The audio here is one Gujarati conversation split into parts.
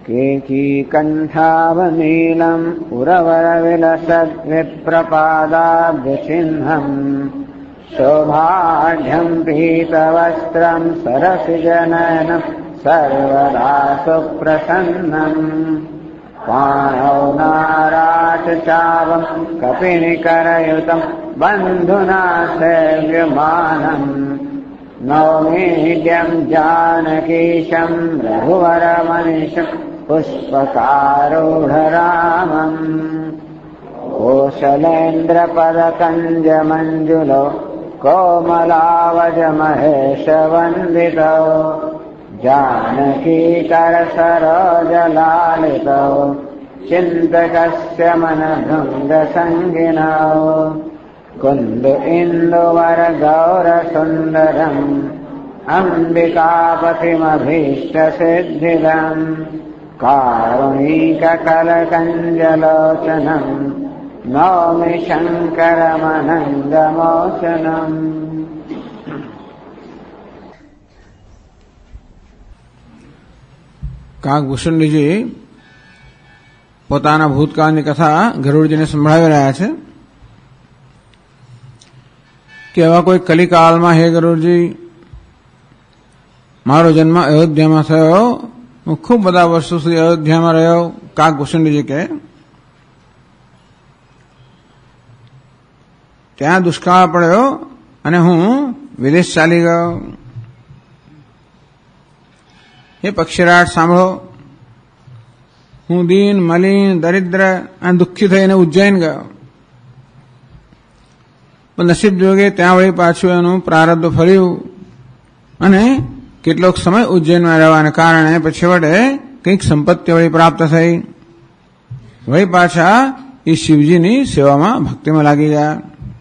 केकीकण्ठावनीलम् उरवरविलसद्विप्रपादाब्जचिह्नम् शोभाढ्यम् पीतवस्त्रम् सरसिजनयनम् सर्वदा सुप्रसन्नम् पाणौ नाराचचावम् कपिनिकरयुतम् बन्धुना सेव्यमानम् नौमीड्यम् जानकीशम् रघुवरमनिशम् पुष्पकारूढरामम् कोशलेन्द्रपदकञ्जमञ्जुलो कोमलावजमहेशवन्दितो जानकीकरसरोजलालितो चिन्तकस्य मनभृङ्गसङ्गिनो कुन्द इन्दुवरगौरसुन्दरम् अम्बिकापतिमभीष्टसिद्धिदम् कारुणीककलकञ्जलोचनम् नौमि शङ्करमनङ्गमोचनम्। કાગભૂષણજી પોતાના ભૂતકાળની કથા ગરુડજીને સંભળાવી રહ્યા છે કે એવા કોઈ કલિકાળમાં હે ગરુડજી મારો જન્મ અયોધ્યામાં થયો, હું ખૂબ બધા વર્ષો સુધી અયોધ્યામાં રહ્યો. કાગભૂષણજી કહે ત્યાં દુષ્કાળ પડ્યો અને હું વિદેશ ચાલી ગયો. એ પક્ષીરાટ સાંભળો, હું દીન મલિન દરિદ્ર અને દુઃખી થઈને ઉજ્જૈન ગયો. પણ નસીબ જોગે ત્યાં વળી પાછું એનું પ્રારબ્ધ ફર્યું અને કેટલોક સમય ઉજ્જૈનમાં રહેવાને કારણે પછી વડે કંઈક સંપત્તિ વળી પ્રાપ્ત થઈ. વળી પાછા એ શિવજીની સેવામાં ભક્તિમાં લાગી ગયા.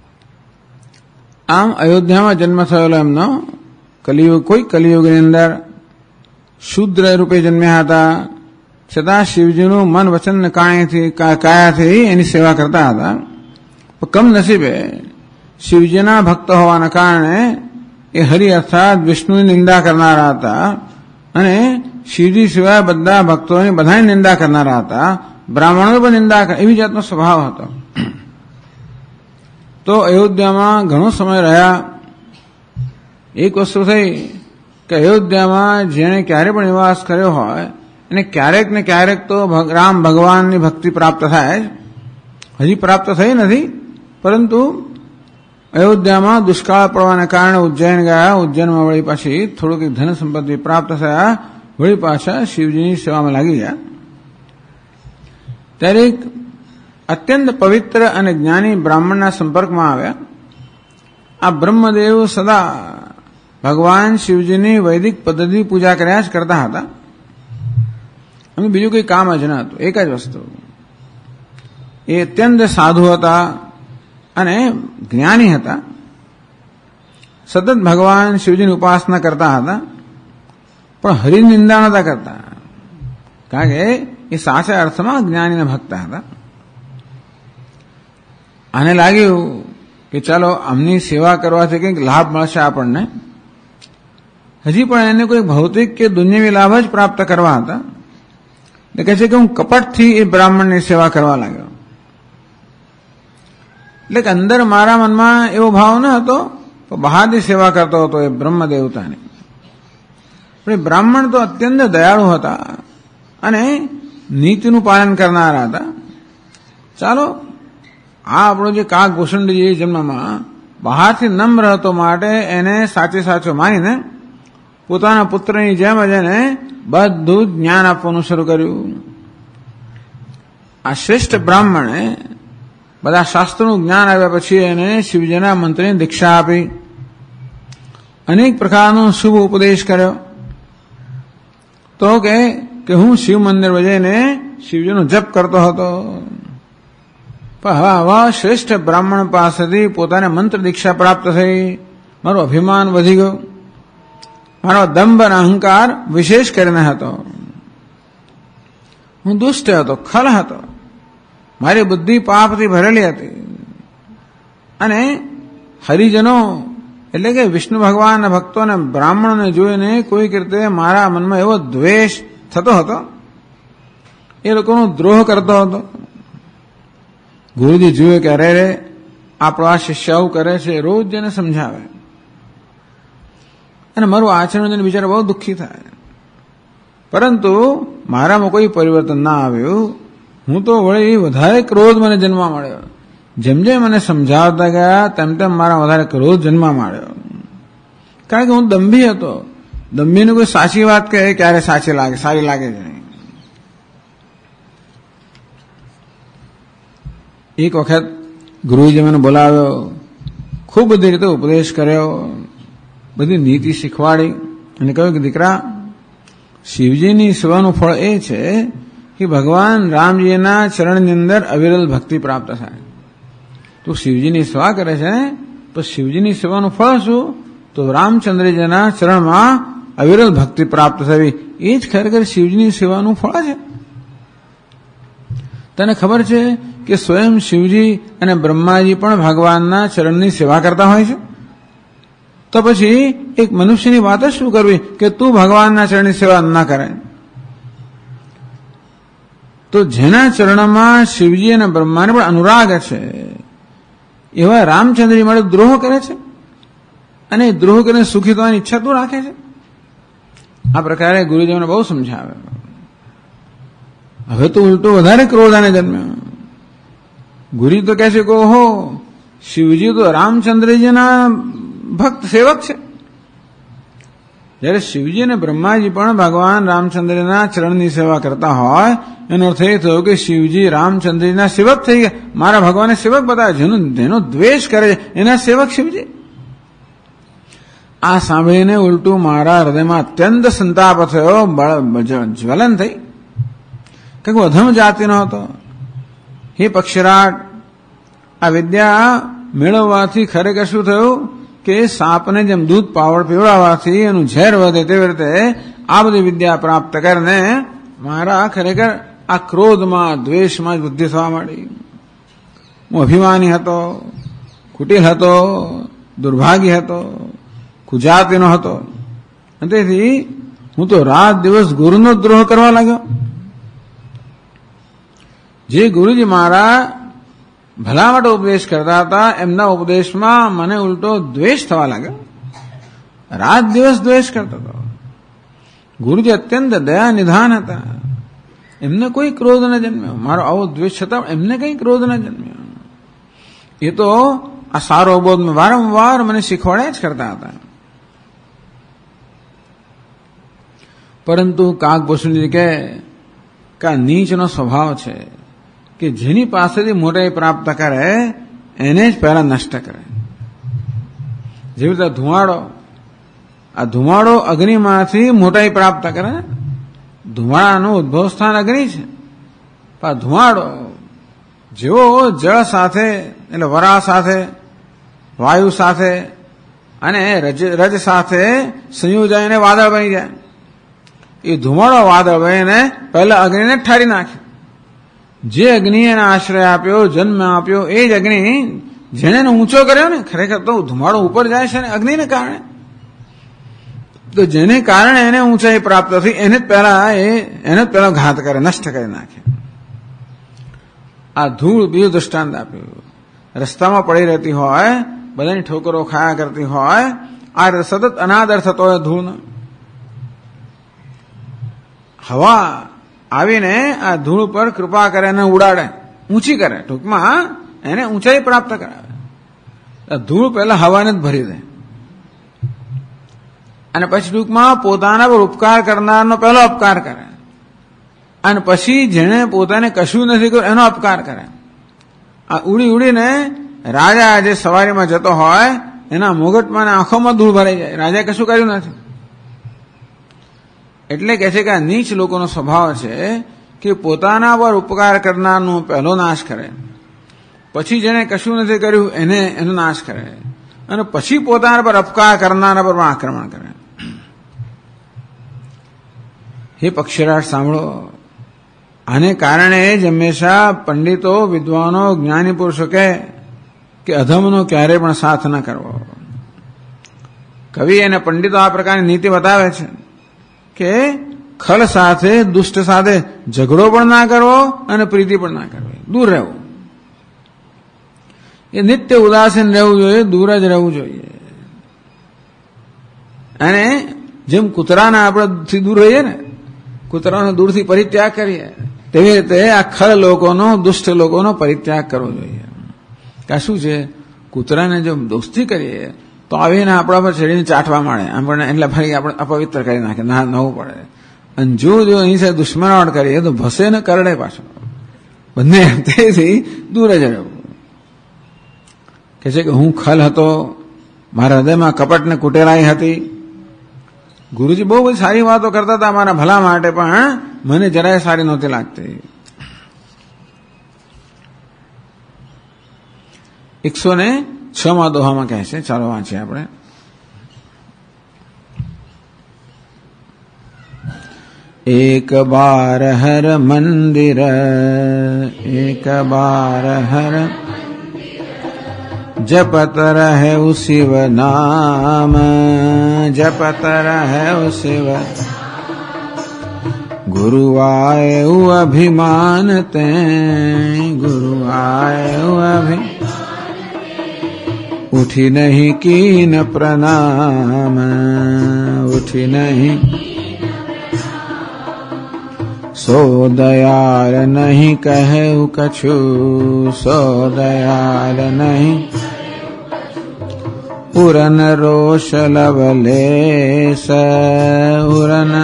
આમ અયોધ્યામાં જન્મ થયેલો એમનો કોઈ કલિયુગની અંદર શુદ્ર રૂપે જન્મ્યા હતા, છતાં શિવજીનું મન વચન કાયાથી એની સેવા કરતા હતા. કમ નસીબે શિવજીના ભક્ત હોવાના કારણે એ હરિ અર્થાત વિષ્ણુની નિંદા કરનારા હતા અને શિવજી સિવાય બધા ભક્તોની બધાની નિંદા કરનારા હતા. બ્રાહ્મણો પણ નિંદા એવી જાતનો સ્વભાવ હતો. તો અયોધ્યામાં ઘણો સમય રહ્યા. એક વસ્તુ થઈ કે અયોધ્યામાં જેણે ક્યારે પણ નિવાસ કર્યો હોય એને ક્યારેક ને ક્યારેક તો રામ ભગવાનની ભક્તિ પ્રાપ્ત થાય. હજી પ્રાપ્ત થઈ નથી, પરંતુ અયોધ્યામાં દુષ્કાળ પડવાને કારણે ઉજ્જૈન ગયા. ઉજ્જૈનમાં વળી પાછી થોડુંક ધન સંપત્તિ પ્રાપ્ત થયા. વળી પાછા શિવજીની સેવામાં લાગી ગયા. ત્યારે અત્યંત પવિત્ર અને જ્ઞાની બ્રાહ્મણના સંપર્કમાં આવ્યા. આ બ્રહ્મદેવ સદા ભગવાન શિવજીની વૈદિક પદ્ધતિ પૂજા કર્યા જ કરતા હતા. અને બીજું કંઈ કામ જ ન હતું. એક જ વસ્તુ, એ અત્યંત સાધુ હતા અને જ્ઞાની હતા. સતત ભગવાન શિવજીની ઉપાસના કરતા હતા, પણ હરિની નિંદા નતા કરતા, કારણ કે એ સાચા અર્થમાં જ્ઞાનીના ભક્ત હતા. આને લાગ્યું કે ચાલો આમની સેવા કરવાથી કંઈક લાભ મળશે આપણને. હજી પણ એને કોઈ ભૌતિક કે દુન્યવી લાભ જ પ્રાપ્ત કરવા હતા. એટલે કહે છે કે હું કપટથી એ બ્રાહ્મણની સેવા કરવા લાગ્યો. એટલે કે અંદર મારા મનમાં એવો ભાવ ન હતો, તો બહારથી સેવા કરતો હતો એ બ્રહ્મ દેવતાની. પણ એ બ્રાહ્મણ તો અત્યંત દયાળુ હતા અને નીતિનું પાલન કરનારા હતા. ચાલો આ આપણો જે કાગભૂષણજી જન્મમાં બહારથી નમ્ર હતો માટે એને સાચો માનીને પોતાના પુત્રની જેમ જ એને બધું જ્ઞાન આપવાનું શરૂ કર્યું. આ શ્રેષ્ઠ બ્રાહ્મણે બધા શાસ્ત્રોનું જ્ઞાન આવ્યા પછી એને શિવજીના મંત્રની દીક્ષા આપી. અનેક પ્રકારનો શુભ ઉપદેશ કર્યો. તો કે હું શિવ મંદિર જઈને શિવજીનો જપ કરતો હતો. પણ હવે આવા શ્રેષ્ઠ બ્રાહ્મણ પાસેથી પોતાને મંત્ર દીક્ષા પ્રાપ્ત થઈ. મારું અભિમાન વધી ગયું. મારો દંભ અને અહંકાર વિશેષ કરીને હતો. હું દુષ્ટ હતો, ખલ હતો. મારી બુદ્ધિ પાપથી ભરેલી હતી અને હરિજનો એટલે કે વિષ્ણુ ભગવાનના ભક્તોને બ્રાહ્મણોને જોઈને કોઈક રીતે મારા મનમાં એવો દ્વેષ થતો હતો એ લોકોનો દ્રોહ કરતો હતો. ગુરુજી જુએ કે અરે રે આપણો આ શિષ્ય આવું કરે છે, રોજ જેને સમજાવે અને મારું આચરણ જોઈને બિચારા બહુ દુઃખી થાય. પરંતુ મારામાં કોઈ પરિવર્તન ના આવ્યું. હું તો વળી વધારે ક્રોધ મને જન્મવા મળ્યો. જેમ જેમ મને સમજાવતા ગયા તેમ તેમ મારા વધારે ક્રોધ જન્મવા માંડ્યો. કારણ કે હું દંભી હતો. દંભીને કોઈ સાચી વાત કહે ક્યારે સારી લાગે જ નહીં. એક વખત ગુરુજી મને બોલાવ્યો, ખૂબ બધી રીતે ઉપદેશ કર્યો, બધી નીતિ શીખવાડી અને કહ્યું કે દીકરા, શિવજીની સેવાનું ફળ એ છે કે ભગવાન રામજીના ચરણની અંદર અવિરલ ભક્તિ પ્રાપ્ત થાય. તું શિવજીની સેવા કરે છે ને, તો શિવજીની સેવાનું ફળ શું? તો રામચંદ્રજીના ચરણમાં અવિરલ ભક્તિ પ્રાપ્ત થવી, એ જ ખરેખર શિવજીની સેવાનું ફળ છે. તને ખબર છે કે સ્વયં શિવજી અને બ્રહ્માજી પણ ભગવાનના ચરણની સેવા કરતા હોય છે? તો પછી એક મનુષ્યની વાત જ શું કરવી કે તું ભગવાનના ચરણની સેવા ના કરે? તો જેના ચરણમાં શિવજી અને બ્રહ્માને પણ અનુરાગ છે, એવા રામચંદ્રજી માટે દ્રોહ કરે છે અને દ્રોહ કરીને સુખી થવાની ઈચ્છા તું રાખે છે. આ પ્રકારે ગુરુજી મને બહુ સમજાવે. હવે તો ઉલટો વધારે ક્રોધ આને જન્મ્યો. ગુરુજી તો કહે છે કે ઓહો, શિવજી તો રામચંદ્રજીના ભક્ત સેવક છે. જ્યારે શિવજી અને બ્રહ્માજી પણ ભગવાન રામચંદ્રના ચરણની સેવા કરતા હોય એનો અર્થ એ થયો કે શિવજી રામચંદ્રજીના સેવક થઈ ગયા. મારા ભગવાનને સેવક બતાવે, જેનો દ્વેષ કરે છે એના સેવક શિવજી. આ સાંભળીને ઉલટું મારા હૃદયમાં અત્યંત સંતાપ થયો, જ્વલન થઈ કે હું અધમ જાતિનો હતો. હે પક્ષીરાટ, આ વિદ્યા મેળવવાથી ખરેખર શું થયું કે સાપને જેમ દૂધ પાવડ પીવડાવવાથી એનું ઝેર વધે તેવી રીતે આ બધી વિદ્યા પ્રાપ્ત કરીને મારા ખરેખર આ ક્રોધમાં દ્વેષમાં જ વૃદ્ધિ થવા માંડી. હું અભિમાની હતો, કુટિલ હતો, દુર્ભાગી હતો, કુજાતિનો હતો. તેથી હું તો રાત દિવસ ગુરુનો દ્રોહ કરવા લાગ્યો. જે ગુરુજી મારા ભલા માટે ઉપદેશ કરતા હતા એમના ઉપદેશમાં મને ઉલટો દ્વેષ થવા લાગ્યો. રાત દિવસ દ્વેષ કરતો હતો. ગુરુજી અત્યંત દયા નિધાન હતા, એમને કોઈ ક્રોધ ન જન્મ્યો. મારો આવો દ્વેષ છતાં એમને કઈ ક્રોધ ન જન્મ્યો. એ તો આ સારો બોધ વારંવાર મને શીખવાડ્યા જ કરતા હતા. પરંતુ કાગભૂષણજી કે આ નીચનો સ્વભાવ છે કે જેની પાસેથી મોટાઈ પ્રાપ્ત કરે એને જ પહેલા નષ્ટ કરે. જેવી રીતે ધુમાડો અગ્નિમાંથી મોટાઈ પ્રાપ્ત કરે. ધુમાડાનું ઉદ્ભવ સ્થાન અગ્નિ છે. પણ ધુમાડો જેવો જળ સાથે એટલે વરાળ સાથે, વાયુ સાથે અને રજ સાથે સંયોજાઈને વાદળ બની જાય. એ ધુમાડો વાદળ બનીને પહેલા અગ્નિને ઠારી નાખે. જે અગ્નિ એને આશ્રય આપ્યો, જન્મ આપ્યો, એ જ અગ્નિ જેને ઊંચો કર્યો ને, ખરેખર તો ધુમાડો ઉપર જાય છે ને અગ્નિને કારણે. તો જેને કારણે એને ઊંચાઈ પ્રાપ્ત થઈ એને જ પહેલા ઘાત કરે, નષ્ટ કરી નાખે. આ ધૂળ બીજું દૃષ્ટાંત આપ્યું. રસ્તામાં પડી રહેતી હોય, બધાની ઠોકરો ખાયા કરતી હોય, આ રીતે સતત અનાદર થતો હોય ધૂળનો. હવા આવીને આ ધૂળ પર કૃપા કરે એને ઉડાડે, ઊંચી કરે, ટૂંકમાં એને ઊંચાઈ પ્રાપ્ત કરાવે. ધૂળ પહેલા હવાને જ ભરી દે અને પછી ટૂંકમાં પોતાના પર ઉપકાર કરનારનો પહેલો અપકાર કરે અને પછી જેને પોતાને કશું નથી કર્યું એનો અપકાર કરે. આ ઉડીને રાજા જે સવારીમાં જતો હોય એના મુગટમાં આંખોમાં ધૂળ ભરાઈ જાય. રાજાએ કશું કર્યું નથી. એટલે કહે છે કે આ નીચ લોકોનો સ્વભાવ છે કે પોતાના પર ઉપકાર કરનારનો પહેલો નાશ કરે, પછી જેને કશું નથી કર્યું એનો નાશ કરે અને પછી પોતાના પર અપકાર કરનારા પર આક્રમણ કરે. હે પક્ષીરાજ સાંભળો, આને કારણે જ હંમેશા પંડિતો, વિદ્વાનો, જ્ઞાની પુરુષો કે અધમનો ક્યારેય પણ સાથ ન કરવો. કવિ અને પંડિતો આ પ્રકારની નીતિ બતાવે છે કે ખલ સાથે દુષ્ટ સાથે ઝઘડો પણ ના કરવો અને પ્રીતિ પણ ના કરવી, દૂર રહેવું. એ નિત્ય ઉદાસીન રહેવું જોઈએ, દૂર જ રહેવું જોઈએ. અને જેમ કૂતરાના આપણે દૂર રહીએ ને, કૂતરાનો દૂરથી પરિત્યાગ કરીએ, તેવી રીતે આ ખલ લોકોનો, દુષ્ટ લોકોનો પરિત્યાગ કરવો જોઈએ. કે શું છે, કૂતરાને જો દોસ્તી કરીએ તો આવીને આપણા પર ચડીને ચાટવા માંડે, આપણને એટલે ફરી આપણે અપવિત્ર કરી નાખે, ના નવું પડે. અને જો અહીં છે દુશ્મનાવટ કરીએ તો ભસે ને કરડે પાછો. બંને તેથી દૂર જ રહેવું. કે છે કે હું ખલ હતો, મારા હૃદયમાં કપટ ને કુટેલાઈ હતી. ગુરુજી બહુ બધી સારી વાતો કરતા હતા મારા ભલા માટે, પણ મને જરાય સારી નહોતી લાગતી. 106 દોહામાં કહે છે, ચાલો વાંચીએ આપણે. એક બાર હર મંદિર, એક બાર હર जपत रहे शिव नाम, जपत रहे शिव. गुरु आए अभिमान ते, गुरु आए उठी नहीं कीन प्रणाम, उठी नहीं. सो दयाल नहीं कहे कछु, सो दयाल नहीं. उरन रोष लवलेश, उरन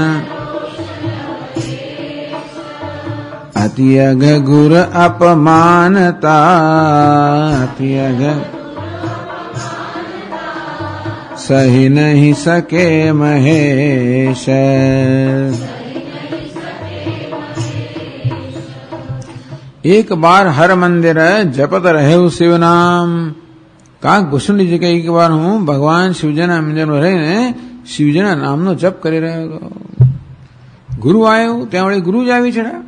अत्यग गुर अपमानता, अत्यग सही नहीं सके महेश. एक बार हर मंदिर जपत रहे शिव नाम. કાક ભૂષણજી કે એક વાર હું ભગવાન શિવજીના મંદિરમાં રહીને શિવજીના નામનો જપ કરી રહ્યો હતો. ગુરુ આવ્યું, ત્યાં વળી ગુરુ જ આવી ચડ્યા.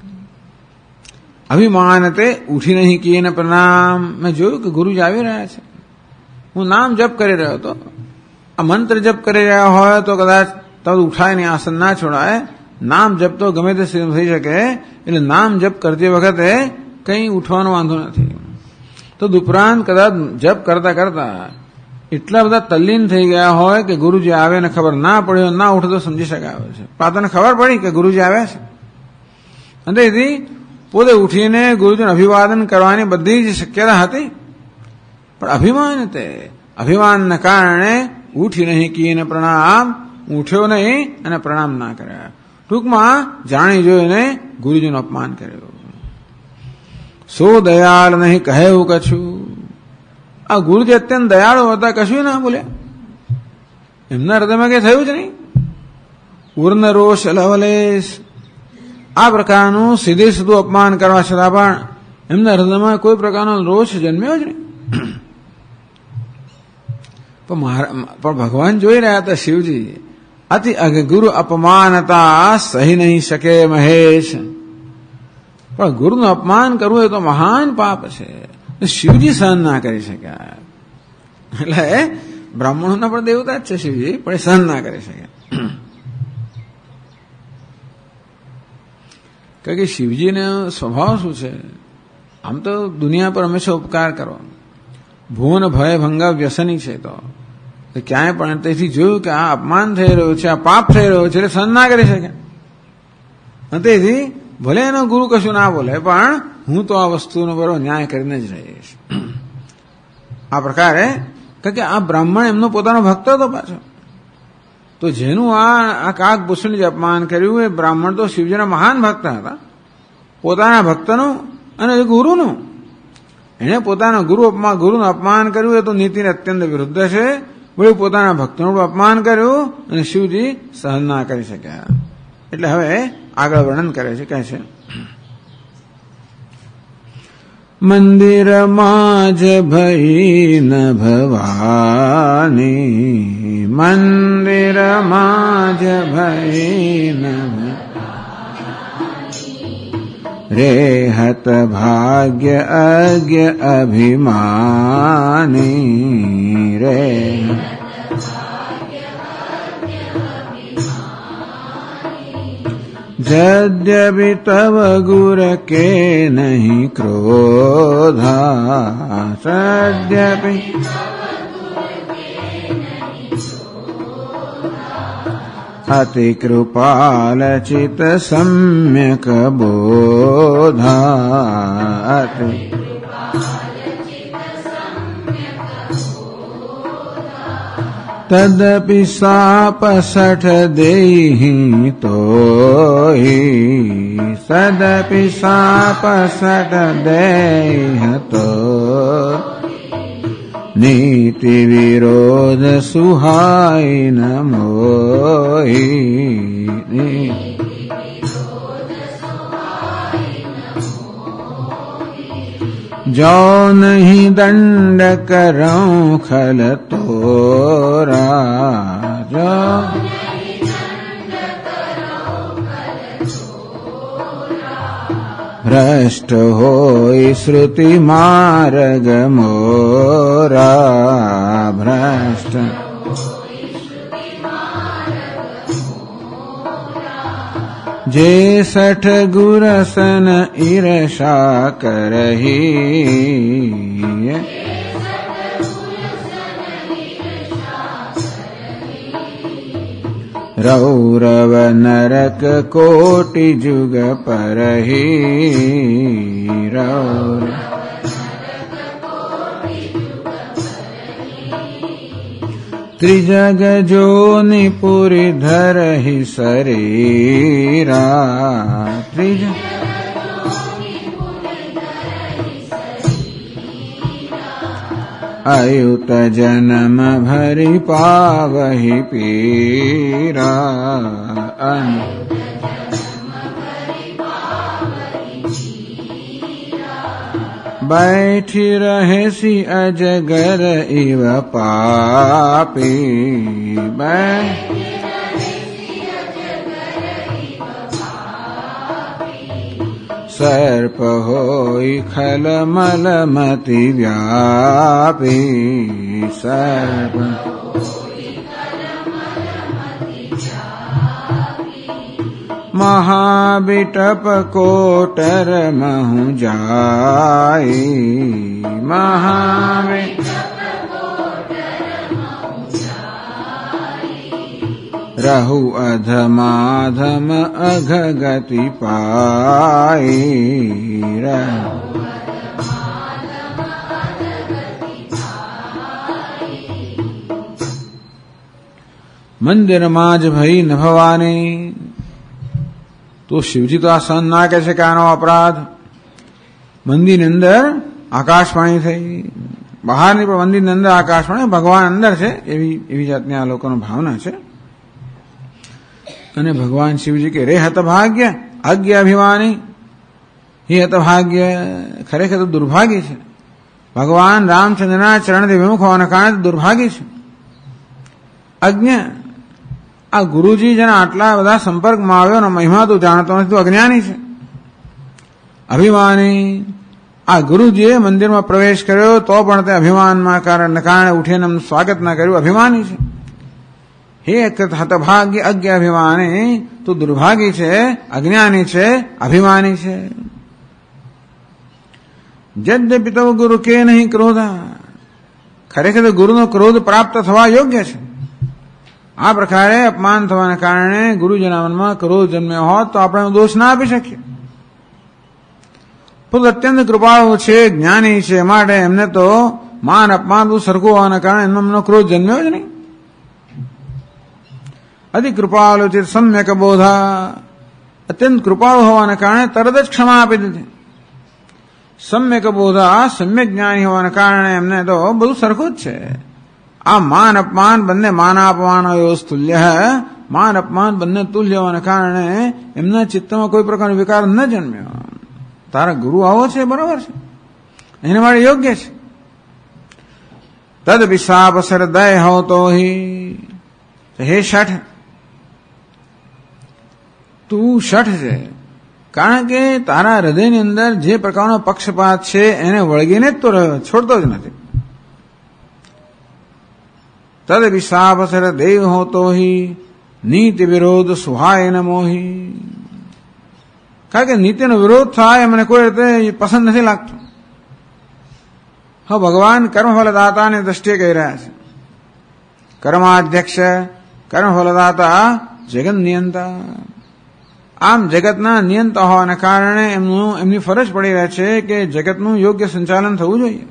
અભિમાન તે ઉઠી નહીં કીએ ને પ્રણામ. મેં જોયું કે ગુરુ જ આવી રહ્યા છે. હું નામ જપ કરી રહ્યો હતો. આ મંત્ર જપ કરી રહ્યા હોય તો કદાચ તદ ઉઠાય નહીં, આસન ના છોડાય. નામ જપ તો ગમે તે થઈ શકે, એટલે નામ જપ કરતી વખતે કંઈ ઉઠવાનો વાંધો નથી. તો ઉપરાંત કદાચ જપ કરતા કરતા એટલા બધા તલ્લીન થઈ ગયા હોય કે ગુરુજી આવે ને ખબર ના પડી, ના ઉઠે તો સમજી શકાય છે. પાતાને ખબર પડી કે ગુરુજી આવ્યા છે, અને તેથી પોતે ઉઠીને ગુરુજીને અભિવાદન કરવાની બધી જ શક્યતા હતી. પણ અભિમાનના કારણે ઉઠી નહીં કીને પ્રણામ, ઉઠ્યો નહીં અને પ્રણામ ના કર્યા. ટૂંકમાં જાણી જોઈને ગુરુજીનું અપમાન કર્યું. સો દયાળ નહીં કહે એવું કશું. આ ગુરુજી અત્યંત દયાળુ હતા, કશું ના બોલ્યા. એમના હૃદયમાં કઈ થયું જ નહીં. ઉર્ન રોષ લવલેશ, આ પ્રકારનું સીધે સીધું અપમાન કરવા છતાં પણ એમના હૃદયમાં કોઈ પ્રકારનો રોષ જન્મ્યો જ નહીં. પણ ભગવાન જોઈ રહ્યા હતા, શિવજી અતિ ગુરુ અપમાનતા સહી નહીં શકે મહેશ. પણ ગુરુનું અપમાન કરવું એ તો મહાન પાપ છે, શિવજી સહન ના કરી શક્યા. એટલે બ્રાહ્મણોના પણ દેવતા જ છે શિવજી, પણ એ સહન ના કરી શક્યા. કારણ કે શિવજીનો સ્વભાવ શું છે, આમ તો દુનિયા પર હંમેશા ઉપકાર કરો. ભુવન ભય ભંગા વ્યસની છે, તો ક્યાંય પણ તેથી જોયું કે આ અપમાન થઈ રહ્યું છે, આ પાપ થઈ રહ્યો છે, એટલે સહન ના કરી શકે. તેથી ભલે એનો ગુરુ કશું ના બોલે, પણ હું તો આ વસ્તુનો બરોબર ન્યાય કરીને જ રહીશ. આ પ્રકારે કારણ કે આ બ્રાહ્મણ એમનો પોતાનો ભક્ત હતો પાછો. તો જેનું આ કાક ભૂષણજી અપમાન કર્યું, એ બ્રાહ્મણ તો શિવજીના મહાન ભક્ત હતા, પોતાના ભક્તનું અને ગુરુનું. એને પોતાના ગુરુનું અપમાન કર્યું, એ તો નીતિને અત્યંત વિરુદ્ધ છે. વળી પોતાના ભક્તનું અપમાન કર્યું અને શિવજી સહન ના કરી શક્યા. એટલે હવે આગળ વર્ણન કરે છે, કહે છે મંદિરમાં જ ભઈ ન ભવાની, મંદિરમાં જ ભઈ ન રેહત ભાગ્ય અજ્ઞ અભિમાની રે. यद्यपि तव गुर के नहीं क्रोधा, यद्यपि अति कृपाल चित सम्यक बोधा, अति तदपि साप सठ देहि तोहि, तदपि साप सठ देह तो नीति विरोध सुहाई न मोहि, जो नहीं दंड करऊं खल तोरा, जो भ्रष्ट होई श्रुति मार्ग मोरा, भ्रष्ट जे सठ गुरसन ईर्षा करही, रौरव नरक कोटि जुग परही, रौरव त्रिजग जोनि पुरि धरहि शरीरा, त्रिजग अयुत जन्म भरि पावहि पीरा, बैठी रहेसी अजगर इव पापी, सर्प होई खल मल मति व्यापी, सर्प महाबिटप कोटर महु जाई, रहु अधमाधम अघगति पाई, मंदिर माज भई न भवानी, तो शिवजी तो આ સહન ના કહે છે કે આનો અપરાધ. મંદિરની અંદર આકાશવાણી થઈ, બહારની પણ મંદિરની અંદર આકાશવાણી, ભગવાન અંદર છે એવી જાતની આ લોકોનો ભાવના છે. અને ભગવાન શિવજી કે રે હતભાગ્ય અજ્ઞ અભિમાની, હે હતભાગ્ય ખરેખર તો દુર્ભાગ્ય છે. ભગવાન રામચંદ્રના ચરણથી વિમુખ હોવાના કારણે દુર્ભાગ્ય છે. અજ્ઞ આ ગુરુજી જેના આટલા બધા સંપર્કમાં આવ્યો ને મહિમા તો જાણતો નથી, તો અજ્ઞાની છે. અભિમાની આ ગુરુજીએ મંદિરમાં પ્રવેશ કર્યો તો પણ તે અભિમાનમાં કારણે ઉઠીને સ્વાગત ના કર્યું, અભિમાની છે. હે હતભાગ્ય અજ્ઞ અભિમાની, તું દુર્ભાગી છે, અજ્ઞાની છે, અભિમાની છે. यद्यपि तव गुरु के नहीं क्रोधा, ખરેખર ગુરુનો ક્રોધ પ્રાપ્ત થવા યોગ્ય છે. આ પ્રકારે અપમાન થવાને કારણે ગુરુજીના મનમાં ક્રોધ જન્મ્યો હોત તો આપણે દોષ ના આપી શકીએ. પણ અત્યંત કૃપાળુ છે, જ્ઞાની છે, માટે એમને તો માન અપમાન સરખું હોવાના કારણે એમનો મનનો ક્રોધ જન્મ્યો જ નહીં. અતિ કૃપાળુ છે, સમ્યક બોધા, અત્યંત કૃપાળુ હોવાને કારણે તરત જ ક્ષમા આપી દીધી. સમ્યક બોધા, સમ્યક જ્ઞાની હોવાને કારણે એમને તો બધું સરખું જ છે. આ માન અપમાન બંને માનાપમાનો તુલ્ય, માન અપમાન બંને તુલ્ય હોવાને કારણે એમના ચિત્તમાં કોઈ પ્રકારનો વિકાર ન જન્મ્યો. તારા ગુરુ આવો છે બરોબર છે, એને માટે યોગ્ય છે. તદ વિશાપ સરદય હો તો હે શઠ, તું શઠ છે, કારણ કે તારા હૃદયની અંદર જે પ્રકારનો પક્ષપાત છે એને વળગીને જ તો રહ્યો, છોડતો જ નથી. તદ વિશાપ સર દેવ હો તો નીતિ વિરોધ સુહાય ન મોહી, કારણ કે નીતિનો વિરોધ થાય મને કોઈ રીતે પસંદ નથી લાગતું. હા, ભગવાન કર્મફલદાતાની દ્રષ્ટિએ કહી રહ્યા છે. કર્માધ્યક્ષ, કર્મફલદાતા, જગત નિયંતા. આમ જગતના નિયંતા હોવાને કારણે એમની ફરજ પડી રહે છે કે જગતનું યોગ્ય સંચાલન થવું જોઈએ.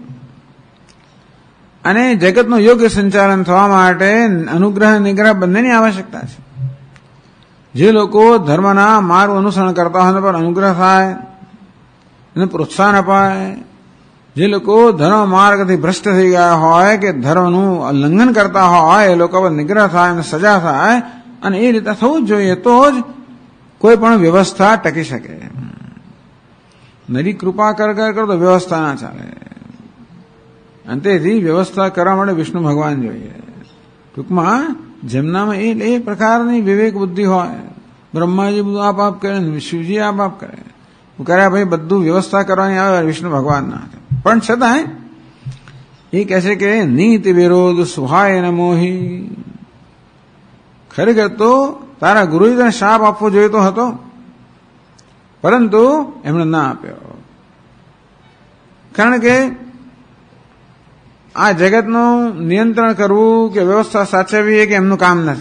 અને જગતનું યોગ્ય સંચાલન થવા માટે અનુગ્રહ નિગ્રહ બંનેની આવશ્યકતા છે. જે લોકો ધર્મના માર્ગ અનુસરણ કરતા હોય પર અનુગ્રહ થાય, એને પ્રોત્સાહન અપાય. જે લોકો ધર્મ માર્ગથી ભ્રષ્ટ થઈ ગયા હોય કે ધર્મનું ઉલ્લંઘન કરતા હોય એ લોકો પર નિગ્રહ થાય અને સજા થાય. અને એ રીતે થવું જ જોઈએ, તો જ કોઈ પણ વ્યવસ્થા ટકી શકે. નરી કૃપા કર તો વ્યવસ્થા ના ચાલે. અને તેથી વ્યવસ્થા કરવા માટે વિષ્ણુ ભગવાન જોઈએ. ટૂંકમાં જેમનામાં એ પ્રકારની વિવેક બુદ્ધિ હોય, બ્રહ્માજી બધું આપ કરે, શિવજી આપ કરે, કર્યા ભાઈ બધું વ્યવસ્થા કરવાની આવે વિષ્ણુ ભગવાન ના. પણ છતાં એ કહે છે કે નીતિ વિરોધ સુહાય ન મોહી. ખરેખર તો તારા ગુરુજીને શાપ આપવો જોઈતો હતો, પરંતુ એમણે ના આપ્યો. કારણ કે આ જગતનું નિયંત્રણ કરવું કે વ્યવસ્થા સાચવવી કે એમનું કામ નથી.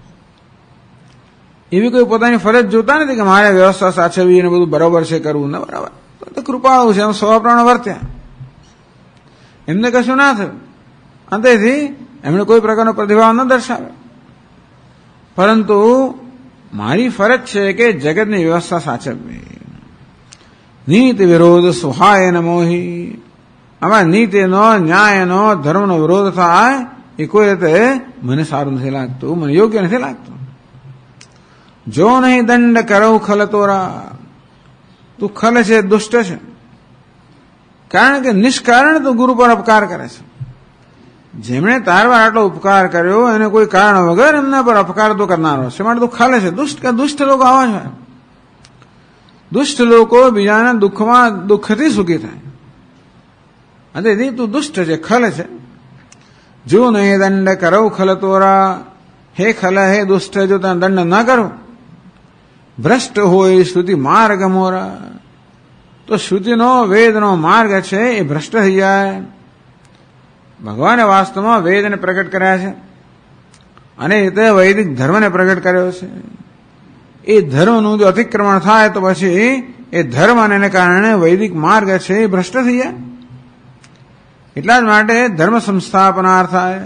એવી કોઈ પોતાની ફરજ જોતા નથી કે મારે વ્યવસ્થા સાચવવી અને બધું બરાબર છે કરવું. ના, બરાબર તો કૃપાળુ છે, એમ સ્વપ્રાણ વર્ત્યા, એમને કશું ના થયું. અને તેથી એમણે કોઈ પ્રકારનો પ્રતિભાવ ન દર્શાવ્યો. પરંતુ મારી ફરજ છે કે જગતની વ્યવસ્થા સાચવવી. નીતિ વિરોધ સુહાય ન મોહી. આમાં નીતિનો, ન્યાયનો, ધર્મનો વિરોધ થાય એ કોઈ રીતે મને સારું નથી લાગતું, મને યોગ્ય નથી લાગતું. જો નહીં દંડ કરો ખલ તોરા. તું ખલ છે, દુષ્ટ છે. કારણ કે નિષ્કારણ તું ગુરુ પર અપકાર કરે છે. જેમણે તાર પર આટલો ઉપકાર કર્યો એને કોઈ કારણ વગર એમના પર અપકાર તો કરનારો છે, માટે તું ખલે છે. દુષ્ટ લોકો આવા છે. દુષ્ટ લોકો બીજાના દુઃખમાં દુઃખથી સુખી થાય. અને તેથી તું દુષ્ટ છે, ખલ છે. જો નહીં દંડ કરો ખલ તોરા. હે ખલ, હે દુષ્ટ, જો તને દંડ ન કરો, ભ્રષ્ટ હોય શ્રુતિ માર્ગ મોરા, તો શ્રુતિનો વેદનો માર્ગ છે એ ભ્રષ્ટ થઈ જાય. ભગવાને વાસ્તવમાં વેદને પ્રગટ કર્યા છે અને રીતે વૈદિક ધર્મને પ્રગટ કર્યો છે. એ ધર્મનું જો અતિક્રમણ થાય તો પછી એ ધર્મ અને એને કારણે વૈદિક માર્ગ છે એ ભ્રષ્ટ થઈ જાય. એટલા જ માટે ધર્મ સંસ્થાપનાર્થાય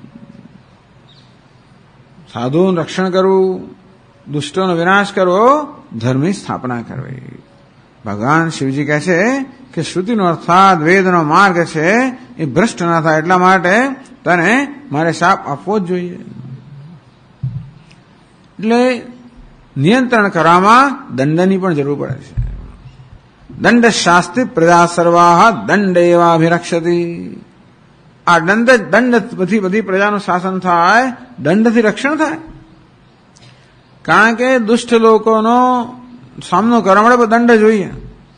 સાધુઓનું રક્ષણ કરવું, દુષ્ટોનો વિનાશ કરવો, ધર્મની સ્થાપના કરવી. ભગવાન શિવજી કહે છે કે શ્રુતિનો અર્થાત વેદનો માર્ગ છે એ ભ્રષ્ટ ના થાય, એટલા માટે તને મારે શાપ આપવો જ જોઈએ. એટલે નિયંત્રણ કરવામાં દંડની પણ જરૂર પડે છે. દંડ શાસ્ત્રી પ્રજા સર્વાહ દંડ એવાભિરક્ષતિ. આ દંડથી બધી પ્રજાનું શાસન થાય, દંડથી રક્ષણ થાય. કારણ કે દુષ્ટ લોકોનો સામનો કરવા માટે દંડ જોઈએ.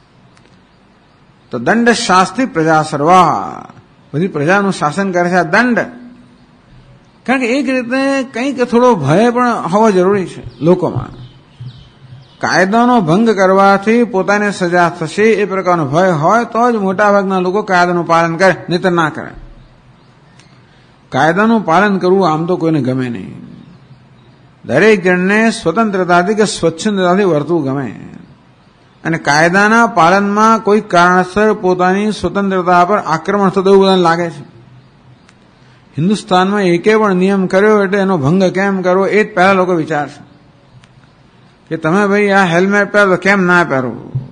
તો દંડ શાસ્ત્રી પ્રજા સર્વા, બધી પ્રજાનું શાસન કરે છે આ દંડ. કારણ કે એક રીતે કંઈક થોડો ભય પણ હોવો જરૂરી છે લોકોમાં. કાયદાનો ભંગ કરવાથી પોતાને સજા થશે એ પ્રકારનો ભય હોય તો જ મોટાભાગના લોકો કાયદાનું પાલન કરે, નહીંતર ના કરે. કાયદાનું પાલન કરવું આમ તો કોઈને ગમે નહીં. દરેક જણને સ્વતંત્રતાથી કે સ્વચ્છંદતાથી વર્તવું ગમે. અને કાયદાના પાલનમાં કોઈ કારણસર પોતાની સ્વતંત્રતા પર આક્રમણ થતું એવું બધાને લાગે છે. હિન્દુસ્તાનમાં એકે પણ નિયમ કર્યો એટલે એનો ભંગ કેમ કરવો એ જ પહેલા લોકો વિચારશે. કે તમે ભાઈ આ હેલ્મેટ પહેરો તો કેમ ના પહેરો,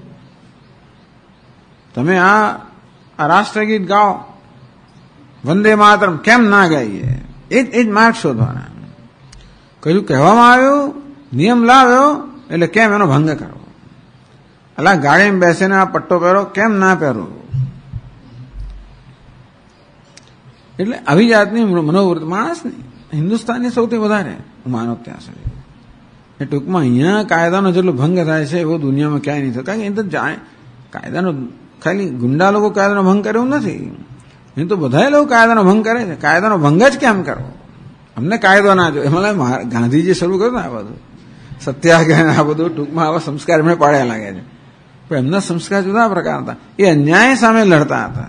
તમે આ રાષ્ટ્રગીત ગાઓ, વંદે માતરમ કેમ ના ગાઈએ, એ જ માર્ગ શોધવાના. કયું કહેવામાં આવ્યું, નિયમ લાવ્યો એટલે કેમ એનો ભંગ કરવો. અલા ગાડીમાં બેસીને આ પટ્ટો પહેરો કેમ ના પહેરો. એટલે આવી જાતની મનોવૃત્તિ માણસની હિન્દુસ્તાનની સૌથી વધારે હું માનો ત્યાં સુધી. એ ટૂંકમાં અહીંયા કાયદાનો જેટલો ભંગ થાય છે એવો દુનિયામાં ક્યાંય નહીં થતો. કારણ કે એ તો જાણે કાયદાનો ખાલી ગુંડા લોકો કાયદાનો ભંગ કરે એવું નથી. એ તો બધા લોકો કાયદાનો ભંગ કરે છે. કાયદાનો ભંગ જ કેમ કરવો, અમને કાયદો ના જો. એમાં ગાંધીજી શરૂ કર્યું ને આ બધું. સત્યાગ્રહ આ બધું ટૂંકમાં આવા સંસ્કાર એમણે પાડ્યા લાગે છે. પણ એમના સંસ્કાર જુદા પ્રકાર હતા. એ અન્યાય સામે લડતા હતા.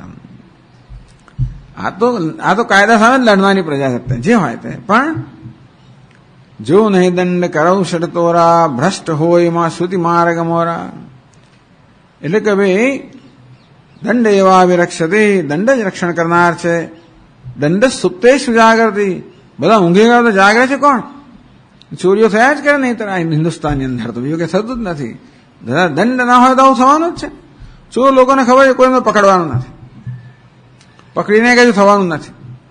આ તો કાયદા સામે જ લડવાની પ્રજાસત્તા જે હોય તે. પણ જો નહીં દંડ કરવ ષડતોરા ભ્રષ્ટ હોય માં શ્રુતિ માર્ગ મોરા. એટલે કે ભાઈ દંડ એવા વિરક્ષતે, દંડ જ રક્ષણ કરનાર છે. દંડ સુપ્તેષુ જાગૃતિ, બધા ઊંઘી ગયા તો જાગે છે કોણ? ચોરીઓ થયા જ કરે નહીં આ હિન્દુસ્તાનની અંદર તો બીજું કે થતું જ નથી. દંડ ના હોય તો આવું થવાનું જ છે. ચોર લોકોને ખબર છે કોઈને પકડવાનું નથી, પકડીને કઈ થવાનું નથી.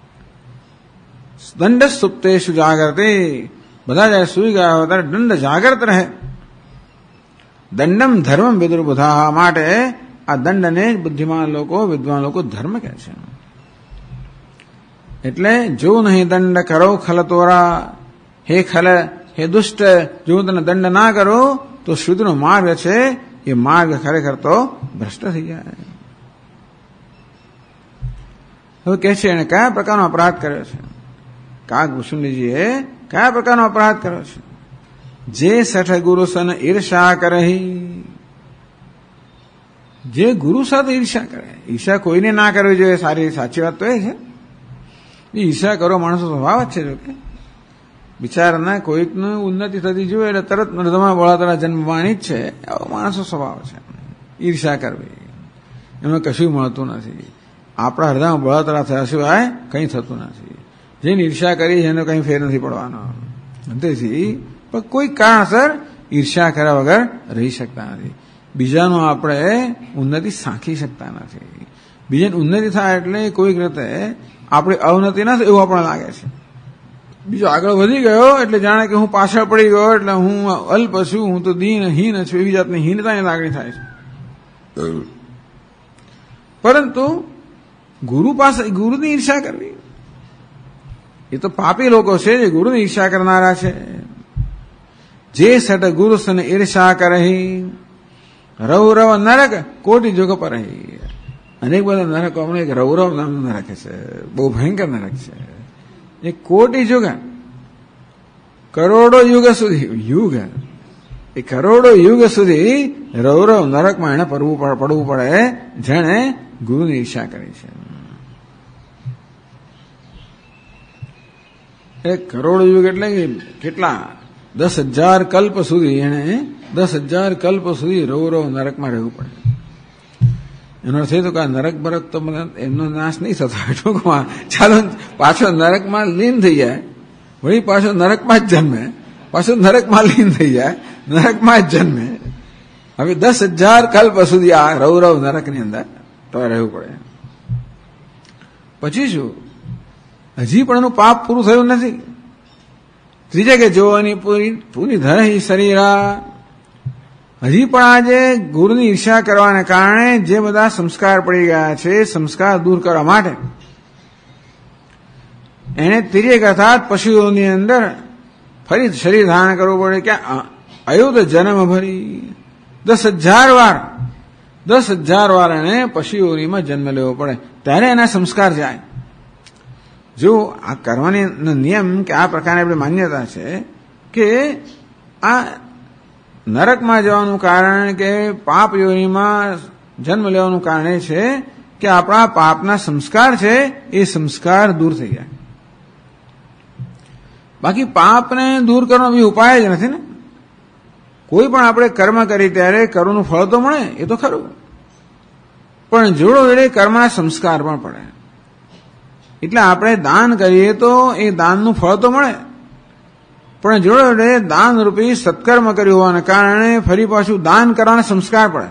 દંડ સુપ્તેષુ જાગૃતિ, બધા જયારે સુઈ ગયા હોય ત્યારે દંડ જાગૃત રહે. દંડમ ધર્મ વિદુર્બુધા, માટે આ દંડને જ બુદ્ધિમાન લોકો, વિદ્વાન લોકો ધર્મ કહે છે. એટલે જો નહીં દંડ કરો ખલતોરા, હે ખલ, હે દુષ્ટ, જો તને દંડ ના કરો તો શુદ્ધનો માર્ગ છે એ માર્ગ ખરેખર તો ભ્રષ્ટ થઈ જાય. હવે કહે છે એને કયા પ્રકારનો અપરાધ કર્યો છે? કાગભૂષણજીએ કયા પ્રકારનો અપરાધ કર્યો છે? જે સઠ ગુરુ સન ઈર્ષા કરહી, જે ગુરુ સાથે ઈર્ષા કરે. ઈર્ષા કોઈને ના કરવી જોઈએ, સારી સાચી વાત તો એ છે. ઈર્ષા કરો માણસો સ્વભાવ જ છે. જો કે બિચારાના કોઈકનું ઉન્નતિ થતી જોઈએ એટલે તરત મૃદમાં બળાતરા જન્મવાની જ છે. આવો માણસો સ્વભાવ છે. ઈર્ષા કરવી એમાં કશું મળતું નથી. આપણા હૃદયમાં બળાતરા થયા સિવાય કંઈ થતું નથી. જેને ઈર્ષા કરી એનો કંઈ ફેર નથી પડવાનો. તેથી પણ કોઈ કારણસર ઈર્ષા કર્યા વગર રહી શકતા નથી. બીજાનું આપણે ઉન્નતિ સાંખી શકતા નથી. બીજાની ઉન્નતિ થાય એટલે કોઈક રીતે આપણી અવનતિ ના થાય એવું આપણને લાગે છે. બીજો આગળ વધી ગયો એટલે જાણે કે હું પાછળ પડી ગયો એટલે હું અલ્પ છું, હું તો દીનહીન છું, એવી જાતની હીનતાની લાગણી થાય છે. પરંતુ ગુરુ પાસે ગુરુની ઈર્ષા કરવી એ તો પાપી લોકો છે જે ગુરુની ઈર્ષા કરનારા છે. જે સટ ગુરુ સને ઈર્ષા કરહી, રૌરવ નરક કોટી જોગ પર રહી. અનેક બધા નરકો હમણાં એક રૌરવ નામનું નરક છે, બહુ ભયંકર નરક છે. એ કોટી યુગ, કરોડો યુગ સુધી, એ કરોડો યુગ સુધી રૌરવ નરકમાં એને પડવું પડે જેણે ગુરુની ઈર્ષા કરી છે. એ કરોડો યુગ એટલે કેટલા 10,000 કલ્પ સુધી એને 10,000 કલ્પ સુધી રૌરવ નરકમાં રહેવું પડે. એનો અર્થ એ તો કે આ નરક બરક તો એમનો નાશ નહીં થતો. ટૂંકમાં ચાલો પાછો નરકમાં લીન થઈ જાય, વળી પાછો નરકમાં જ જન્મે, પાછો નરકમાં લીન થઈ જાય, નરકમાં જ જન્મે. હવે 10,000 કલ્પ સુધી આ રૌરવ નરકની અંદર તો રહેવું પડે. પછી શું? હજી પણ એનું પાપ પૂરું થયું નથી. ત્રીજે કે જોવાની પૂરી ધરહી શરીરા, હજી પણ આજે ગુરુની ઈર્ષા કરવાને કારણે જે બધા સંસ્કાર પડી ગયા છે, સંસ્કાર દૂર કરવા માટે એને તિર્યક અર્થાત પશુઓની અંદર ફરી શરીર ધારણ કરવું પડે. કે અયુધ જન્મ ભરી 10,000 વાર એને પશુઓનીમાં જન્મ લેવો પડે ત્યારે એના સંસ્કાર જાય. જો આ કરવાની નિયમ કે આ પ્રકારની આપણી માન્યતા છે કે આ નરકમાં જવાનું કારણ કે પાપ યોનિમાં જન્મ લેવાનું કારણ એ છે કે આપણા પાપના સંસ્કાર છે એ સંસ્કાર દૂર થઈ જાય. બાકી પાપને દૂર કરવાનો બી ઉપાય જ નથી ને. કોઈ પણ આપણે કર્મ કરી ત્યારે કર્મનું ફળ તો મળે એ તો ખરું, પણ જોડો જોડે કર્મના સંસ્કાર પણ પડે. એટલે આપણે દાન કરીએ તો એ દાનનું ફળ તો મળે, પણ જોડે જોડે દાન રૂપી સત્કર્મ કર્યું હોવાને કારણે ફરી પાછું દાન કરવાના સંસ્કાર પડે.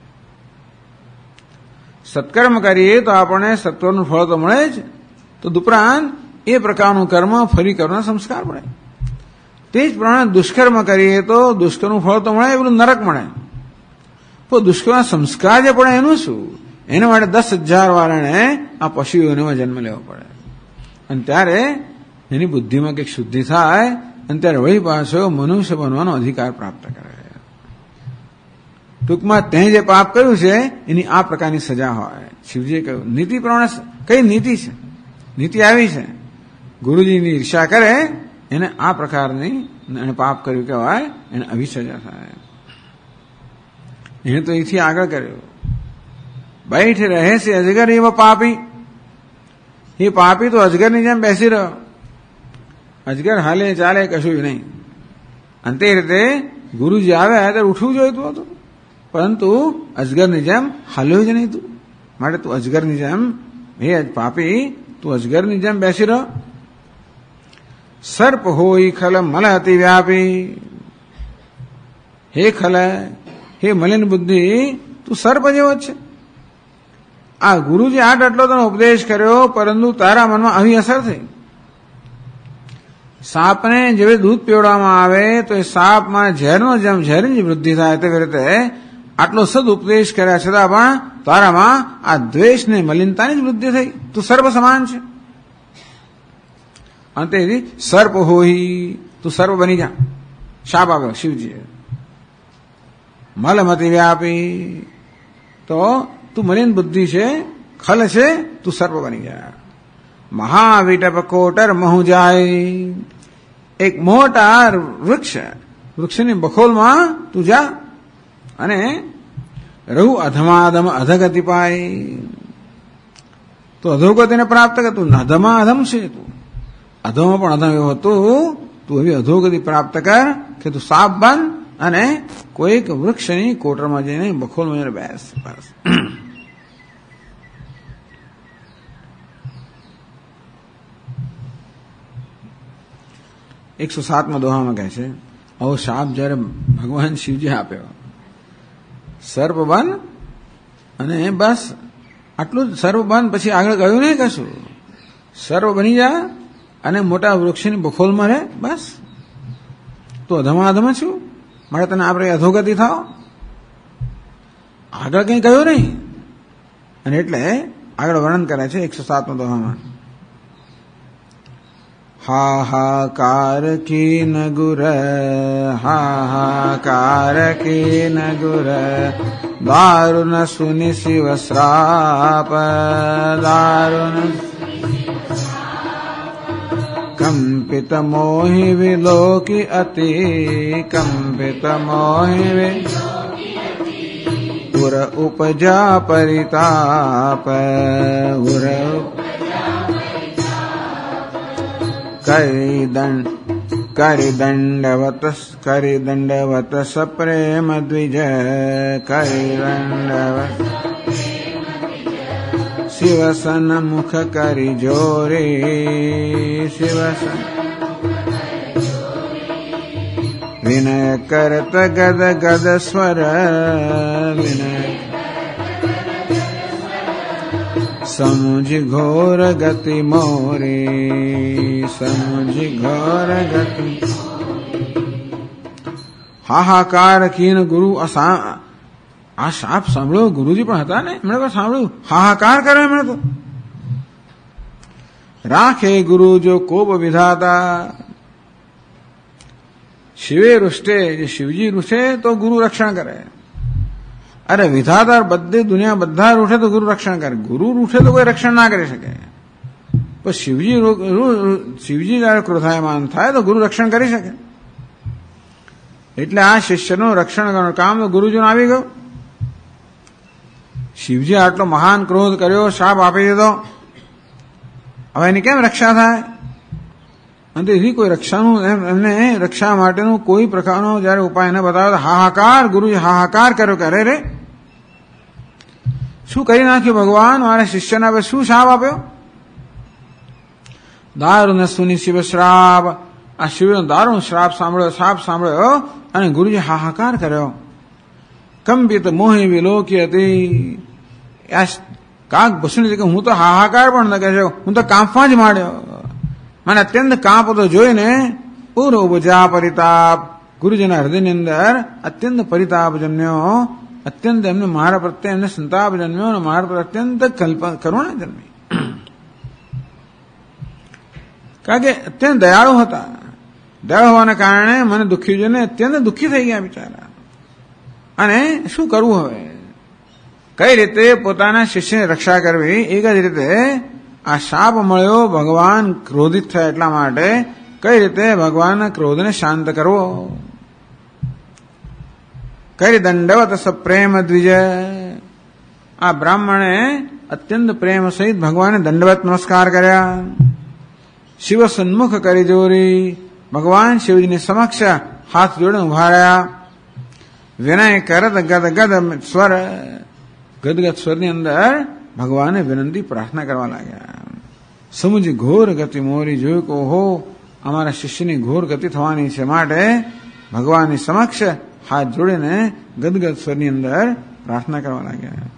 સત્કર્મ કરીએ તો આપણને સત્વનું ફળ તો મળે જ, તો ઉપરાંત એ પ્રકારનું કર્મ ફરી કરવાના સંસ્કાર પડે. તે જ પ્રમાણે દુષ્કર્મ કરીએ તો દુષ્કર્મનું ફળ તો મળે, એવું નરક મળે. તો દુષ્કર્મના સંસ્કાર જે પડે એનું શું? એના માટે 10,000 વાર એને આ પશુઓમાં જન્મ લેવો પડે. અને ત્યારે એની બુદ્ધિમાં કંઈક શુદ્ધિ થાય અને ત્યારે વળી પાછો મનુષ્ય બનવાનો અધિકાર પ્રાપ્ત કરે. ટૂંકમાં તે જે પાપ કર્યું છે એની આ પ્રકારની સજા હોય. શિવજીએ કહ્યું નીતિ પ્રમાણે કઈ નીતિ છે? નીતિ આવી છે, ગુરુજીની ઈર્ષા કરે એને આ પ્રકારની એને પાપ કર્યું કહેવાય, એને અભિસજા થાય. એને તો એથી આગળ કર્યો, બેઠ રહે છે અજગર એવો પાપી. એ પાપી તો અજગરની જેમ બેસી રહ્યો. અજગર હાલે ચાલે કશું નહીં. અંતે રીતે ગુરુજી આવ્યા ત્યારે ઉઠવું જોઈતું હતું, પરંતુ અજગરની જેમ હાલ્યો જ નહીં તું. માટે તું અજગરની જેમ, હે પાપી, તું અજગરની જેમ બેસી રહ્યો. સર્પ હોય ખલ મલ અતિ વ્યાપી. હે ખલ, હે મલિન બુદ્ધિ, તું સર્પ જેવો જ છે. આ ગુરુજી આટલો તને ઉપદેશ કર્યો, પરંતુ તારા મનમાં આવી અસર થઈ. સાપને જેવી દૂધ પીવડાવવામાં આવે તો એ સાપમાં ઝેરનો જેમ ઝેરની વૃદ્ધિ થાય તેવી રીતે આટલો સદ ઉપદેશ કર્યા છતાં પણ તારામાં આ દ્વેષ ને મલિનતાની જ વૃદ્ધિ થઈ. તું સર્પ સમાન છે. અંતે સર્પ હોઈ, તું સર્પ બની જા. શાપ આવ્યો શિવજીએ. મલમતી વ્યાપી, તો તું મલિન બુદ્ધિ છે, ખલ છે, તું સર્પ બની જા. મહાવિટપ કોટર મહુ જાય. એક મોટા વૃક્ષની બખોલમાં તું જા અને રહુ અધમાધમ અધગતિ પાય. તો અધોગતિને પ્રાપ્ત કર. તું અધમા અધમ છે, તું અધોમાં પણ અધમ એવો હતું. તું એવી અધોગતિ પ્રાપ્ત કર કે તું સાપ બન અને કોઈક વૃક્ષની કોટરમાં જઈને બખોલમાં જઈને બેસ. 107માં દોહામાં કહે છે, આવો શાપ જયારે ભગવાન શિવજી આપ્યો, સર્પ બન અને બસ આટલું જ. સર્પ બન પછી આગળ ગયું નહીં કશું. સર્પ બની જા અને મોટા વૃક્ષની બખોલમાં રહે, બસ. તો અધમાધમ છું, મારે તને આપણે અધોગતિ થાવ. આગળ કંઈ ગયું નહીં. અને એટલે આગળ વર્ણન કરે છે 107માં દોહામાં. हाहाकार की नगुर, हाहाकार की नगुर, दारुण सुनि शिव श्राप, दारुण कंपित मोहि विलोकी अति, कंपित मोहि उर उपजा परिताप, उर करिदंडवत सप्रेम द्विज, करिदंडवत शिवसन मुख करि जोरे, शिवसन विनय करत गद गद स्वर, विनय समुझ घोर गति मोरे, समुझ घोर गति. હાહાકાર કીન ગુરુ. આ શાપ સાંભળ્યો ગુરુજી પણ હતા ને, એમણે પણ સાંભળ્યું. હાહાકાર કરે એમણે તો. રાખે ગુરુ જો કોપ વિધાતા. શિવે રૂષ્ટે, જે શિવજી રૂઠે તો ગુરુ રક્ષણ કરે. અરે વિધાતા બધી દુનિયા બધા રૂઠે તો ગુરુ રક્ષણ કરે. ગુરુ રૂઠે તો કોઈ રક્ષણ ના કરી શકે. પણ શિવજી જયારે ક્રોધાયમાન થાય તો ગુરુ રક્ષણ કરી શકે. એટલે આ શિષ્યનું રક્ષણ કરવાનું કામ તો ગુરુજીનું આવી ગયું. શિવજી આટલો મહાન ક્રોધ કર્યો, શાપ આપી દીધો, હવે એની કેમ રક્ષા થાય? અને એની કોઈ રક્ષાનું એમને રક્ષા માટેનું કોઈ પ્રકારનો જયારે ઉપાય ન બતાવ્યો તો હાહાકાર, ગુરુજી હાહાકાર કર્યો કે અરે રે શું કરી નાખ્યું ભગવાન, મારા શિષ્યને હવે શું શાપ આપ્યો? દારૂણ સુની શિવ શ્રાપ. આ શિવનો દારૂણ શ્રાપ સાંભળ્યો, શાપ સાંભળ્યો અને ગુરુજી હાહાકાર કર્યો. કંપિત મોહી વિલોકી હતી. આ કાક ભૂષણ કે હું તો હાહાકાર પણ ન કહી, હું તો કાંપવા જ માંડ્યો. મને અત્યંત કાંપતો જોઈને પૂર ઉપજા પરિતાપ. ગુરુજીના હૃદયની અંદર અત્યંત પરિતાપ જન્મ્યો. અત્યંત એમને મારા પ્રત્યે એમને સંતાપ જન્મ્યો અને મારા પ્રત્યે અત્યંત કરુણા જન્મી. કારણ કે અત્યંત દયાળુ હતા. દયાળુ હોવાને કારણે મને દુઃખી જોઈને અત્યંત દુઃખી થઈ ગયા બિચારા. અને શું કરવું હવે? કઈ રીતે પોતાના શિષ્યની રક્ષા કરવી? એક જ રીતે આ શાપ મળ્યો, ભગવાન ક્રોધિત થયા એટલા માટે કઈ રીતે ભગવાનના ક્રોધને શાંત કરવો. કરી દંડવત સપ્રેમ દ્વિજ. આ બ્રાહ્મણે અત્યંત પ્રેમ સહિત ભગવાને દંડવત નમસ્કાર કર્યા. શિવ સન્મુખ કરી જોરી. ભગવાન શિવજીની સમક્ષ હાથ જોડે ઉભા રહ્યા. વિનય કરત ગદગદ સ્વર. ગદગદ સ્વરની અંદર ભગવાને વિનંતી પ્રાર્થના કરવા લાગ્યા. સમુજી ઘોર ગતિ મોરી. જોયું કે ઓહો અમારા શિષ્યની ઘોર ગતિ થવાની છે, માટે ભગવાનની સમક્ષ હાથ જોડીને ગદગદ સ્વરની અંદર પ્રાર્થના કરવા લાગ્યા.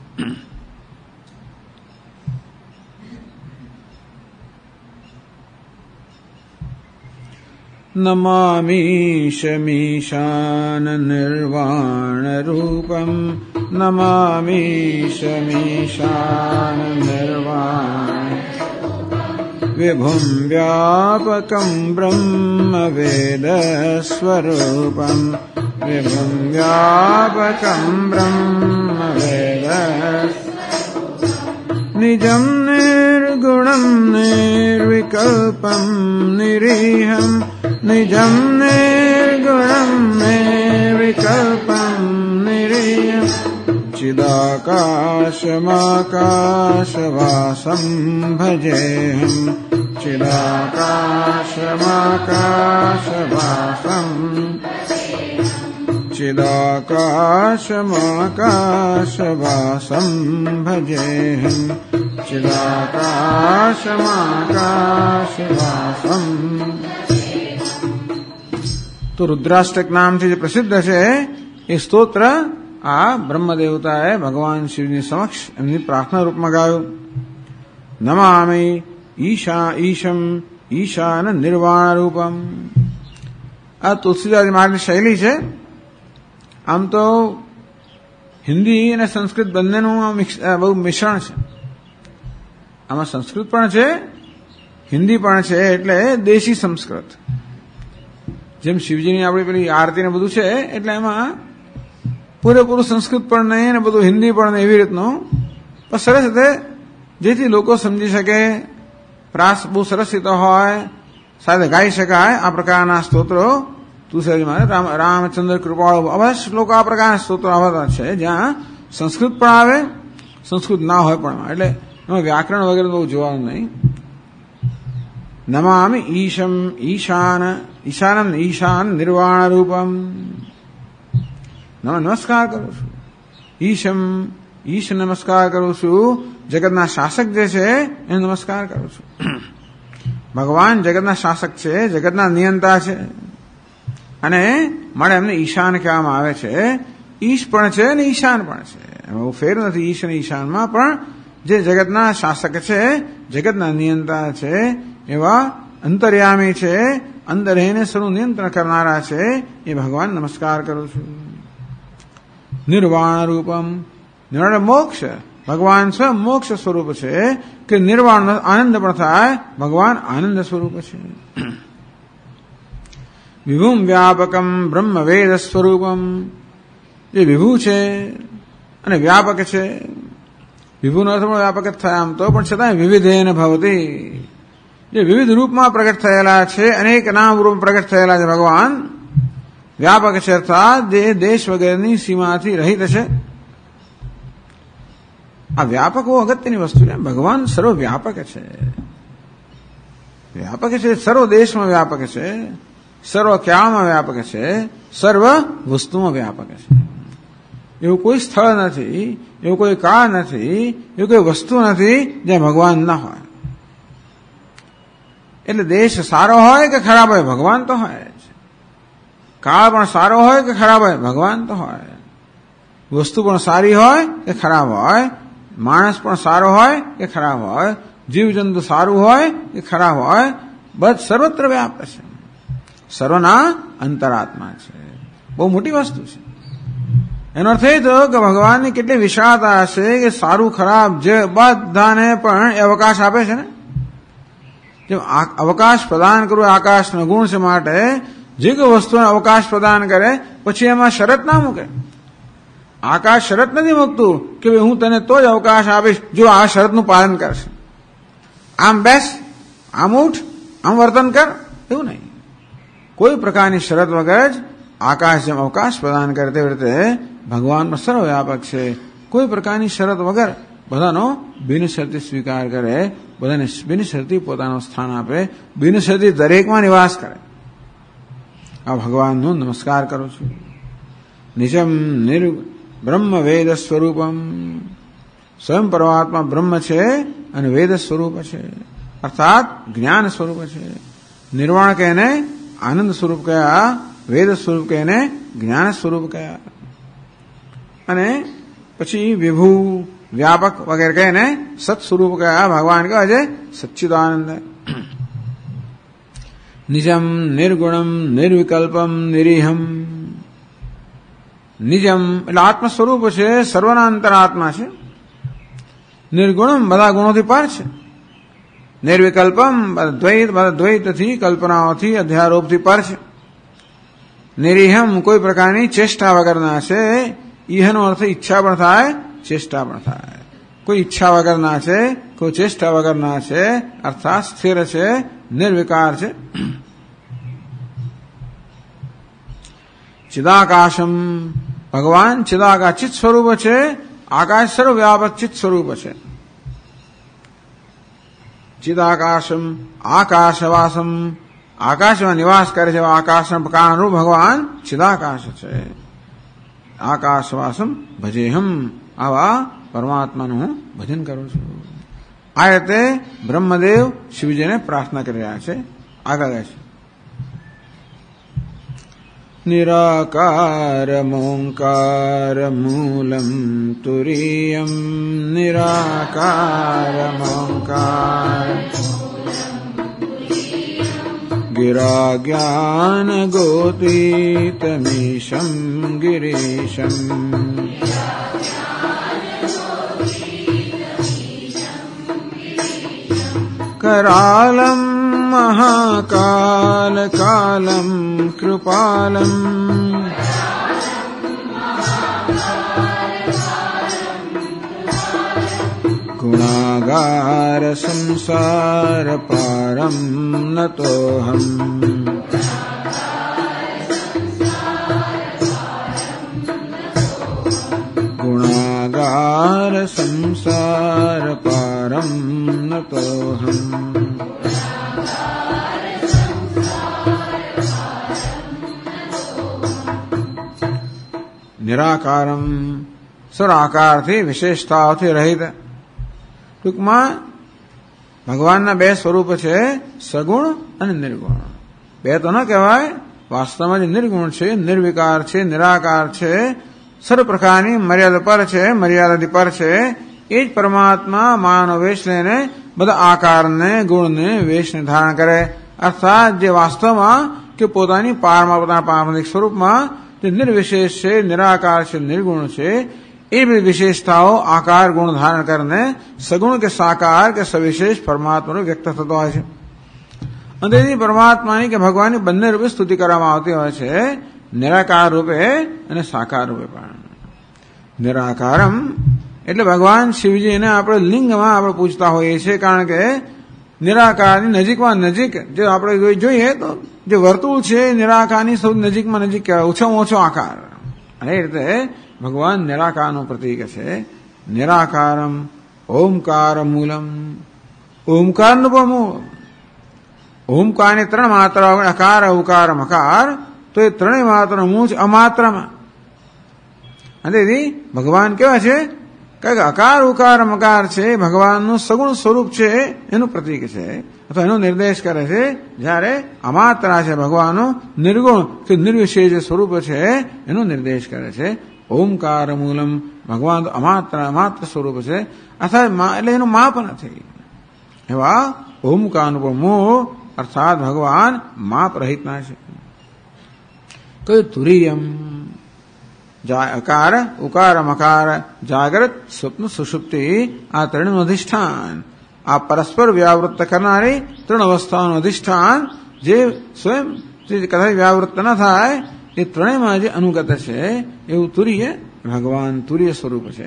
નમામીશમીશાન નિર્વાણ રૂપમ. નમામીશમીશાન નિર્વાણ વિભુમ વ્યાપકમ બ્રહ્મ વેદ સ્વરૂપમ. વિભુમ વ્યાપકમ બ્રહ્મ વેદ નિજમ નિર્ગુણમ નિર્વિકલ્પમ નિરીહમ. નિજમ નિર્ગુણમ નિર્વિકલ્પમ નિરીહમ. ચિદાકાશમાકાશવાસમ ભજેહમ. ચિદાકાશમાકાશવાસમ. ચિદાકાશમાકાશવાસમ ભજેહમ. ચિદાકાશમાકાશવાસમ. તો રુદ્રાષ્ટક નામથી જે પ્રસિદ્ધ છે એ સ્તોત્ર આ બ્રહ્મદેવતાએ ભગવાન શિવની સમક્ષ એમની પ્રાર્થના રૂપમાં ગાયું. નમામિ ઈશમ ઈશાન નિર્વાણ રૂપમ. આ તુલસીદાસ મહારાજની શૈલી છે. આમ તો હિન્દી અને સંસ્કૃત બંનેનું બહુ મિશ્રણ છે. આમાં સંસ્કૃત પણ છે, હિન્દી પણ છે, એટલે દેશી સંસ્કૃત. જેમ શિવજીની આપણી પેલી આરતી ને બધું છે, એટલે એમાં પૂરેપૂરું સંસ્કૃત પણ નહીં અને બધું હિન્દી પણ નહીં, એવી રીતનું. પણ સરસ રીતે જેથી લોકો સમજી શકે, પ્રાસ બહુ સરસ રીતે હોય, સાથે ગાઈ શકાય આ પ્રકારના સ્તોત્રો તુલસીમાં રામચંદ્ર કૃપાળુ આવા શ્લોકો આ પ્રકારના સ્તોત્રો આવા છે જ્યાં સંસ્કૃત પણ આવે, સંસ્કૃત ના હોય પણ, એટલે એમાં વ્યાકરણ વગેરે બહુ જોવાનું નહીં. નમામિ ઈશમ ઈશાન ઈશાનમ ઈશાન નિર્વાણ રૂપમ. નમસ્કાર કરું છું ઈશમ, ઈશ નમસ્કાર કરું છું. જગતના શાસક જે છે એને નમસ્કાર કરું છું. ભગવાન જગતના શાસક છે, જગતના નિયંતા છે, અને મારે એમને ઈશાન કહેવામાં આવે છે. ઈશ પણ છે અને ઈશાન પણ છે, એમાં ફેર નથી ઈશ અને ઈશાનમાં. પણ જે જગતના શાસક છે, જગતના નિયંતા છે, એવા અંતર્યામી છે, અંદર રહીને સર્વ નિયંત્રણ કરનારા છે, એ ભગવાન નમસ્કાર કરું છું. નિર્વાણ રૂપમ. નિર્વાણ મોક્ષ. ભગવાન સ્વયં મોક્ષ સ્વરૂપ છે, કે નિર્વાણ આનંદ પણ થાય, ભગવાન આનંદ સ્વરૂપ છે. વિભુમ વ્યાપકમ બ્રહ્મ વેદ સ્વરૂપમ. જે વિભુ છે અને વ્યાપક છે. વિભુનો અર્થ પણ વ્યાપક જ થાય આમ તો, પણ છતાં વિવિધેન ભવતી. જે વિવિધ રૂપમાં પ્રગટ થયેલા છે, અનેક નામ રૂપ પ્રગટ થયેલા છે ભગવાન. વ્યાપક છે અર્થાત જે દેશ વગેરેની સીમાથી રહિત છે. આ વ્યાપક બહુ અગત્યની વસ્તુ છે. ભગવાન સર્વ વ્યાપક છે. વ્યાપક છે, સર્વ દેશમાં વ્યાપક છે, સર્વ કાળમાં વ્યાપક છે, સર્વ વસ્તુમાં વ્યાપક છે. એવું કોઈ સ્થળ નથી, એવું કોઈ કાળ નથી, એવું કોઈ વસ્તુ નથી જ્યાં ભગવાન ના હોય. એટલે દેશ સારો હોય કે ખરાબ હોય, ભગવાન તો હોય જ. કાળ પણ સારો હોય કે ખરાબ હોય, ભગવાન તો હોય. વસ્તુ પણ સારી હોય કે ખરાબ હોય, માણસ પણ સારો હોય કે ખરાબ હોય, જીવજંતુ સારું હોય કે ખરાબ હોય, બધ સર્વત્ર વ્યાપ્ત છે. સર્વના અંતરાત્મા છે. બહુ મોટી વસ્તુ છે. એનો અર્થ એ થયો કે ભગવાનની કેટલી વિશાળતા હશે કે સારું ખરાબ જે બધાને પણ એ અવકાશ આપે છે ને. જેમ અવકાશ પ્રદાન કરવું આકાશનો ગુણ છે, માટે જે કોઈ વસ્તુને અવકાશ પ્રદાન કરે પછી એમાં શરત ના મૂકે. આકાશ શરત નથી મૂકતું કે હું તને તો જ અવકાશ આપીશ જો આ શરતનું પાલન કરશે. આમ બેસ, આમ ઉઠ, આમ વર્તન કર, એવું નહીં. કોઈ પ્રકારની શરત વગર જ આકાશ જેમ અવકાશ પ્રદાન કરે તેવી રીતે ભગવાન સર્વવ્યાપક છે. કોઈ પ્રકારની શરત વગર બધાનો બિનશરતી સ્વીકાર કરે, બધાને બિનશરતી પોતાનું સ્થાન આપે, બિનશરતી દરેકમાં નિવાસ કરે. આ ભગવાનનો નમસ્કાર કરું છું. નિજમ બ્રહ્મ વેદ સ્વરૂપમ, સ્વયં પરમાત્મા બ્રહ્મ છે અને વેદ સ્વરૂપ છે, અર્થાત જ્ઞાન સ્વરૂપ છે. નિર્વાણ કહેને આનંદ સ્વરૂપ કયા, વેદ સ્વરૂપ કહેને જ્ઞાન સ્વરૂપ કયા. અને પછી વિભુ વ્યાપક વગેરે કહીને સત સ્વરૂપ કયા. ભગવાન કહે છે સચ્ચિદાનંદ. નિજમ નિર્ગુણમ નિર્વિકલ્પમ નિરીહમ. નિજમ એટલે આત્મ સ્વરૂપ છે, સર્વના અંતરાત્મા છે. નિર્ગુણમ બધા ગુણોથી પર છે. નિર્વિકલ્પમ દ્વૈતથી, કલ્પનાઓથી, અધ્યારોપથી પર છે. નિરીહમ કોઈ પ્રકારની ચેષ્ટા વગરના છે. ઇહનો અર્થ ઈચ્છા પણ થાય, ચેષ્ટા પણ થાય. કોઈ ઈચ્છા વગરના છે, કોઈ ચેષ્ટા વગરના છે, અર્થાત સ્થિર છે, નિર્વિકાર છે. ચિદાકાશમ ભગવાન ચિદાકાશ ચિત્ત સ્વરૂપ છે. આકાશ સર્વવ્યાપક ચિત્ત સ્વરૂપ છે. ચિદાકાશમ આકાશવાસમ આકાશમાં નિવાસ કરે છે. આકાશના કારણરૂપ ભગવાન ચિદાકાશ છે. આકાશવાસમ ભજેહમ આવા પરમાત્માનું હું ભજન કરું છું. આ રીતે બ્રહ્મદેવ શિવજીને પ્રાર્થના કરી રહ્યા છે. આગળ છે નિરાકાર મોંકાર મૂલમ તુરીયમ. નિરાકાર મોંકાર गिरा ज्ञान गोतीतमीशं गिरीशं. करालं महाकाल कालं कृपालं. गुणागार संसार पारम नतोहम. गुणागार संसार पारम नतोहम. निराकारम સરાકારથી વિશેષતાઓથી રહિત. ટૂંકમાં ભગવાનના બે સ્વરૂપ છે, સગુણ અને નિર્ગુણ. બે તો ન કહેવાય, વાસ્તવમાં જે નિર્ગુણ છે, નિર્વિકાર છે, નિરાકાર છે, સર્વ પ્રકારની મર્યાદા પર છે, મર્યાદાથી પર છે. એ જ પરમાત્મા માનો વેશ લઈને બધા આકારને, ગુણને, વેશને ધારણ કરે. અર્થાત જે વાસ્તવમાં કે પોતાની પારમાં, પોતાના પારમાર્થિક સ્વરૂપમાં જે નિર્વિશેષ છે, નિરાકાર છે, નિર્ગુણ છે, એ બધી વિશેષતાઓ આકાર ગુણ ધારણ કરીને સગુણ કે સાકાર કે સવિશેષ પરમાત્માનો વ્યક્ત થતો હોય છે. અને તેથી પરમાત્માની કે ભગવાનની બંને રૂપે સ્તુતિ કરવામાં આવતી હોય છે, નિરાકાર રૂપે અને સાકાર રૂપે પણ. નિરાકારમ એટલે ભગવાન શિવજીને આપણે લિંગમાં આપણે પૂછતા હોઈએ છીએ, કારણ કે નિરાકારની નજીકમાં નજીક જે આપણે જોઈએ તો જે વર્તુળ છે નિરાકારની સૌથી નજીકમાં નજીક કહેવાય, ઓછામાં ઓછો આકાર. અને એ રીતે ભગવાન નિરાકારનું પ્રતીક છે. નિરાકારમ ઓમકાર મૂલમ. ઓમકારનું પણ મૂળ. ઓમકારની ત્રણ માત્રા, અકાર ઉકાર મકાર, તો એ ત્રણેય માત્રા મૂળ છે અમાત્રામાં. અને તેથી ભગવાન કેવા છે કે અકાર ઉકાર મકાર છે, ભગવાનનું સગુણ સ્વરૂપ છે એનું પ્રતીક છે, અથવા એનો નિર્દેશ કરે છે. જ્યારે અમાત્રા છે ભગવાનનું નિર્ગુણ કે નિર્વિશેષ સ્વરૂપ છે એનો નિર્દેશ કરે છે. ઓમકાર મૂલમ ભગવાન અમાત્ર સ્વરૂપ છે, અથવા એટલે એનું માપ નથી. એવા ઓમકારનું મૂળ અર્થાત ભગવાન માપ રહિતના છે. કયું તુરીયમ અકાર ઉકાર મકાર જાગ્રત સ્વપ્ન સુષુપ્તિ આ ત્રણનું અધિષ્ઠાન, આ પરસ્પર વ્યાવૃત્ત કરનારી ત્રણ અવસ્થાઓનું અધિષ્ઠાન જે સ્વયં કદાચ વ્યાવૃત્ત ન થાય એ ત્રણેયમાં જે અનુગત છે એવું તુર્ય ભગવાન તુર્ય સ્વરૂપ છે.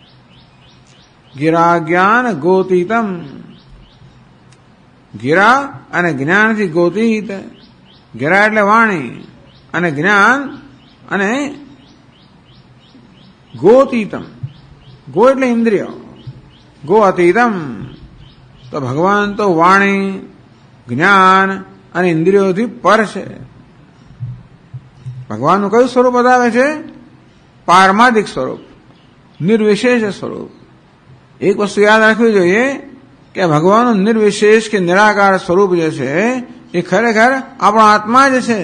ગિરા જ્ઞાન ગોતીતમ. ગિરા અને જ્ઞાનથી ગોતીત ગિરા એટલે વાણી અને જ્ઞાન અને ગોતીતમ. ગો એટલે ઇન્દ્રિયો, ગો અતીતમ. તો ભગવાન તો વાણી, જ્ઞાન અને ઇન્દ્રિયોથી પર છે. ભગવાનનું કયું સ્વરૂપ બતાવે છે? પારમાર્થિક સ્વરૂપ, નિર્વિશેષ સ્વરૂપ. એક વસ્તુ યાદ રાખવી જોઈએ કે ભગવાનનું નિર્વિશેષ કે નિરાકાર સ્વરૂપ જે છે એ ખરેખર આપણો આત્મા જ છે.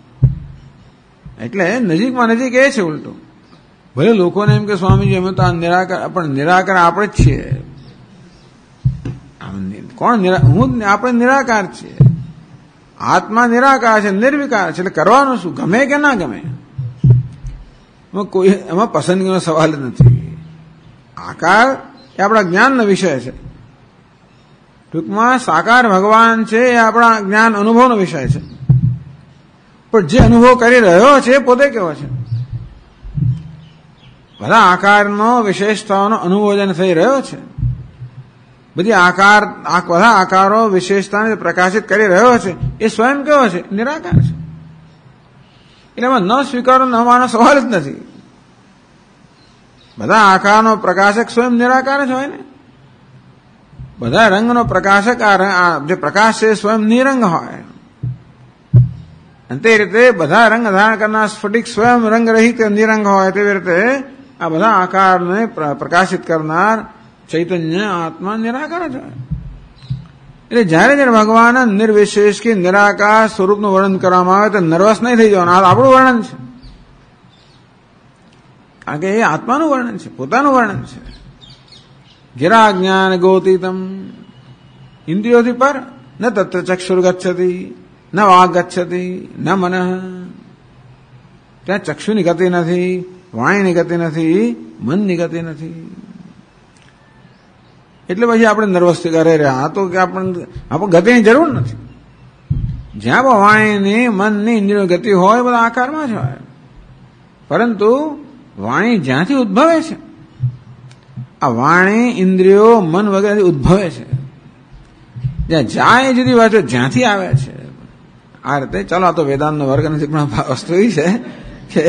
એટલે નજીકમાં નજીક એ છે. ઉલટું ભલે લોકોને એમ કે સ્વામીજી અમે તો આ નિરાકાર, પણ નિરાકાર આપણે જ છીએ. કોણ? આપણે નિરાકાર છીએ. આત્મા નિરાકાર છે, નિર્વિકાર છે. એટલે કરવાનું શું? ગમે કે ના ગમે, કોઈ એમાં પસંદગીનો સવાલ જ નથી. આકાર એ આપણા જ્ઞાનનો વિષય છે. ટૂંકમાં સાકાર ભગવાન છે એ આપણા જ્ઞાન અનુભવનો વિષય છે. પણ જે અનુભવ કરી રહ્યો છે પોતે કેવો છે? બધા આકારનો વિશેષતાઓનો અનુભવ જેને થઈ રહ્યો છે, બધા આકારો વિશેષતાને પ્રકાશિત કરી રહ્યો છે, એ સ્વયં કેવો છે? નિરાકાર છે. એટલે એમાં ન સ્વીકારો ન માનો સવાલ જ નથી. બધા આકારનો પ્રકાશક સ્વયં નિરાકાર જ હોય ને. બધા રંગનો પ્રકાશક જે પ્રકાશ છે સ્વયં નિરંગ હોય. અને તે રીતે બધા રંગ ધારણ કરનાર સ્ફટિક સ્વયં રંગ રહિત નિરંગ હોય. તેવી રીતે આ બધા આકારને પ્રકાશિત કરનાર ચૈતન્ય આત્મા નિરાકાર જ હોય. એટલે જયારે જયારે ભગવાન નિર્વિશેષ કે નિરાકાર સ્વરૂપનું વર્ણન કરવામાં આવે તો નર્વસ નહીં થઈ જવાનું. આ આપણું વર્ણન છે, કારણ કે એ આત્માનું વર્ણન છે, પોતાનું વર્ણન છે. ગિરા જ્ઞાન ગોતીતમ, ઇન્દ્રિયોથી પર. ન તત્ર ચક્ષુર ગચ્છતિ, ન વાગ ગચ્છતિ, ન મન. ત્યાં ચક્ષુની ગતિ નથી, વાણીની ગતિ નથી, મનની ગતિ નથી. એટલે પછી આપણે નર્વસ કરે રહ્યા તો કે આપણે ગતિની જરૂર નથી. જ્યાં પણ વાણીની, મનની, ઇન્દ્રિયોની ગતિ હોય બધા આકારમાં જ હોય. પરંતુ વાણી જ્યાંથી ઉદ્ભવે છે, આ વાણી, ઇન્દ્રિયો, મન વગેરેથી ઉદ્ભવે છે. જ્યાં જાય એ જુદી વાત, જ્યાંથી આવે છે. આ રીતે ચાલો, આ તો વેદાંતનો વર્ગ નથી, પણ વસ્તુ એ છે કે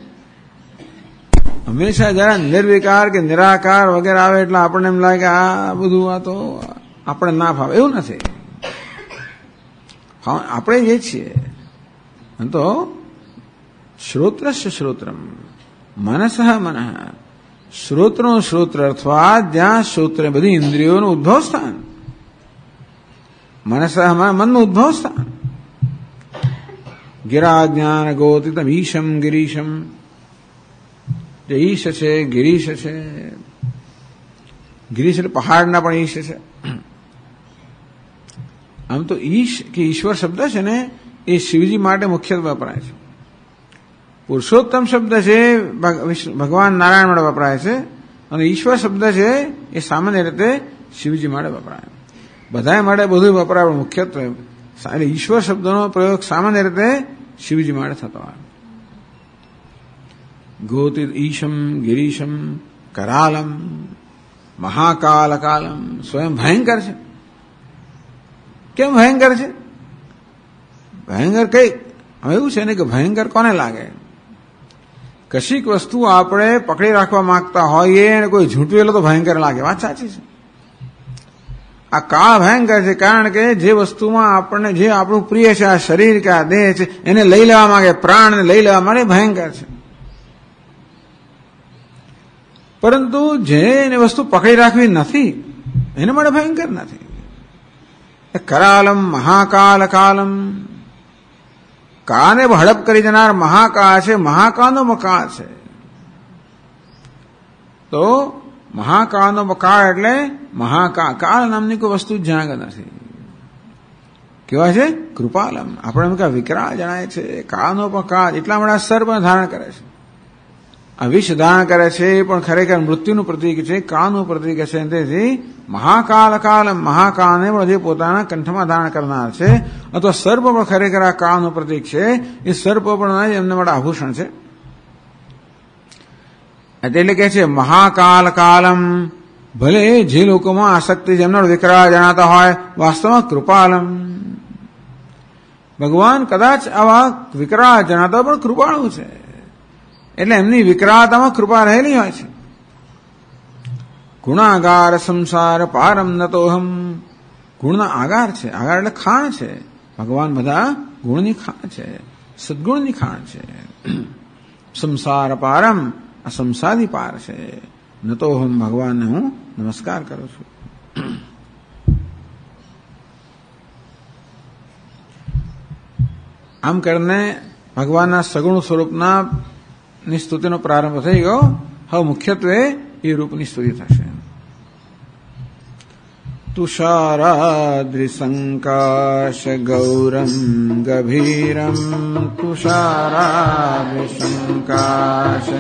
હંમેશા જરા નિર્વિકાર કે નિરાકાર વગેરે આવે એટલે આપણને એમ લાગે આ બધું આ તો આપણે ના ફાવે. એવું નથી. આપણે જે છીએ તો શ્રોત્રસ્ય શ્રોત્રમ, મનસઃ મનઃ. શ્રોત્રનું શ્રોત્ર અર્થાત જ્યાં શ્રોત્ર બધી ઇન્દ્રિયોનું ઉદ્ભવ સ્થાન, મનસઃ મનનું ઉદ્ભવ સ્થાન. ગિરા જ્ઞાન ગોતિતમ ઈશમ ગિરીશમ. જે ઈશ છે, ગિરીશ છે. ગિરીશ એટલે પહાડના પણ ઈશ છે. આમ તો ઈશ કે ઈશ્વર શબ્દ છે ને એ શિવજી માટે મુખ્યત્વે વપરાય છે. પુરુષોત્તમ શબ્દ છે ભગવાન નારાયણ માટે વપરાય છે, અને ઈશ્વર શબ્દ છે એ સામાન્ય રીતે શિવજી માટે વપરાય. બધા માટે બધું વપરાય, મુખ્યત્વે ઈશ્વર શબ્દનો પ્રયોગ સામાન્ય રીતે શિવજી માટે થતો હોય. ગોતિત ઈશમ ગિરીશમ કરાલમ મહાકાલ કાલમ. સ્વયં ભયંકર છે. કેમ ભયંકર છે? ભયંકર કઈ હવે એવું છે ને કે ભયંકર કોને લાગે? કશીક વસ્તુ આપણે પકડી રાખવા માંગતા હોઈએ અને કોઈ ઝૂંટવેલો તો ભયંકર લાગે. વાત સાચી છે. આ કાળ ભયંકર છે, કારણ કે જે વસ્તુમાં આપણને જે આપણું પ્રિય છે, આ શરીર કે આ દેહ છે, એને લઈ લેવા માંગે, પ્રાણને લઈ લેવા માંગે, ભયંકર છે. પરંતુ જેને વસ્તુ પકડી રાખવી નથી એને માટે ભયંકર નથી. કરાલમ મહાકાલ કાલમ. કાળને હડપ કરી જનાર મહાકાળ છે, મહાકાળનો કાળ છે. તો મહાકાળનો કાળ એટલે મહાકાળ. કાળ નામની કોઈ વસ્તુ જ્યાં નથી. કેવા છે? કૃપાલમ. આપણે એમ કે વિકરાળ જણાય છે. કાળનો પણ કાળ એટલા માટે સર પણ ધારણ કરે છે, આ વિષ ધારણ કરે છે, એ પણ ખરેખર મૃત્યુનું પ્રતીક છે, કાળનું પ્રતીક છે. તેથી મહાકાલ કાલ, મહાકાળને પણ જે પોતાના કંઠમાં ધારણ કરનાર છે, અથવા સર્પ પણ ખરેખર આ કાળનું પ્રતીક છે. એ સર્પ પણ એમને માટે આભૂષણ છે. એટલે કહે છે મહાકાલ કાલમ. ભલે જે લોકોમાં આસક્તિ જેમનો વિકરાળ જણાતા હોય, વાસ્તવમાં કૃપાલમ. ભગવાન કદાચ આવા વિકરાળ જણાતા પણ કૃપાળુ છે, એટલે એમની વિકરાળતામાં કૃપા રહેલી હોય છે. ગુણાગાર સંસાર પારમ નતોહમ, ગુણના આગાર છે, આગાર એટલે ખાણ છે. ભગવાન બધા ગુણની ખાણ છે, સદગુણની ખાણ છે. સંસાર પારમ, આ સંસારી પાર છે. નતોહમ, ભગવાનને હું નમસ્કાર કરું છું. આમ કરીને ભગવાનના સગુણ સ્વરૂપના ની સ્તુતિનો પ્રારંભ થઈ ગયો. હવે મુખ્યત્વે એ રૂપની સ્તુતિ થશે. તુષારાદ્રિસંકાશ ગૌરમ ગભીરમ, તુષારાદ્રિસંકાશ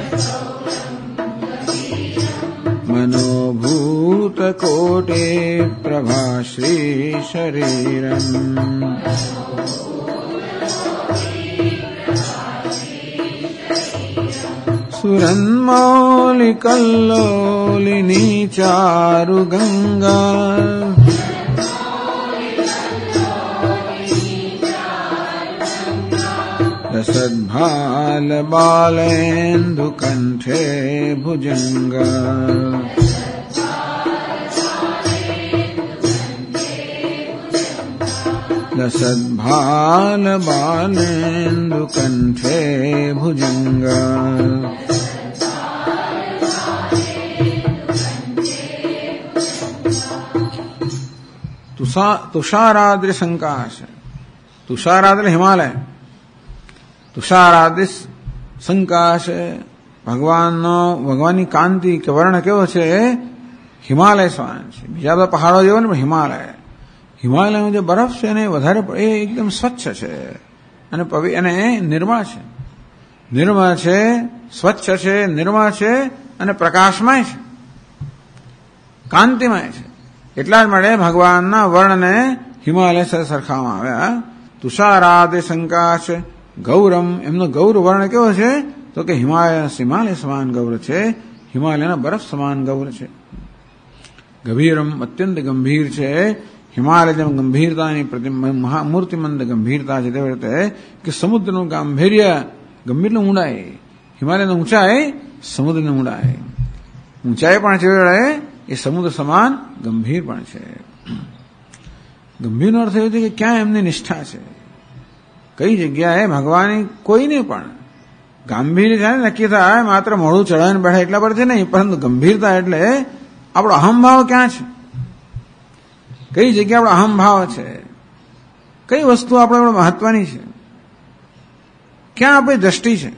મનોભૂતકોટે પ્રભાશ્રી શરીરમ. સુરન્મૌલિકલ્લોલિની ચારુ ગંગા, રસદ્ભાલ બાલેન્દુ કંઠે ભુજંગા. રસદ્ભાલ બાલેન્દુ કંઠે ભુજંગા. તુષારાદ્રિ સંકાશ, તુષારાદ્રિ હિમાલય, તુષારાદ્રિ સંકાશ ભગવાનની કાંતિ કે વર્ણ કેવો છે? હિમાલય સમાન છે. બીજા બધા પહાડો જેવો ને, પણ હિમાલય, હિમાલયનો જે બરફ છે ને વધારે એ એકદમ સ્વચ્છ છે અને નિર્મળ છે. નિર્મળ છે, સ્વચ્છ છે, નિર્મળ છે અને પ્રકાશમય છે, કાંતિમય છે. એટલા જ માટે ભગવાનના વર્ણને હિમાલય સાથે સરખાવવામાં આવ્યા. તુષારાદ્રિ સંકાશ ગૌરમ, એમનો ગૌર વર્ણ કેવો છે? તો કે હિમાલય સમાન ગૌર છે, હિમાલયના બરફ સમાન ગૌર છે. ગભીરમ, અત્યંત ગંભીર છે. હિમાલય જેમ ગંભીરતાની મૂર્તિમંદ ગંભીરતા છે, તેવી રીતે કે સમુદ્રનું ગાંભીર્ય, ગંભીરનું ઊંડાઈ, હિમાલયનું ઊંચાઈ, સમુદ્રની ઊંડાઈ. ઊંચાઈ પણ છે એ સમુદ્ર સમાન ગંભીર પણ છે. ગંભીરનો અર્થ એવો છે કે ક્યાં એમની નિષ્ઠા છે, કઈ જગ્યાએ ભગવાનની કોઈને પણ ગાંભીર્ય છે નક્કી થાય માત્ર મોડું ચડાવીને બેઠા એટલા પર છે નહીં, પરંતુ ગંભીરતા એટલે આપણો અહમભાવ ક્યાં છે, કઈ જગ્યા આપણો અહમભાવ છે, કઈ વસ્તુ આપણે મહત્વની છે, ક્યાં આપણી દ્રષ્ટિ છે.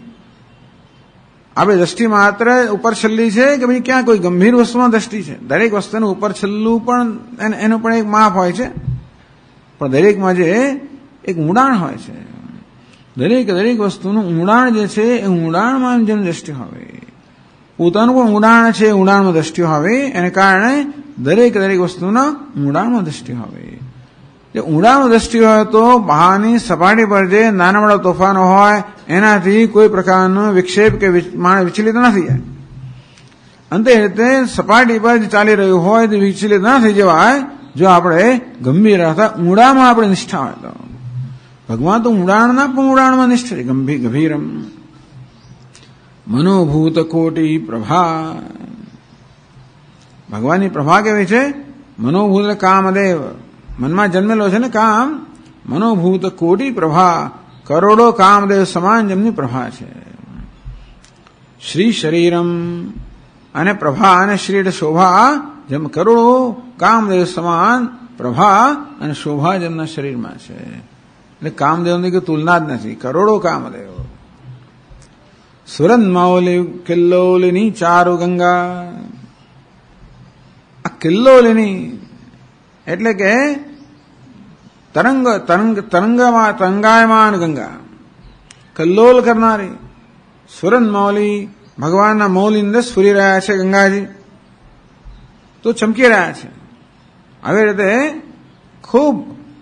આપણી દ્રષ્ટિ માત્ર ઉપર છલ્લી છે કે ભાઈ ક્યાં કોઈ ગંભીર વસ્તુમાં દ્રષ્ટિ છે? દરેક વસ્તુનું ઉપર છલ્લું પણ એનું પણ એક માપ હોય છે, પણ દરેકમાં જે એક ઊંડાણ હોય છે, દરેક વસ્તુનું ઊંડાણ જે છે એ ઊંડાણમાં જેમ દ્રષ્ટિ હવે, પોતાનું પણ ઊંડાણ છે, ઊંડાણમાં દ્રષ્ટિ હવે, એને કારણે દરેક વસ્તુના ઊંડાણમાં દ્રષ્ટિ હવે. જે ઊંડાણમાં દ્રષ્ટિ હોય તો બહારની સપાટી પર જે નાના મોટા તોફાનો હોય એનાથી કોઈ પ્રકારનો વિક્ષેપ કે વિચલિત ન થઈ જાય. અંતે રીતે સપાટી પર જે ચાલી રહ્યું હોય તે વિચલિત ન થઈ જવાય જો આપણે ગંભીર હતા, ઊંડામાં આપણે નિષ્ઠા હોય તો. ભગવાન તો ઊંડાણના પણ ઊંડાણમાં નિષ્ઠ છે. ગંભીરમ મનોભૂત કોટી પ્રભા, ભગવાનની પ્રભા કેવી છે? મનોભૂત કામદેવ, મનમાં જન્મેલો છે ને કામ. મનોભૂત કોટી પ્રભા, કરોડો કામદેવ સમાન જેમની પ્રભા છે. શ્રી શરીરમ, અને પ્રભા અને શ્રી શોભા જેમ કરોડો કામદેવ સમાન પ્રભા અને શોભા જેમના શરીરમાં છે. એટલે કામદેવની કોઈ તુલના જ નથી, કરોડો કામદેવ. સુરન્મૌલી કિલ્લોલિની ચારુ ગંગા, આ કિલ્લોલિની એટલે કે તરંગાયમાન ગંગા, કલ્લોલ કરનારી. સુરન્મૌલી, ભગવાનના મૌલી અંદર સ્ફુરી રહ્યા છે ગંગાજી, તો ચમકી રહ્યા છે. આવી રીતે ખૂબ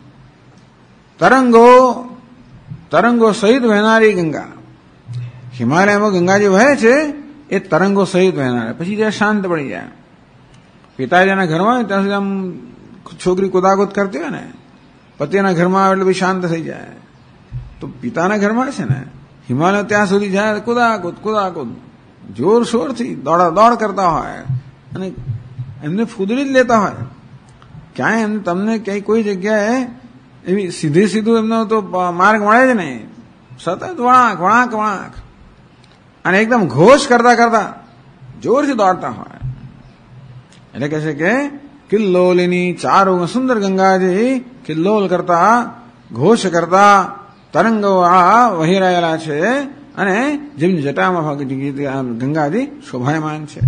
તરંગો સહિત વહેનારી ગંગા. હિમાલયમાં ગંગાજી વહે છે એ તરંગો સહિત વહેનારા, પછી ત્યાં શાંત પડી જાય. પિતાજીના ઘરમાં હોય ત્યાં સુધી આમ છોકરી કુદાકુદ કરતી હોય ને, પતિના ઘરમાં આવે એટલે બી શાંત થઈ જાય. તો પિતાના ઘરમાં છે ને હિમાલય ત્યાં સુધી જાય, કુદાકુદ કુદાકુદ જોરશોરથી દોડ કરતા હોય અને એમને ફૂદડી જ લેતા હોય. ક્યાંય એમને તમને ક્યાંય કોઈ જગ્યાએ એવી સીધું એમનો તો માર્ગ મળે જ નહીં. સતત વળાંક વળાંક વળાંક અને એકદમ ઘોષ કરતા જોરથી દોડતા હોય. એટલે કહે છે કે કિલ્લોલિની ચારો સુંદર ગંગાજી કિલ્લોલ કરતા ઘોષ કરતા તરંગો વહી રહેલા છે અને જેમની જટામાં ગંગાજી શોભાયમાન છે.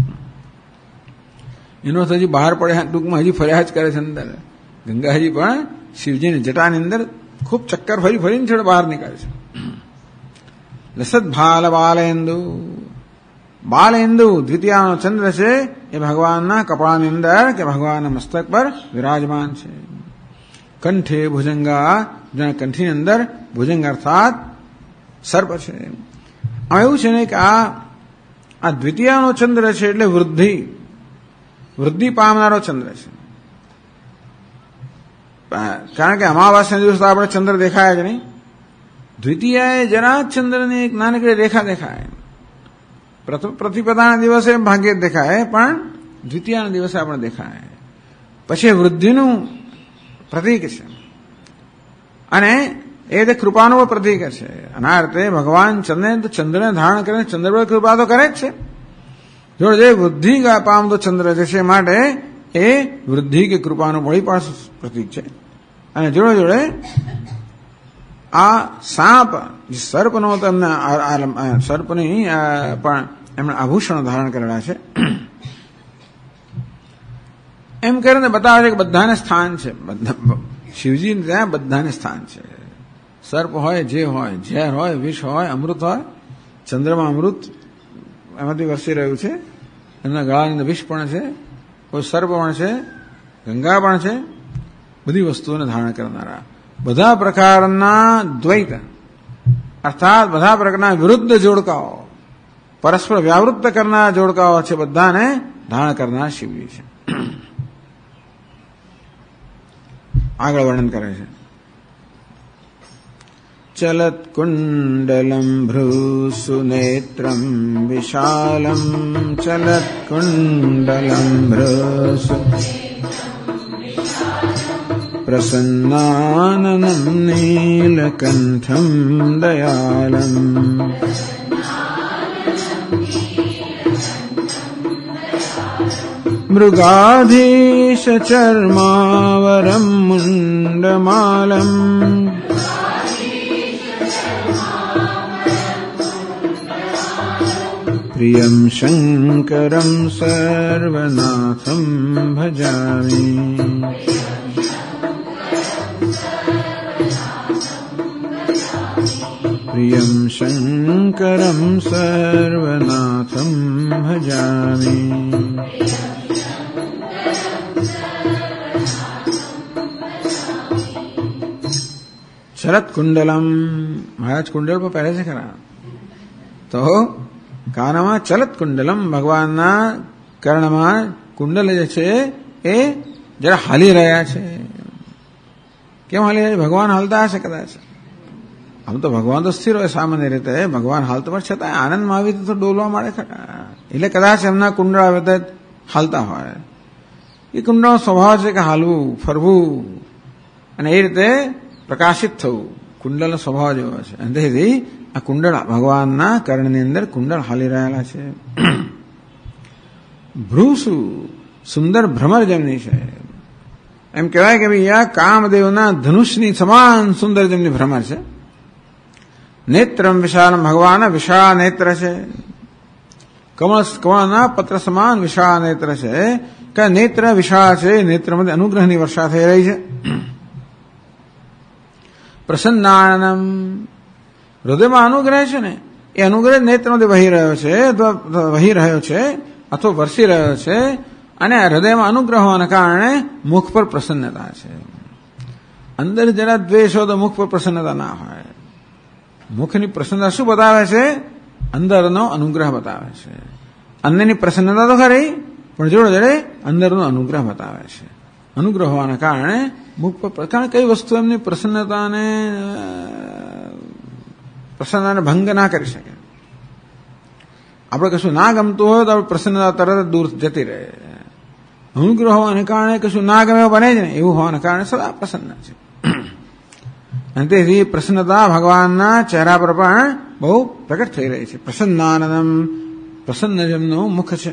એનો હજી બહાર પડ્યા ટૂંકમાં હજી ફર્યા જ કરે છે અંદર. ગંગાજી પણ શિવજીની જટાની અંદર ખૂબ ચક્કર ફરીને છેડે બહાર નીકળે છે. લસદ ભાલ બાલેન્દુ દ્વિતીયાનો ચંદ્ર છે એ ભગવાનના કપાળની અંદર કે ભગવાનના મસ્તક પર વિરાજમાન છે. કંઠે ભુજંગા, જેના કંઠીની અંદર ભુજંગ અર્થાત સર્પ છે. આમાં એવું છે ને કે આ દ્વિતીયાનો ચંદ્ર છે એટલે વૃદ્ધિ પામનારો ચંદ્ર છે. કારણ કે અમાવાસ્યાના દિવસે આપણે ચંદ્ર દેખાય જ નહીં. દ્વિતીયાએ જરા ચંદ્રની એક નાનકડી રેખા દેખાય. પ્રતિપદાના દિવસે ભાગ્યે જ દેખાય, પણ દ્વિતીયાના દિવસે આપણે દેખાય. પછી વૃદ્ધિનું પ્રતીક છે અને એ રીતે કૃપાનું પ્રતીક છે. આના અર્થે ભગવાન ચંદ્રને ધારણ કરીને ચંદ્ર પર કૃપા તો કરે જ છે. જોડે વૃદ્ધિ પામતો ચંદ્ર જે છે માટે એ વૃદ્ધિ કે કૃપાનું બળીપાડ પ્રતીક છે. અને જોડે આ સાપ સર્પનો તો એમને સર્પની પણ એમણે આભૂષણો ધારણ કરેલા છે. એમ કરીને બતાવે છે કે બધાને સ્થાન છે. શિવજી ત્યાં બધાને સ્થાન છે. સર્પ હોય, જે હોય, ઝેર હોય, વિષ હોય, અમૃત હોય. ચંદ્રમાં અમૃત એમાંથી વરસી રહ્યું છે. એમના ગળાની અંદર વિષ પણ છે, કોઈ સર્પ પણ છે, ગંગા પણ છે. બધી વસ્તુઓને ધારણ કરનારા બધા પ્રકારના દ્વૈત અર્થાત બધા પ્રકારના વિરુદ્ધ જોડકાઓ, પરસ્પર વ્યાવૃત્ત કરનારા જોડકાઓ છે, બધાને ધારણ કરનાર શિવજી છે. આગળ વર્ણન કરે છે. ચલત કુંડલમ ભ્રૂસુ નેત્રમ વિશાલમ ચલત કુંડલમ ભ્રૂસુ પ્રસન્નાનનમ નીલકંઠમ દયાલમ મૃગાધીશ ચર્માવરમ મુંડમાલમ પ્રિયમ શંકરમ સર્વનાથમ ભજામી. પ્રિયમ શંકરમ સર્વનાથમ ભજામી. શરદ કુંડલમ, મહારાજ કુંડલ પર પહેરે છે ખરા. તો કાનમાં ચલત કુંડલમ, ભગવાનના કર્ણમાં કુંડલ જે છે એ જરા હાલી રહ્યા છે. કેમ હાલી રહ્યા છે? ભગવાન હાલતા હશે કદાચ. આમ તો ભગવાન તો સ્થિર હોય સામાન્ય રીતે, ભગવાન હાલતા પણ છતાં આનંદમાં આવી તો ડોલવા મળે ખરા. એટલે કદાચ એમના કુંડળ આવે તો હાલતા હોય. એ કુંડળનો સ્વભાવ છે કે હાલવું, ફરવું અને એ રીતે પ્રકાશિત થવું. કુંડળનો સ્વભાવ જેવો છે. તેથી આ કુંડળ ભગવાનના કર્ણની અંદર કુંડળ હાલી રહેલા છે. ભ્રૂસુ સુંદર ભ્રમર જેમની છે. એમ કહેવાય કે ભાઈ આ કામદેવના ધનુષની સમાન સુંદર જેમની ભ્રમર છે. નેત્રમ વિશાલમ, ભગવાન વિશાળ નેત્ર છે. કમળના પત્ર સમાન વિશાળ નેત્ર છે. કે નેત્ર વિશાળ છે, નેત્રમાંથી અનુગ્રહની વર્ષા થઈ રહી છે. પ્રસન્નાનમ, હૃદયમાં અનુગ્રહ છે ને એ અનુગ્રહ નેત્રમાંથી વહી રહ્યો છે અથવા વરસી રહ્યો છે. અને હૃદયમાં અનુગ્રહ હોવાના કારણે મુખ પર પ્રસન્નતા છે. અંદર જરા દ્વેષ હોય તો મુખ પર પ્રસન્નતા ના હોય. મુખની પ્રસન્નતા શું બતાવે છે? અંદરનો અનુગ્રહ બતાવે છે. અન્યની પ્રસન્નતા તો ખરી, પણ જોડે અંદરનો અનુગ્રહ બતાવે છે. અનુગ્રહ હોવાના કારણે મુખ પર, કારણ કઈ વસ્તુ એમની પ્રસન્નતાને પ્રસન્નતાને ભંગ ના કરી શકે. આપણે કશું ના ગમતું હોય તો પ્રસન્નતા તરત જ દૂર જતી રહે. અનુગ્રહ હોવાને કારણે કશું ના ગમે બને જ ને એવું હોવાને કારણે સદા પ્રસન્ન છે. અને તેથી પ્રસન્નતા ભગવાનના ચહેરા પર પણ બહુ પ્રગટ થઈ રહી છે. પ્રસન્નાનંદમ, પ્રસન્ન જેમનું મુખ છે.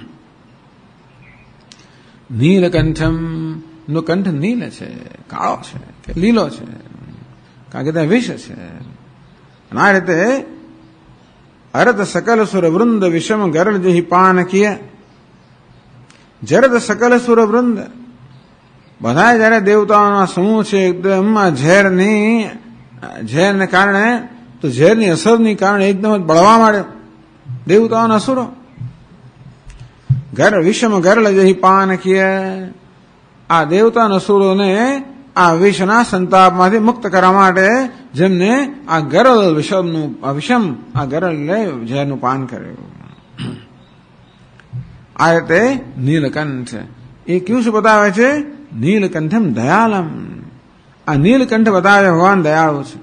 નીલકંઠમ, નો કંઠ નીલ છે, કાળો છે કે લીલો છે, કારણ કે ત્યાં વિષ છે. અને આ રીતે અરત સકલ સુર વૃંદ વિષમ ગરલ જેહી પાન કિય. જરદ સકલ સુર વૃંદ, બધા જયારે દેવતાઓના સમૂહ છે એકદમ ઝેરને કારણે, તો ઝેરની અસરની કારણે એકદમ બળવા માંડ્યો દેવતાઓના અસુરો. વિષમ ગરલ જેહી પાન કિય, આ દેવતાના અસુરોને આ વિષના સંતાપમાંથી મુક્ત કરવા માટે જેમને આ ગરલ વિષમ આ ગરલ ઝેરનું પાન કર્યું. આ રીતે નીલકંઠ એ કયું શું બતાવે છે? નીલકંઠમ દયાલમ. આ નીલકંઠ બતાવે ભગવાન દયાળુ છે.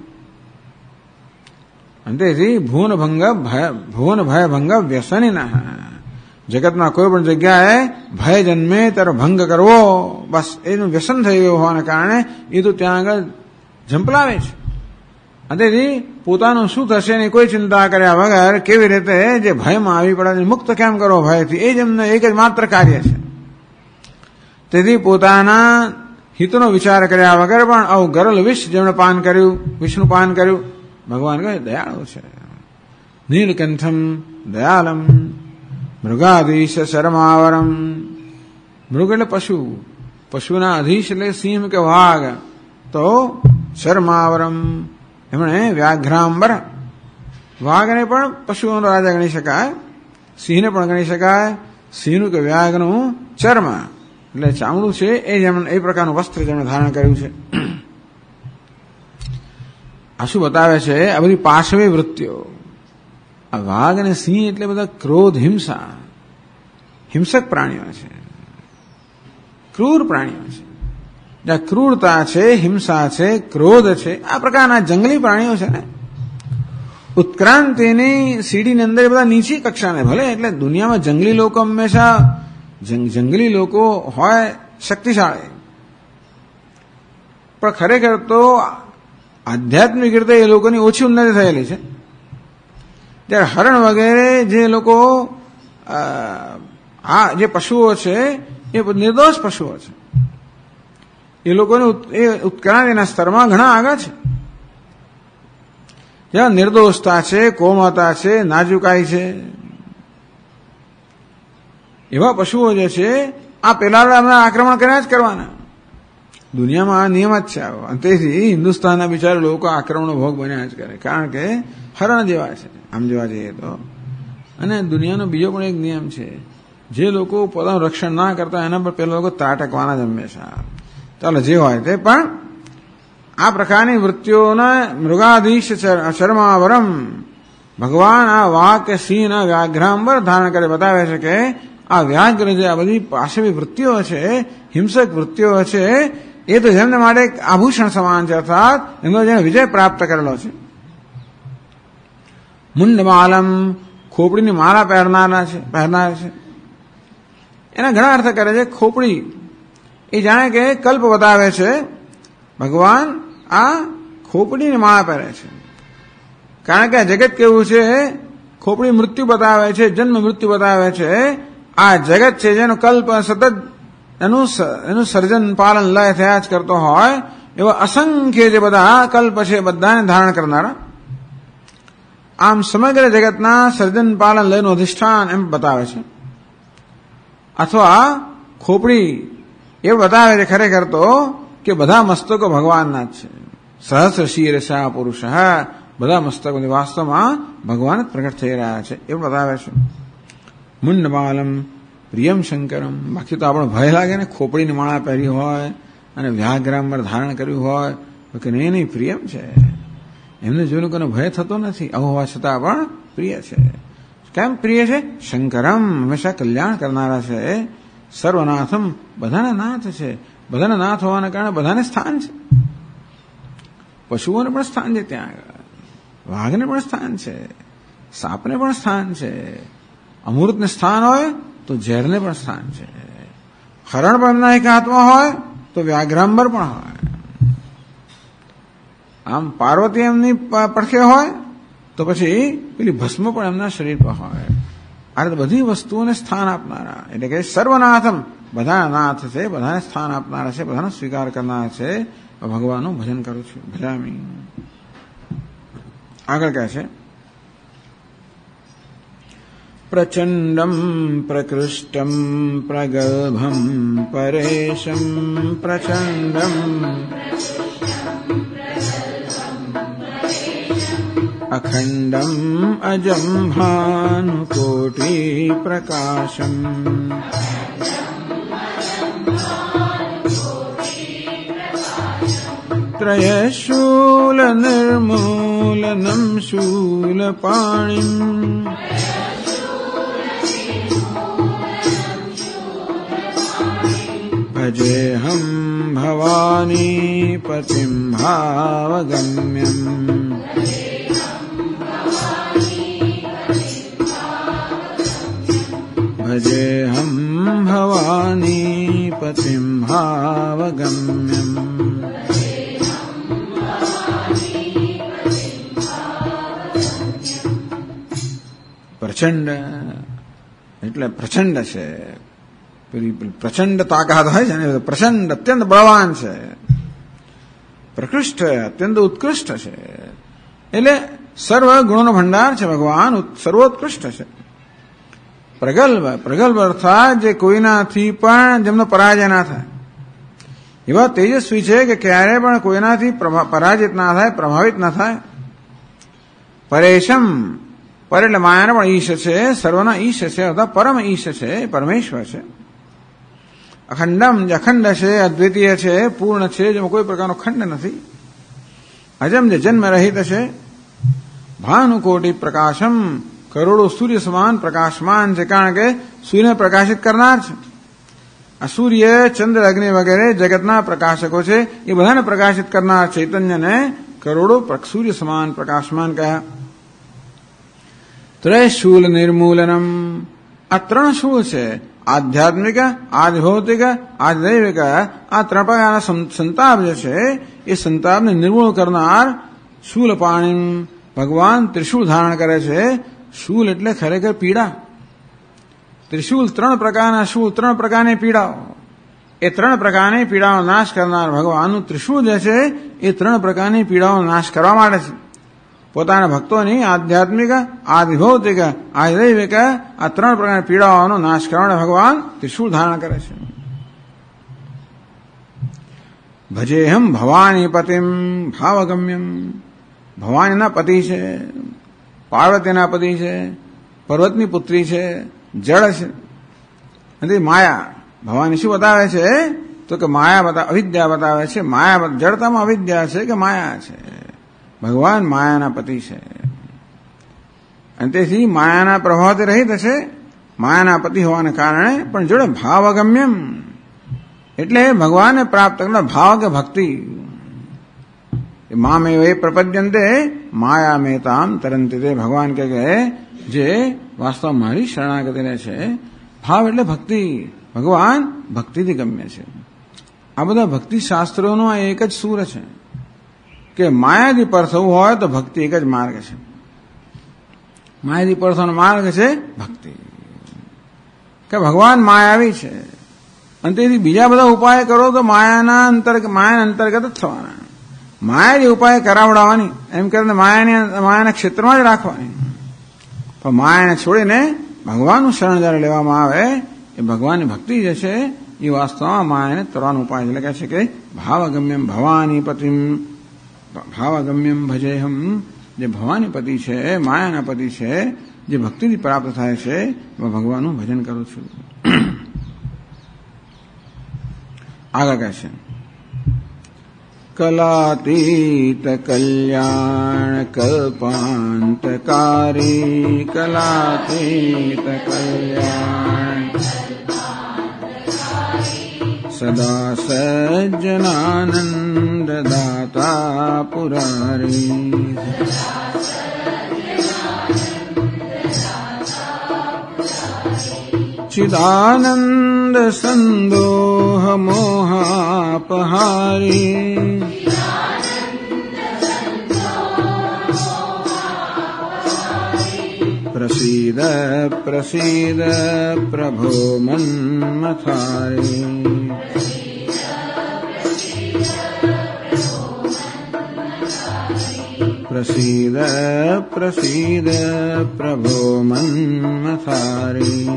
અને તેથી ભુવન ભય ભંગ વ્યસની જગતમાં કોઈ પણ જગ્યાએ ભય જન્મે ત્યારે ભંગ કરવો, બસ એનું વ્યસન થઈ ગયું હોવાને કારણે એ તો ત્યાં આગળ ઝંપલાવે છે. અને તેથી પોતાનું શું થશે એની કોઈ ચિંતા કર્યા વગર કેવી રીતે જે ભયમાં આવી પડે મુક્ત કેમ કરો ભયથી, એ જ એમને એક જ માત્ર કાર્ય છે. તેથી પોતાના હિતનો વિચાર કર્યા વગર પણ આવું ગરલ વિષ જેમણે પાન કર્યું, વિષનું પાન કર્યું, ભગવાન કહે દયાળુ છે. નીલકંઠમ દયાલમ મૃગાધીશ શરમાવરમ. મૃગ એટલે પશુ, પશુના અધીશ એટલે સિંહ કે વાઘ, તો શરમાવરમ એમણે વ્યાઘ્રાંબર. વાઘને પણ પશુઓનો રાજા ગણી શકાય, સિંહને પણ ગણી શકાય. સિંહનું કે વ્યાઘનું ચર્મ એટલે ચામડું છે એ પ્રકારનું વસ્ત્ર જેમણે ધારણ કર્યું છે. આ શું બતાવે છે? આ બધી પાશવી વૃત્તિઓ. આ વાઘ અને સિંહ એટલે બધા ક્રોધ, હિંસા, હિંસક પ્રાણીઓ છે, ક્રૂર પ્રાણીઓ છે. જ્યાં ક્રૂરતા છે, હિંસા છે, ક્રોધ છે, આ પ્રકારના જંગલી પ્રાણીઓ છે ને. ઉત્ક્રાંતિની સીડીની અંદર બધા નીચી કક્ષાને, ભલે એટલે દુનિયામાં જંગલી લોકો હંમેશા જંગલી લોકો હોય શક્તિશાળી, પણ ખરેખર તો આધ્યાત્મિક રીતે એ લોકોની ઓછી ઉન્નતિ થયેલી છે. જ્યારે હરણ વગેરે જે લોકો આ જે પશુઓ છે એ નિર્દોષ પશુઓ છે. એ લોકોને એ ઉત્ક્રાંતિના સ્તરમાં ઘણા આગળ છે. જ્યાં નિર્દોષતા છે, કોમળતા છે, નાજુકાઈ છે, એવા પશુઓ જે છે આ પેલા અમને આક્રમણ કર્યા જ કરવાના. દુનિયામાં આ નિયમ જ છે આવો. અને તેથી હિન્દુસ્તાનના બિચારા લોકો આક્રમણનો ભોગ બન્યા જ કરે, કારણ કે હરણ જેવા છે આમ જોવા જઈએ તો. અને દુનિયાનો બીજો પણ એક નિયમ છે, જે લોકો પોતાનું રક્ષણ ના કરતા એના પર પેલા લોકો ત્રાટકવાના જ હંમેશા. ચાલો જે હોય તે, પણ આ પ્રકારની વૃત્તિઓના મૃગાધીશ શર્માવરમ ભગવાન આ વાઘ કે સિંહના વ્યાઘ્રાંબર ધારણ કરી બતાવે છે કે આ વ્યાઘ્ર જે આ બધી પાશવી વૃત્તિઓ છે, હિંસક વૃત્તિઓ છે, એ તો જેમને માટે એક આભૂષણ સમાન છે, અર્થાત એમનો જેને વિજય પ્રાપ્ત કરેલો છે. મુંડમાલમ ખોપડીની માળા પહેરનાર છે. એના ઘણા અર્થ કરે છે. ખોપડી એ જાણે કે કલ્પ બતાવે છે. ભગવાન આ ખોપડીની માળા પહેરે છે, કારણ કે આ જગત કેવું છે, ખોપડી મૃત્યુ બતાવે છે, જન્મ મૃત્યુ બતાવે છે. આ જગત છે જેનો કલ્પ સતત એનું સર્જન પાલન લય થયા જ કરતો હોય, એવા અસંખ્ય જે બધા કલ્પ છે બધાને ધારણ કરનારા. આમ સમગ્ર જગતના સર્જન પાલન લયનું અધિષ્ઠાન એમ બતાવે છે. અથવા ખોપડી એ બતાવે છે ખરેખર તો કે બધા મસ્તકો ભગવાનના જ છે. સહસ્ર શીર્ષા પુરુષ, બધા મસ્તકોની વાસ્તવમાં ભગવાન જ પ્રગટ થઈ રહ્યા છે એવું બતાવે છે. મુંડમાલમ પ્રિયમ શંકરમ. બાકી તો આપણો ભય લાગે ને, ખોપડીની માળા પહેરી હોય અને વ્યાઘ્રાંબર ધારણ કર્યું હોય તો કે નહીં પ્રિયમ છે. એમને જો લોકોને ભય થતો નથી, આવું હોવા છતાં પણ પ્રિય છે. કેમ પ્રિય છે? શંકરમ હંમેશા કલ્યાણ કરનારા છે. સર્વનાથમ બધાના નાથ છે. બધાના નાથ હોવાના કારણે બધાને સ્થાન છે. પશુઓને પણ સ્થાન છે ત્યાં આગળ. વાઘને પણ સ્થાન છે, સાપને પણ સ્થાન છે, અમૃતને સ્થાન હોય તો ઝેરને પણ સ્થાન છે, હરણ પણ એમના એક હાથમાં હોય તો વ્યાઘ્રાંબર પણ હોય. આમ પાર્વતી એમની પડખે હોય તો પછી પેલી ભસ્મ પણ એમના શરીર પર હોય. આ બધી વસ્તુઓને સ્થાન આપનારા એટલે કે સર્વનાથમ, બધા નાથ છે, બધાને સ્થાન આપનારા છે, બધાનો સ્વીકાર કરનારા છે. ભગવાનનું ભજન કરું છું, ભજામી. આગળ કહે છે પ્રચંડમ પ્રકૃષ્ટમ પ્રગલ્ભમ પરેશમ પ્રચંડમ અખંડમ અજમ ભાનુકોટિ પ્રકાશમ ત્રયશૂલ નિર્મૂલનમ શૂલપાણિમ ભજેહમ ભવાની પતિમ ભાવગમ્યમ ભજેહમ ભવાની પતિમ ભાવગમ્યમ. પ્રચંડ એટલે પ્રચંડ છે, પ્રચંડ તાકાત હોય છે ને, પ્રચંડ અત્યંત બળવાન છે. પ્રકૃષ્ટ અત્યંત ઉત્કૃષ્ટ છે, એટલે સર્વ ગુણોનો ભંડાર છે ભગવાન, સર્વોત્કૃષ્ટ છે. પ્રગલ્ભ, પ્રગલ્ભ અર્થાત જે કોઈનાથી પણ જેમનો પરાજય ના થાય, એવા તેજસ્વી છે કે ક્યારે પણ કોઈનાથી પરાજિત ના થાય, પ્રભાવિત ના થાય. પરેશમ, પર એટલે માયાના પણ ઈશ છે, સર્વના ઈશ છે, અથવા પરમ ઈશ છે, પરમેશ્વર છે. અખંડમ, જે અખંડ છે, અદ્વિતીય છે, પૂર્ણ છે, જેમાં કોઈ પ્રકારનો ખંડ નથી. અજમ, જે જન્મ રહિત છે. ભાનુકોટિ પ્રકાશમ, કરોડો સૂર્ય સમાન પ્રકાશમાન છે, કારણ કે સૂર્યને પ્રકાશિત કરનાર છે. આ સૂર્ય, ચંદ્ર, અગ્નિ વગેરે જગતના પ્રકાશકો છે, એ બધાને પ્રકાશિત કરનાર ચૈતન્યને કરોડો સૂર્ય સમાન પ્રકાશમાન કહ્યા. ત્રયશૂલ નિર્મૂલનમ, આ ત્રણ શૂળ છે, આધ્યાત્મિક, આધિભૌતિક, આધિદૈવિક. આ ત્રણ પ્રકારના સંતાપ જે છે એ સંતાપને નિર્મૂળ કરનાર શૂલપાણી ભગવાન ત્રિશૂળ ધારણ કરે છે. શૂલ એટલે ખરેખર પીડા. ત્રિશૂલ ત્રણ પ્રકારના શૂળ, ત્રણ પ્રકારની પીડાઓ, એ ત્રણ પ્રકારની પીડાઓ નાશ કરનાર ભગવાનનું ત્રિશૂળ જે છે એ ત્રણ પ્રકારની પીડાઓ નાશ કરવા માટે છે. પોતાના ભક્તોની આધ્યાત્મિક, આધિભૌતિક, આધિદૈવિક આ ત્રણ પ્રકારની પીડાઓનો નાશ કરવા માટે ભગવાન ત્રિશૂળ ધારણ કરે છે. ભજેહમ ભવાની પતિમ ભાવગમ્યમ, ભવાનીના પતિ છે, પાર્વતીના પતિ છે, પર્વતની પુત્રી છે, જળ છે, અને માયા. ભવાની શું બતાવે છે તો કે માયા અવિદ્યા બતાવે છે. માયા, જડતામાં અવિદ્યા છે કે માયા છે. ભગવાન માયાના પતિ છે, અને તેથી માયાના પ્રભાવથી રહિત છે. માયાના પતિ હોવાને કારણે પણ જોડે ભાવગમ્યમ એટલે ભગવાનને પ્રાપ્ત કરનાર ભાવ કે ભક્તિ. મામે એ પ્રપદ્યંતે માયા મેતામ તરંતિ, તે ભગવાન કે જે વાસ્તવ મારી શરણાગતિને છે. ભાવ એટલે ભક્તિ, ભગવાન ભક્તિથી ગમ્ય છે. આ બધા ભક્તિ શાસ્ત્રોનો આ એક જ સૂર છે કે માયાથી પર થવું હોય તો ભક્તિ એક જ માર્ગ છે. માયાથી પર થવાનો માર્ગ છે ભક્તિ, કે ભગવાન માયાવી છે, અને તેથી બીજા બધા ઉપાય કરો તો માયાના અંતર્ગત જ થવાના. માયા જે ઉપાય કરાવડાવવાની એમ કરીને માયાના ક્ષેત્રમાં જ રાખવાની. પણ માયાને છોડીને ભગવાનનું શરણ જ્યારે લેવામાં આવે એ ભગવાનની ભક્તિ જે છે એ વાસ્તવમાં માયાને તરવાનો ઉપાય. એટલે કહે છે કે ભાવગમ્યમ ભવાની પતિમ, ભાવગમ્યમ ભજેહમ, જે ભવાની પતિ છે, માયાના પતિ છે, જે ભક્તિથી પ્રાપ્ત થાય છે એમાં ભગવાનનું ભજન કરું છું. આગળ કહે છે કલાતીત કલ્યાણ કલ્પાંતકારી, કલાતીત કલ્યાણ સદા સજ્જનાનંદ દાતા પુરારી ચિદાનંદ સંદોહ મોહાપહારી પ્રસીદ પ્રસીદ પ્રભો મન્મથારી પ્રસીદ પ્રસીદ પ્રભો મન્મથારી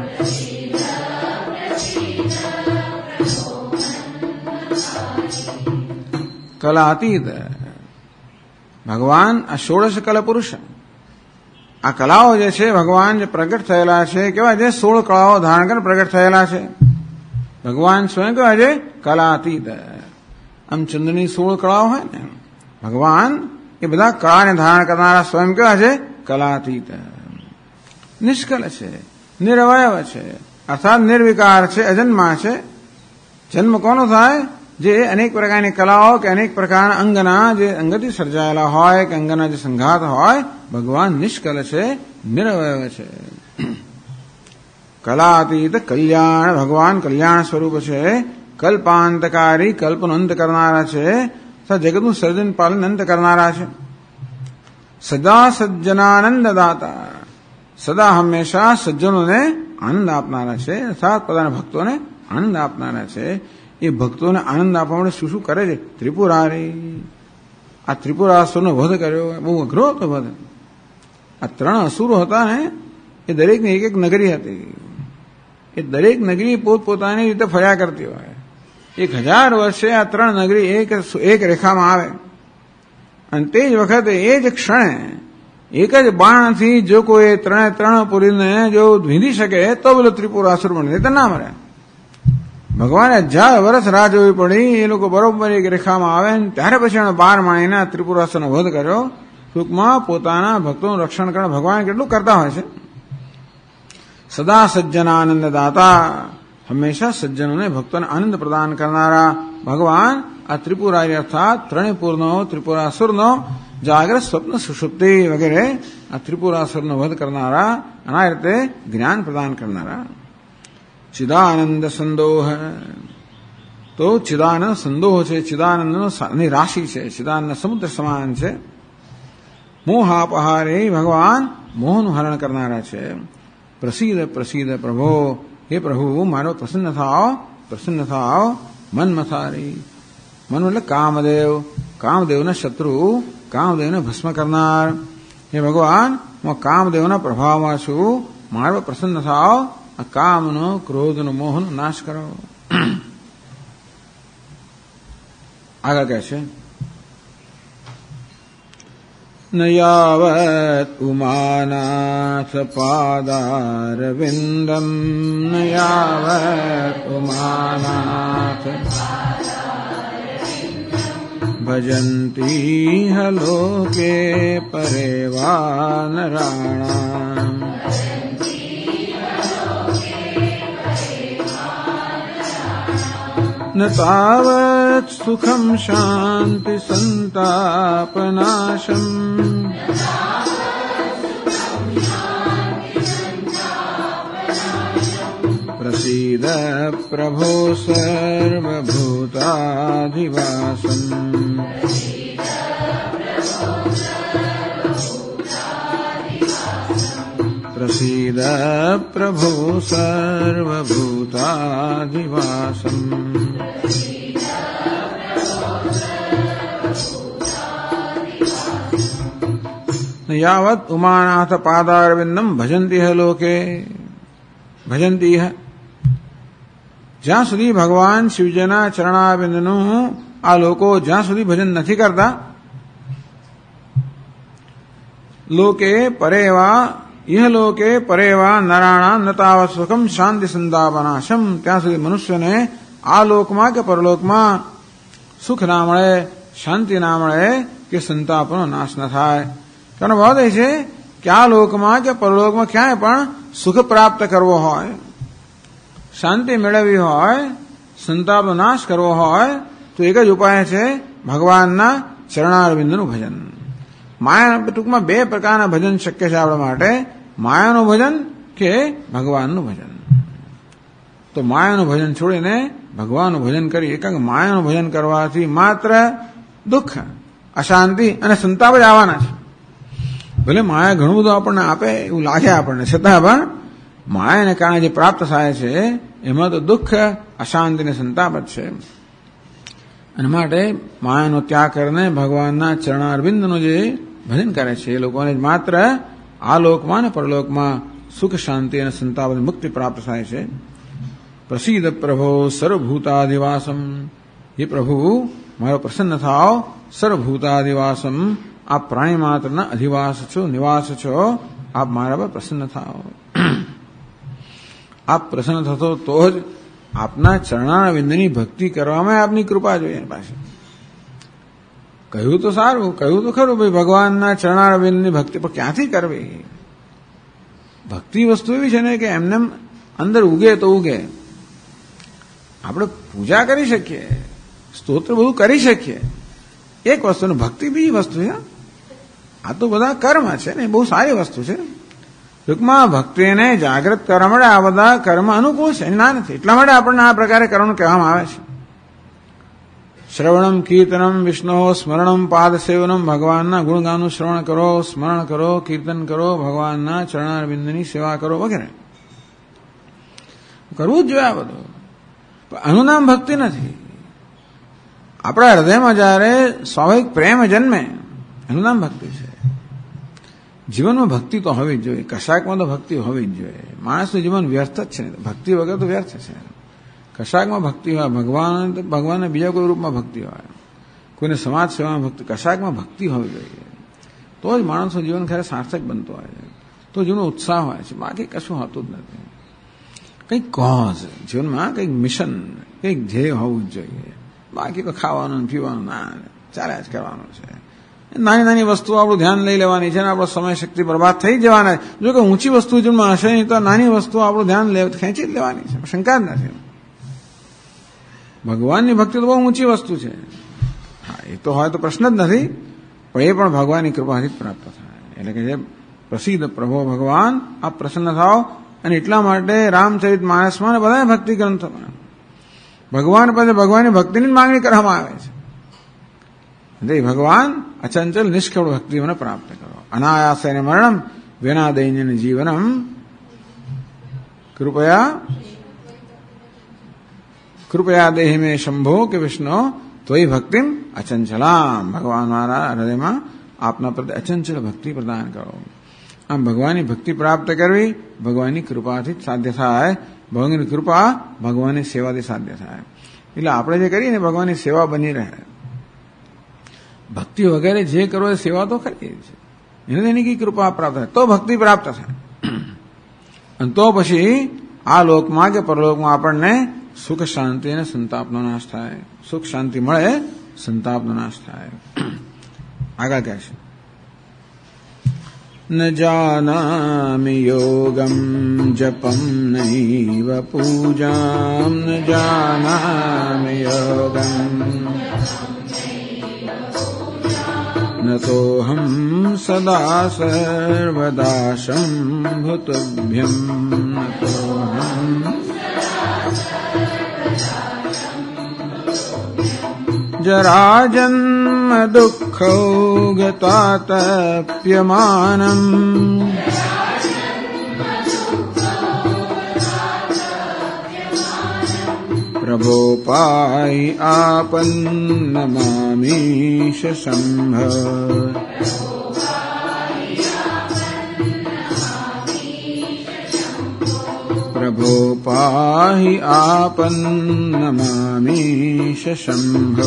કલાતીત ભગવાન આ ષોડશ કલા પુરુષ. આ કલાઓ જે છે ભગવાન જે પ્રગટ થયેલા છે કેવા છે 16 કળાઓ ધારણ કરીને પ્રગટ થયેલા છે. ભગવાન સ્વયં કેવા છે કલાતીત. આમ ચંદ્રની 16 કળાઓ હોય ને ભગવાન એ બધા કળાને ધારણ કરનારા સ્વયં કેવા છે કલાતીત. નિષ્કલ છે, નિરવયવ છે, અર્થાત નિર્વિકાર છે, અજન્મા છે. જન્મ કોનો થાય? જે અનેક પ્રકારની કલાઓ કે અનેક પ્રકારના અંગના જે અંગથી સર્જાયેલા હોય કે અંગના જે સંઘાત હોય ભગવાન નિષ્કલ છે, નિરવયવ છે. કલાતીત કલ્યાણ ભગવાન કલ્યાણ સ્વરૂપ છે. કલ્પાંતકારી કલ્પનો અંત કરનારા છે. જગતનું સર્જન પાલન અંત કરનારા છે. સદા સજ્જનાનંદ દાતા સદા હંમેશા સજ્જનોને આનંદ આપનારા છે. અર્થાત પોતાના ભક્તોને આનંદ આપનારા છે. એ ભક્તોને આનંદ આપવા માટે શું શું કરે છે? ત્રિપુરારી. આ ત્રિપુરાસુરનો વધ કર્યો, બહુ અઘરો હતો વધ. આ 3 અસુરો હતા ને એ દરેકની એક એક નગરી હતી. એ દરેક નગરી પોતપોતાની રીતે ફર્યા કરતી હોય. 1000 વર્ષે આ 3 નગરી એક રેખામાં આવે અને તે જ વખતે એ જ ક્ષણે એક જ બાણથી જો કોઈ 3 પુરીને જો વિંધી શકે તો બોલો ત્રિપુરાસુર બને, તો ના મરે. ભગવાને 1000 વર્ષ રાહ જોવી પડી. એ લોકો બરોબર એક રેખામાં આવે ને ત્યારે પછી એણે 12 માણીના ત્રિપુરાસુરનો વધ કર્યો. ટૂંકમાં પોતાના ભક્તોનું રક્ષણ કરવા ભગવાન કેટલું કરતા હોય છે. સદા સજ્જનાનંદ દાતા હંમેશા સજ્જનોને ભક્તોને આનંદ પ્રદાન કરનારા ભગવાન આ ત્રિપુરારી અર્થાત ત્રણેયપુરનો ત્રિપુરાસુરનો જાગ્રત સ્વપ્ન સુષુપ્તિ વગેરે આ ત્રિપુરાસુરનો વધ કરનારા અને આ રીતે જ્ઞાન પ્રદાન કરનારા. ચિદાનંદ સંદોહ તો ચિદાનંદ સંદોહ છે. ચિદાનંદની રાશિ છે. ચિદાનંદ સમુદ્ર સમાન છે. મોહાપહારે ભગવાન મોહનું હરણ કરનારા છે. પ્રસિદ્ધ પ્રસિદ્ધ પ્રભો હે પ્રભુ મારો પ્રસન્ન થાઓ મન્મથારી. મન એટલે કામદેવ. કામદેવના શત્રુ કામદેવને ભસ્મ કરનાર. હે ભગવાન હું કામદેવના પ્રભાવમાં છું. મારો પ્રસન્ન થાઓ. આ કામનો ક્રોધનો મોહનો નાશ કરો. આગળ કહે છે ન યાવત ઉમાનાથ પાદારવિંદમ ન યાવત ઉમાનાથ ભજંતી હલોકે પરેવા નરાણામ ન તાવત સુખમ શાંતિ સંતાપનાશમ પ્રસીદ પ્રભો સર્વભૂતાધિવાસમ પ્રસીદ પ્રભો સર્વભૂતાધિવાસમ યાવત ઉમાનાથ પાદારવિંદમ ભજંતી લોકે ભજંતી. જ્યાં સુધી ભગવાન શિવજીના ચરણાબિંદનું આ લોકો જ્યાં સુધી ભજન નથી કરતા લોકે પરેવા ઇહલોકે પરેવા નરાણા નતાવત સુખમ શાંતિ સંતાપનાશમ. ત્યાં સુધી મનુષ્યને આ લોકમાં કે પરલોકમાં સુખ ના મળે, શાંતિ ના મળે કે સંતાપનો નાશ ન થાય. તેનો ભાવ એ છે કે આ લોકમાં કે પરલોકમાં ક્યાંય પણ સુખ પ્રાપ્ત કરવો હોય, શાંતિ મેળવવી હોય સંતાપનો નાશ કરવો હોય તો એક જ ઉપાય છે ભગવાનના ચરણારવિંદનું ભજન. માયા ટૂંકમાં બે પ્રકારના ભજન શક્ય છે આપણા માટે, માયાનું ભજન કે ભગવાનનું ભજન. તો માયાનું ભજન છોડીને ભગવાનનું ભજન કરી, એકાંક માયાનું ભજન કરવાથી માત્ર દુઃખ, અશાંતિ અને સંતાપ જ આવવાના છે. ભલે માયા ઘણું બધું આપણને આપે એવું લાગે આપણને, છતાં પણ માયાને કારણે જે પ્રાપ્ત થાય છે એમાં તો દુઃખ, અશાંતિ અને સંતાપ જ છે. અને માટે માયાનો ત્યાગ કરીને ભગવાનના ચરણારવિંદનું જે ભજન કરે છે એ લોકોને માત્ર આ લોકમાં અને પરલોકમાં સુખ, શાંતિ અને સંતાપની મુક્તિ પ્રાપ્ત થાય છે. પ્રસિદ્ધ પ્રભો સર્વભૂતાદિવાસમ, હે પ્રભુ મારો પ્રસન્ન થાઓ. સર્વભૂતાદિવાસમ, આપ પ્રાણી માત્રના અધિવાસ છો, નિવાસ છો, આપ મારા પર પ્રસન્ન થાઓ. આપ પ્રસન્ન થતો તો જ આપના ચરણારવિંદની ભક્તિ કરવામાં આપની કૃપા જોઈએ. પાસે કહ્યું તો સારું, કહ્યું તો ખરું ભાઈ ભગવાનના ચરણારવિંદની ભક્તિ, પણ ક્યાંથી કરવી? ભક્તિ વસ્તુ એવી છે ને કે એમને અંદર ઉગે તો ઉગે. આપણે પૂજા કરી શકીએ, સ્તોત્ર બધું કરી શકીએ, એક વસ્તુ, ભક્તિ બીજી વસ્તુ છે. આ તો બધા કર્મ છે ને, બહુ સારી વસ્તુ છે. ટૂંકમાં ભક્તિને જાગૃત કરવા માટે આ બધા કર્મ અનુકૂળ છે, ના નથી. એટલા માટે આપણને આ પ્રકારે કરવાનું કહેવામાં આવે છે. શ્રવણમ કીર્તનમ વિષ્ણુ સ્મરણમ પાદ સેવનમ, ભગવાનના ગુણગાનનું શ્રવણ કરો, સ્મરણ કરો, કીર્તન કરો, ભગવાનના ચરણારવિંદની સેવા કરો વગેરે કરવું જ જોઈએ. આ બધું આનું નામ ભક્તિ નથી. આપણા હૃદયમાં જયારે સ્વાભાવિક પ્રેમ જન્મે એનું નામ ભક્તિ છે. જીવનમાં ભક્તિ તો હોવી જ જોઈએ, કશાકમાં તો ભક્તિ હોવી જ જોઈએ. માણસનું જીવન વ્યર્થ જ છે, ભક્તિ વગર તો વ્યર્થ છે. કશાકમાં ભક્તિ હોય, ભગવાનને બીજા કોઈ રૂપમાં ભક્તિ હોય, કોઈને સમાજ સેવામાં ભક્તિ, કશાકમાં ભક્તિ હોવી જોઈએ. તો જ માણસનું જીવન ખરે સાર્થક બનતો હોય છે, તો જીવનનો ઉત્સાહ હોય છે. બાકી કશું હોતું જ નથી. કંઈક કોઝ જીવનમાં, કંઈક મિશન, કંઈક ધ્યેય હોવું જ જોઈએ. બાકી તો ખાવાનું પીવાનું ના, ચાલ્યા જ કરવાનું છે. નાની નાની વસ્તુઓ આપણું ધ્યાન લઈ લેવાની છે ને આપણો સમય શક્તિ બરબાદ થઈ જવાના. જો કે ઊંચી વસ્તુ જીવનમાં હશે નહીં તો નાની વસ્તુઓ આપણું ધ્યાન ખેંચી જ લેવાની છે, શંકા જ નથી. ભગવાનની ભક્તિ તો બહુ ઊંચી વસ્તુ છે. હા, એ તો હોય તો પ્રશ્ન જ નથી, પણ એ પણ ભગવાનની કૃપાથી જ પ્રાપ્ત થાય. એટલે કે જે પ્રસિદ્ધ પ્રભો ભગવાન આપ પ્રસન્ન થાઓ. અને એટલા માટે રામચરિત માનસમાં અને બધા ભક્તિ ગ્રંથોમાં ભગવાન પાસે ભગવાનની ભક્તિની માંગણી કરવામાં આવે છે. ભગવાન અચંચલ નિષ્કળ ભક્તિ મને પ્રાપ્ત કરો. અનાયાસેન મરણમ વિના દૈન્યન જીવનમ કૃપયા દેહી મે શંભો કે વિષ્ણુ તોય ભક્તિમ અચંચલામ, ભગવાન મારા હૃદયમાં આપના પ્રત્યે અચંચલ ભક્તિ પ્રદાન કરો. આમ ભગવાનની ભક્તિ પ્રાપ્ત કરવી ભગવાનની કૃપાથી જ સાધ્ય થાય. ભગવાનની કૃપા ભગવાનની સેવાથી સાધ્ય થાય. એટલે આપણે જે કરીએ ને ભગવાનની સેવા બની રહે. ભક્તિ વગેરે જે કરો એ સેવા તો ખરી છે, એને એની કઈ કૃપા પ્રાપ્ત થાય તો ભક્તિ પ્રાપ્ત થાય. અને તો પછી આ લોકમાં કે પરલોકમાં આપણને સુખ, શાંતિ અને સંતાપનો નાશ થાય. સુખ શાંતિ મળે, સંતાપનો નાશ થાય. આગળ કહે છે, ન જાનામિ યોગમ જપમ નૈવ પૂજામ, ન જાનામિ યોગમ નતોહમ સદા સર્વદા શંભુતુભ્યમ, નતોહમ જરાજન્મ દુઃખૌગતાતપ્યમાનમ, પ્રભોપાય આપન્નમામીશ શંભ, પ્રભો પાહિ આપન્નમામીશ શંભ.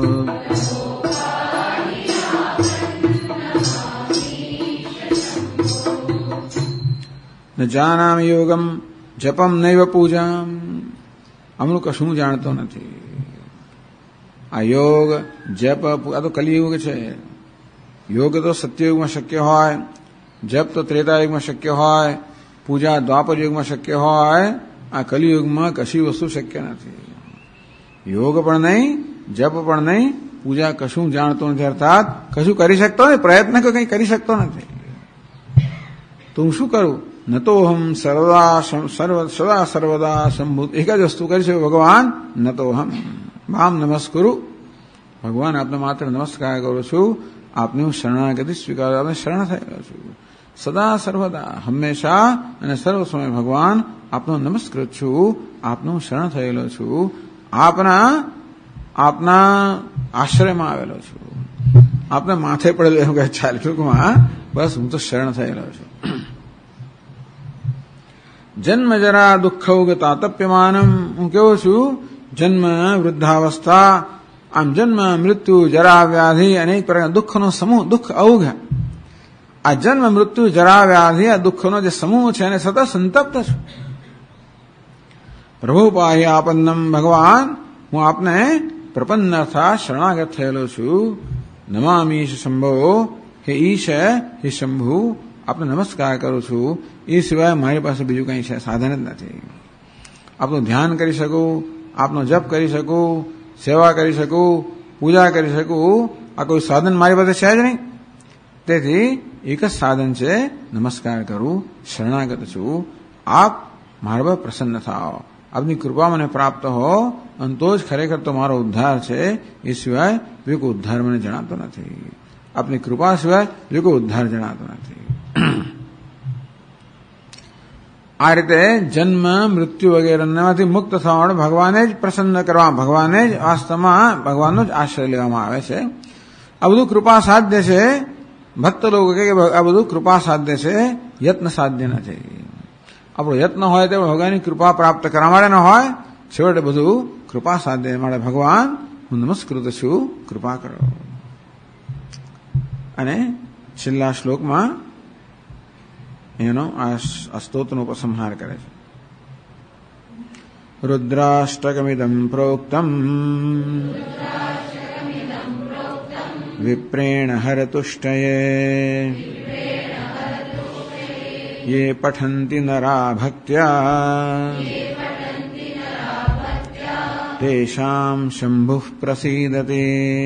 ન જાનામિ યોગમ જપમ નૈવ પૂજામ, અમનું કશું જાણતો નથી. આ યોગ જપ આ તો કલિયુગ છે. યોગ તો સત્યયુગમાં શક્ય હોય, જપ તો ત્રેતાયુગમાં શક્ય હોય, પૂજા દ્વાપર યુગમાં શક્ય હોય. આ કલિયુગમાં કશી વસ્તુ શક્ય નથી. યોગ પણ નહીં, જપ પણ નહીં, પૂજા કશું જાણતો નથી, અર્થાત કશું કરી શકતો નથી, પ્રયત્ન કંઈ કરી શકતો નથી. તો હું શું કરું? ન તો હમ સદા સર્વદા સંભૂત, એક જ વસ્તુ કરી શકું, ભગવાન ન તો હમ મામ નમસ્કુરુ, ભગવાન આપને માત્ર નમસ્કાર કરું છું, આપને હું શરણાગતિ સ્વીકાર, આપને શરણ થયેલો છું. સદા સર્વદા હંમેશા અને સર્વ સમય ભગવાન આપનો નમસ્કૃત છું, આપનો શરણ થયેલો છું, આપના આશ્રયમાં આવેલો છું, આપને માથે પડેલો એમ કહે ચાલે ટૂંકમાં, બસ હું તો શરણ થયેલો છું. જન્મ જરા દુઃખ તાતપ્યમાનમ, હું કેવો છું? જન્મ, વૃદ્ધાવસ્થા, આમ જન્મ, મૃત્યુ, જરા, વ્યાધિ, અનેક પ્રકાર દુઃખનો સમૂહ, દુઃખ અવઘ. આ જન્મ, મૃત્યુ, જરા, વ્યાધિ, આ દુઃખનો જે સમૂહ છે એને સતત સંતપ્ત છું. પ્રભુ પાહી આપન્નમ, ભગવાન હું આપને પ્રપન્ન અર્થાત શરણાગત થયેલો છું. નમામીશ શંભો, હે ઈશ, હે શંભુ, આપને નમસ્કાર કરું છું. એ સિવાય મારી પાસે બીજું કંઈ છે સાધન જ નથી. આપનું ધ્યાન કરી શકું, આપનો જપ કરી શકું, સેવા કરી શકું, પૂજા કરી શકું, આ કોઈ સાધન મારી પાસે છે જ નહીં. તેથી એક જ સાધન છે, નમસ્કાર કરું, શરણાગત છું. આપ મારા પર પ્રસન્ન થાઓ, આપની કૃપા મને પ્રાપ્ત હો, અને તો જ ખરેખર તો મારો ઉદ્ધાર છે. એ સિવાય બીજો કોઈ ઉદ્ધાર મને જણાતો નથી. આપની કૃપા સિવાય બીજો કોઈ ઉદ્ધાર જણાતો નથી. આ રીતે જન્મ, મૃત્યુ વગેરેમાંથી મુક્ત થવા માટે ભગવાને જ પ્રસન્ન કરવા, ભગવાને જ વાસ્તવમાં ભગવાનનો જ આશ્રય લેવામાં આવે છે. આ બધું કૃપા સાધ્ય છે. ભક્ત લોકો કહે કે આ બધું કૃપા સાધ્ય છે, યત્ન સાધ્ય નથી. આપણો યત્ન હોય તો ભગવાનની કૃપા પ્રાપ્ત કરવા માટે ન હોય, છેવટે બધું કૃપા સાધ્ય માટે ભગવાન હું નમસ્કૃત છું, કૃપા કરો. અને છેલ્લા શ્લોકમાં એનો આ સ્તોત્રનો ઉપસંહાર કરે છે. રુદ્રાષ્ટકમિદં પ્રોક્તમ વિપ્રેણ હરતુષ્ટયે યે પઠન્તિ નરા ભક્ત્યા તેષાં શંભુઃ પ્રસીદતે.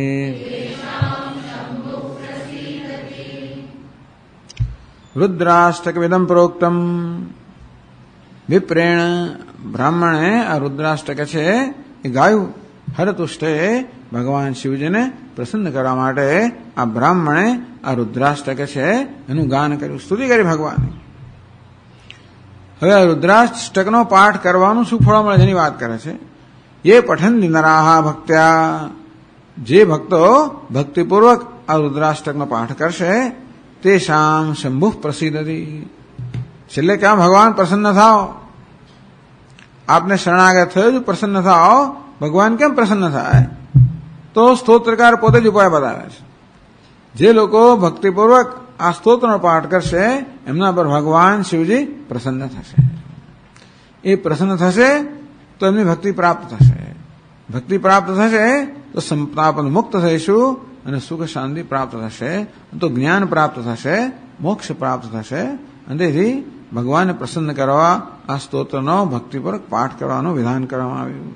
રુદ્રાષ્ટકમિદં પ્રોક્તમ, વિપ્રેણ બ્રાહ્મણે આ રુદ્રાષ્ટક છે એ ગાયું. હરતુષ્ટે ભગવાન શિવજીને પ્રસન્ન કરવા માટે આ બ્રાહ્મણે આ રુદ્રાષ્ટક છે એનું ગાન કર્યું, સ્તુતિ કરી ભગવાનની. હવે આ રુદ્રાષ્ટકનો પાઠ કરવાનું શું ફળ મળે એની વાત કરે છે. એ પઠંતિ નરાહા ભક્ત્યા, જે ભક્તો ભક્તિપૂર્વક આ રુદ્રાષ્ટકનો પાઠ કરશે તેષાં શંભુઃ પ્રસિદ્ધતિ, છેલ્લે ક્યાં ભગવાન પ્રસન્ન થાઓ, આપને શરણાગત થયો પ્રસન્ન થાઓ. ભગવાન કેમ પ્રસન્ન થાય? તો સ્તોત્રકાર પોતે જ ઉપાય બતાવે છે. જે લોકો ભક્તિપૂર્વક આ સ્તોત્રનો પાઠ કરશે એમના પર ભગવાન શિવજી પ્રસન્ન થશે. એ પ્રસન્ન થશે તો એમની ભક્તિ પ્રાપ્ત થશે. ભક્તિ પ્રાપ્ત થશે તો સંતાપન મુક્ત થઈશું અને સુખ શાંતિ પ્રાપ્ત થશે, તો જ્ઞાન પ્રાપ્ત થશે, મોક્ષ પ્રાપ્ત થશે. અને તેથી ભગવાનને પ્રસન્ન કરવા આ સ્તોત્રનો ભક્તિપૂર્વક પાઠ કરવાનું વિધાન કરવામાં આવ્યું.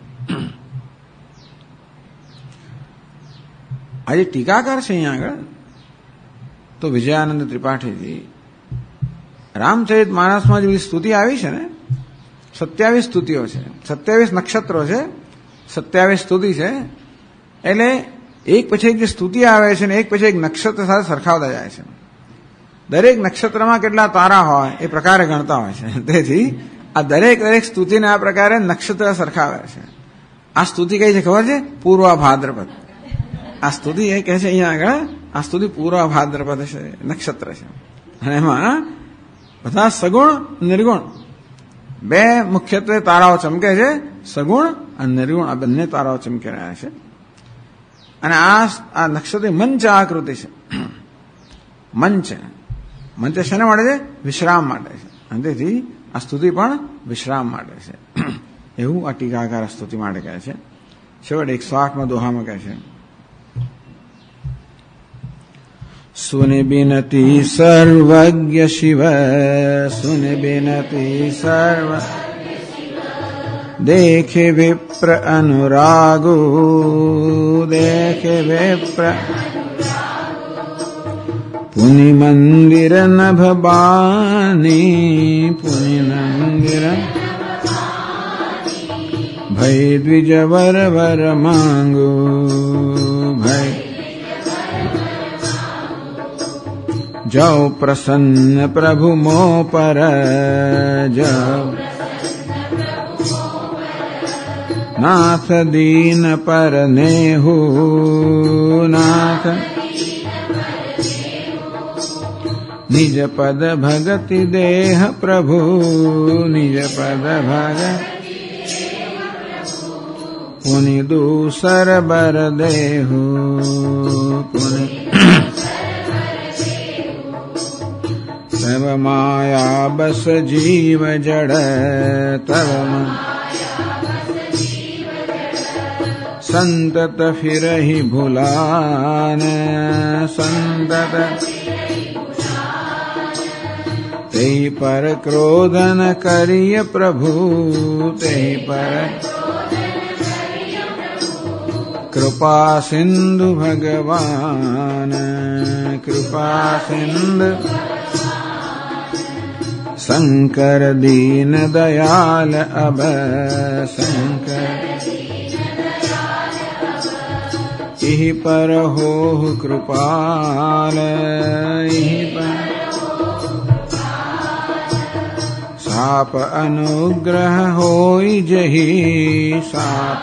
આજે ટીકાકાર છે અહીંયા આગળ તો વિજયાનંદ ત્રિપાઠીજી રામચરિત માનસમાં જે બધી સ્તુતિ આવી છે ને, 27 સ્તુતિઓ છે, 27 નક્ષત્રો છે, 27 સ્તુતિ છે. એટલે એક પછી એક જે સ્તુતિ આવે છે ને એક પછી એક નક્ષત્ર સાથે સરખાવતા જાય છે. દરેક નક્ષત્રમાં કેટલા તારા હોય એ પ્રકારે ગણતા હોય છે. તેથી આ દરેક સ્તુતિને આ પ્રકારે નક્ષત્ર સરખાવે છે. આ સ્તુતિ કઈ છે ખબર છે? પૂર્વ ભાદ્રપદ. આ સ્તુતિ એ કહે છે અહીંયા આગળ, આ સ્તુતિ પૂર્વ ભાદ્રપદ છે, નક્ષત્ર છે. અને એમાં બધા સગુણ નિર્ગુણ બે મુખ્યત્વે તારાઓ ચમકે છે. સગુણ અને નિર્ગુણ આ બંને તારાઓ ચમકી રહ્યા છે. અને આ નક્ષત્ર મંચ આકૃતિ છે. મંચ શેના માટે છે? વિશ્રામ માટે છે. અને તેથી આ સ્તુતિ પણ વિશ્રામ માટે છે. એવું આ ટીકાકાર સ્તુતિ માટે કહે છે. છેવટે 108માં દોહામાં કહે છે, સુનિબિનતી સર્વજ્ઞ શિવ, સુનિબિનતી સર્વ देखे विप्र अनुरागो देखे विप्र पुनि मंदिर नभ बानी पुनि मंदिर भय द्विज वर वर मांगो भय जाओ प्रसन्न प्रभु मो पर जाओ नाथ दीन पर नेहु नाथ निज पद भगति देह प्रभु निज पद भगत पुनि दूसर बर देहु पुनि तब माया बस जीव जड़ तब संतत फिरहि भुलान संतत तेहि पर क्रोधन करिय प्रभु तेहि पर कृपा सिंधु भगवान कृपा सिंधु शंकर दीन दयाल अब शंकर इहि पर हो कृपाल इहि पर साप अनुग्रह होई जहि साप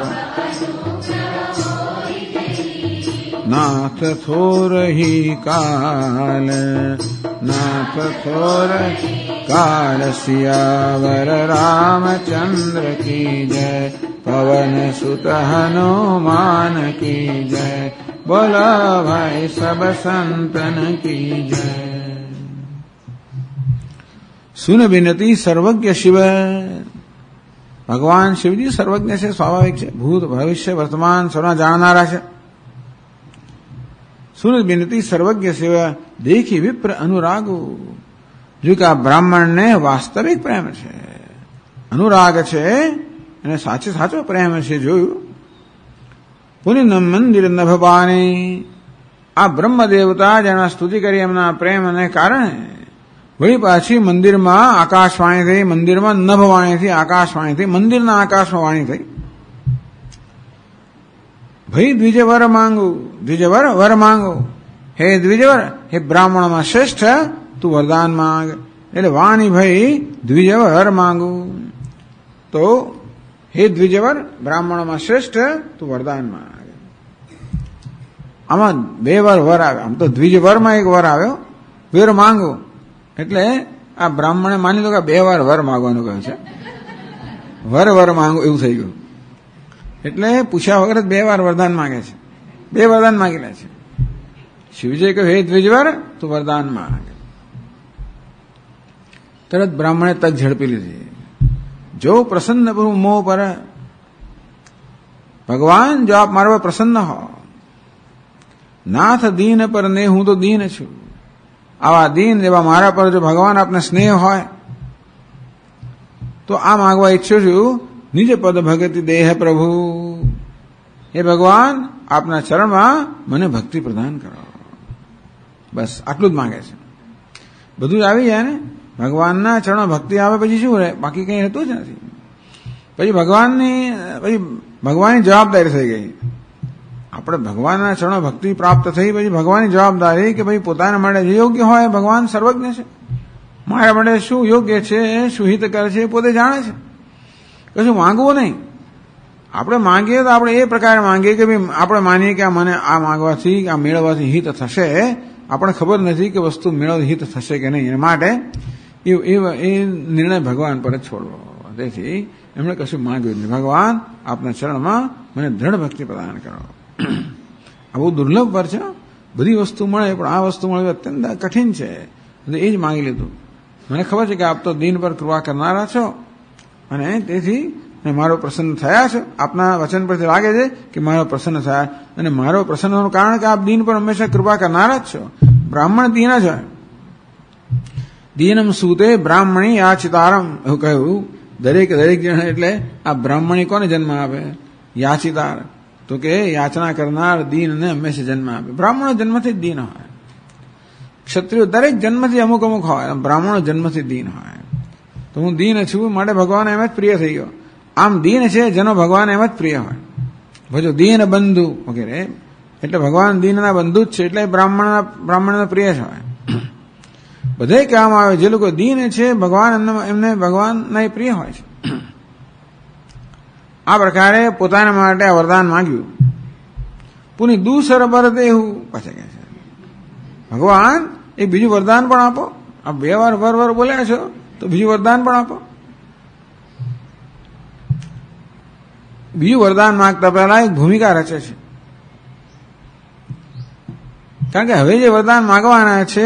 नाथ थोरहि काल नाथ थोर काल सियावर रामचंद्र की जय पवन सुत हनुमान की जय बोला भाई सब संतन की जय। सुन विनती सर्वज्ञ शिव भगवान शिवजी सर्वज्ञ છે સ્વાભાવિક છે ભૂત ભવિષ્ય વર્તમાન સર્વ જાણનારા છે। સુન વિનતી સર્વજ્ઞ શિવ દેખી વિપ્ર અનુરાગો જો કે આ બ્રાહ્મણને વાસ્તવિક પ્રેમ છે અનુરાગ છે અને સાચે સાચો પ્રેમ છે જોયું પુનિ મંદિર નભવાની આ બ્રહ્મ દેવતા જેના સ્તુતિ કરી એમના પ્રેમને કારણે વળી પાછી મંદિરમાં આકાશવાણી થઈ મંદિરમાં નભવાણી થઈ આકાશવાણી થઈ મંદિરના આકાશમાં વાણી થઈ ભાઈ દ્વિજવર માંગુ દ્વિજવર વર માંગો હે દ્વિજવર હે બ્રાહ્મણમાં શ્રેષ્ઠ તું વરદાન માંગ એટલે વાણી ભાઈ દ્વિજવર વર માંગુ તો હે દ્વિજવર બ્રાહ્મણમાં શ્રેષ્ઠ તું વરદાન માંગ આમાં બે વાર વર આવ્યો આમ તો દ્વિજવરમાં એક વર આવ્યો વેર માંગો એટલે આ બ્રાહ્મણે માની લો કે બે વાર વર માંગવાનું કહ્યું છે વર વર માંગો એવું થઈ ગયું એટલે પૂછ્યા વગર બે વાર વરદાન માંગે છે બે વરદાન માંગી લે છે શિવજીએ કહ્યું હે દ્વિજવર તું વરદાન માંગ તરત બ્રાહ્મણે તક ઝડપી લીધી જો પ્રસન્ન પ્રભુ મોહ પર ભગવાન જો આપ મારા પર પ્રસન્ન હો નાથ દીન પર ને હું તો દીન છું આવા દીન એવા મારા પર જો ભગવાન આપને સ્નેહ હોય તો આ માંગવા ઈચ્છું છું નિજ પદ ભગતિ દેહ પ્રભુ હે ભગવાન આપના ચરણમાં મને ભક્તિ પ્રદાન કરો બસ આટલું જ માંગે છે બધું જ આવી જાય ને ભગવાનના ચરણમાં ભક્તિ આવે પછી શું રહે બાકી કંઈ રહેતું જ નથી પછી ભગવાનની જવાબદારી થઈ ગઈ આપણે ભગવાનના ચરણો ભક્તિ પ્રાપ્ત થઈ પછી ભગવાનની જવાબદારી કે ભાઈ પોતાના માટે જે યોગ્ય હોય ભગવાન સર્વજ્ઞ છે મારા માટે શું યોગ્ય છે શું હિતકર છે પોતે જાણે છે કશું માંગવું નહીં આપણે માંગીએ તો આપણે એ પ્રકારે માંગીએ કે ભાઈ આપણે માનીએ કે મને આ માંગવાથી આ મેળવવાથી હિત થશે આપણે ખબર નથી કે વસ્તુ મેળવવાથી હિત થશે કે નહીં એના માટે એ નિર્ણય ભગવાન પર જ છોડવો તેથી એમણે કશું માંગ્યું નહીં ભગવાન આપના ચરણમાં મને દ્રઢ ભક્તિ પ્રદાન કરો આ બહુ દુર્લભ પર છે બધી વસ્તુ મળે પણ આ વસ્તુ મળવી અત્યંત કઠિન છે એટલે એ જ માંગી લીધું મને ખબર છે કે આપ તો દિન પર કૃપા કરનારા છો અને તેથી મારો પ્રસન્ન થયા છે આપના વચન પરથી લાગે છે કે મારો પ્રસન્ન થયા અને મારો પ્રસન્ન હોવાનું કારણ કે આપ દિન પર હંમેશા કૃપા કરનારા જ છો બ્રાહ્મણ દીન જ હોય દીનમ સૂતે બ્રાહ્મણી યાચિતારમ એવું કહ્યું દરેક જણ એટલે આ બ્રાહ્મણી કોને જન્મ આપે? યાચિતાર, તો કે યાચના કરનાર દીનને હંમેશા જન્મ આપે. બ્રાહ્મણો જન્મથી જ દીન હોય. ક્ષત્રિયો દરેક જન્મથી અમુક હોય, બ્રાહ્મણો જન્મથી દીન હોય. તો હું દીન છું માટે ભગવાન એમ જ પ્રિય થઈ ગયો. આમ દીન છે જેનો ભગવાન એમ જ પ્રિય હોય. ભજો દીન બંધુ વગેરે, એટલે ભગવાન દીનના બંધુ જ છે, એટલે બ્રાહ્મણનો પ્રિય જ હોય. બધે કહેવામાં આવે જે લોકો દીન છે ભગવાન એમને ભગવાનના પ્રિય હોય છે. આ પ્રકારે પોતાના માટે આ વરદાન માંગ્યું. પુની દૂસર બર દેવું પાછા કહે છે ભગવાન એક બીજું વરદાન પણ આપો. આ 2 વાર વર બોલ્યા છો તો બીજું વરદાન પણ આપો. બીજું વરદાન માંગતા પહેલા એક ભૂમિકા રચે છે. કારણ કે હવે જે વરદાન માંગવાના છે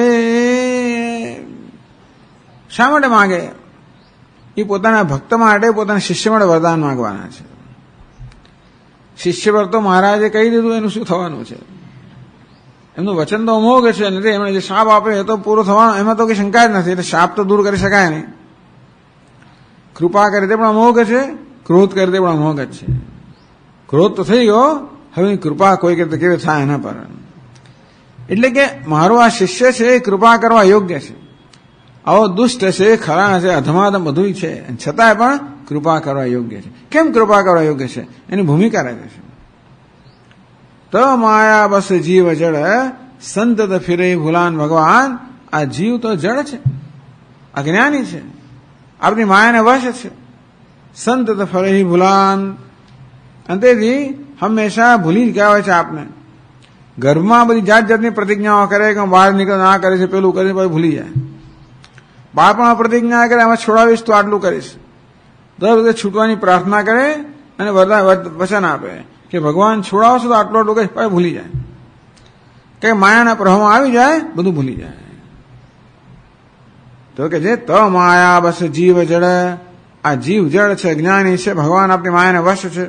શા માટે માંગે? એ પોતાના ભક્ત માટે, પોતાના શિષ્ય માટે વરદાન માંગવાના છે. શિષ્ય પર તો મહારાજે કહી દીધું એનું શું થવાનું છે. એમનું વચન તો અમોઘ છે, નથી એમણે જે શાપ આપે એ તો પૂરો થવાનો, એમાં તો કઈ શંકા જ નથી. એટલે શાપ તો દૂર કરી શકાય નહીં. કૃપા કરે તે પણ અમોઘ છે, ક્રોધ કરે તે પણ અમોઘ જ છે. ક્રોધ તો થઈ ગયો, હવે કૃપા કોઈ કરતા કેવી થાય એના પર. એટલે કે મારો આ શિષ્ય છે એ કૃપા કરવા યોગ્ય છે. આવો દુષ્ટ છે, ખરા છે, અધમાધમ બધું છે, છતાંય પણ કૃપા કરવા યોગ્ય છે. કેમ કૃપા કરવા યોગ્ય છે? એની ભૂમિકા રહે છે. તો માયા બસ જીવ જળ સંતત ફિરે ભૂલાન. ભગવાન આ જીવ તો જળ છે, અજ્ઞાની છે, આપણી માયાને વશ છે. સંતત ફરે ભૂલાન, અને તેથી હંમેશા ભૂલી જ ગયા હોય છે આપને. ગર્ભમાં બધી જાત જાતની પ્રતિજ્ઞાઓ કરે કે બહાર નીકળ ના કરે છે, પેલું કરે છે, પછી ભૂલી જાય. બાળપણમાં પ્રતિજ્ઞા કરે આમાં છોડાવીશ તો આટલું કરીશ. દર વખતે છૂટવાની પ્રાર્થના કરે અને વચન આપે કે ભગવાન છોડાવશો તો આટલું આટલું કરીશ, પછી ભૂલી જાય. કે માયાના પ્રભાવમાં આવી જાય, બધું ભૂલી જાય. તો કે જે ત માયા બસ જીવ જળ, આ જીવ જળ છે, જ્ઞાની છે, ભગવાન આપણી માયાને વશ છે.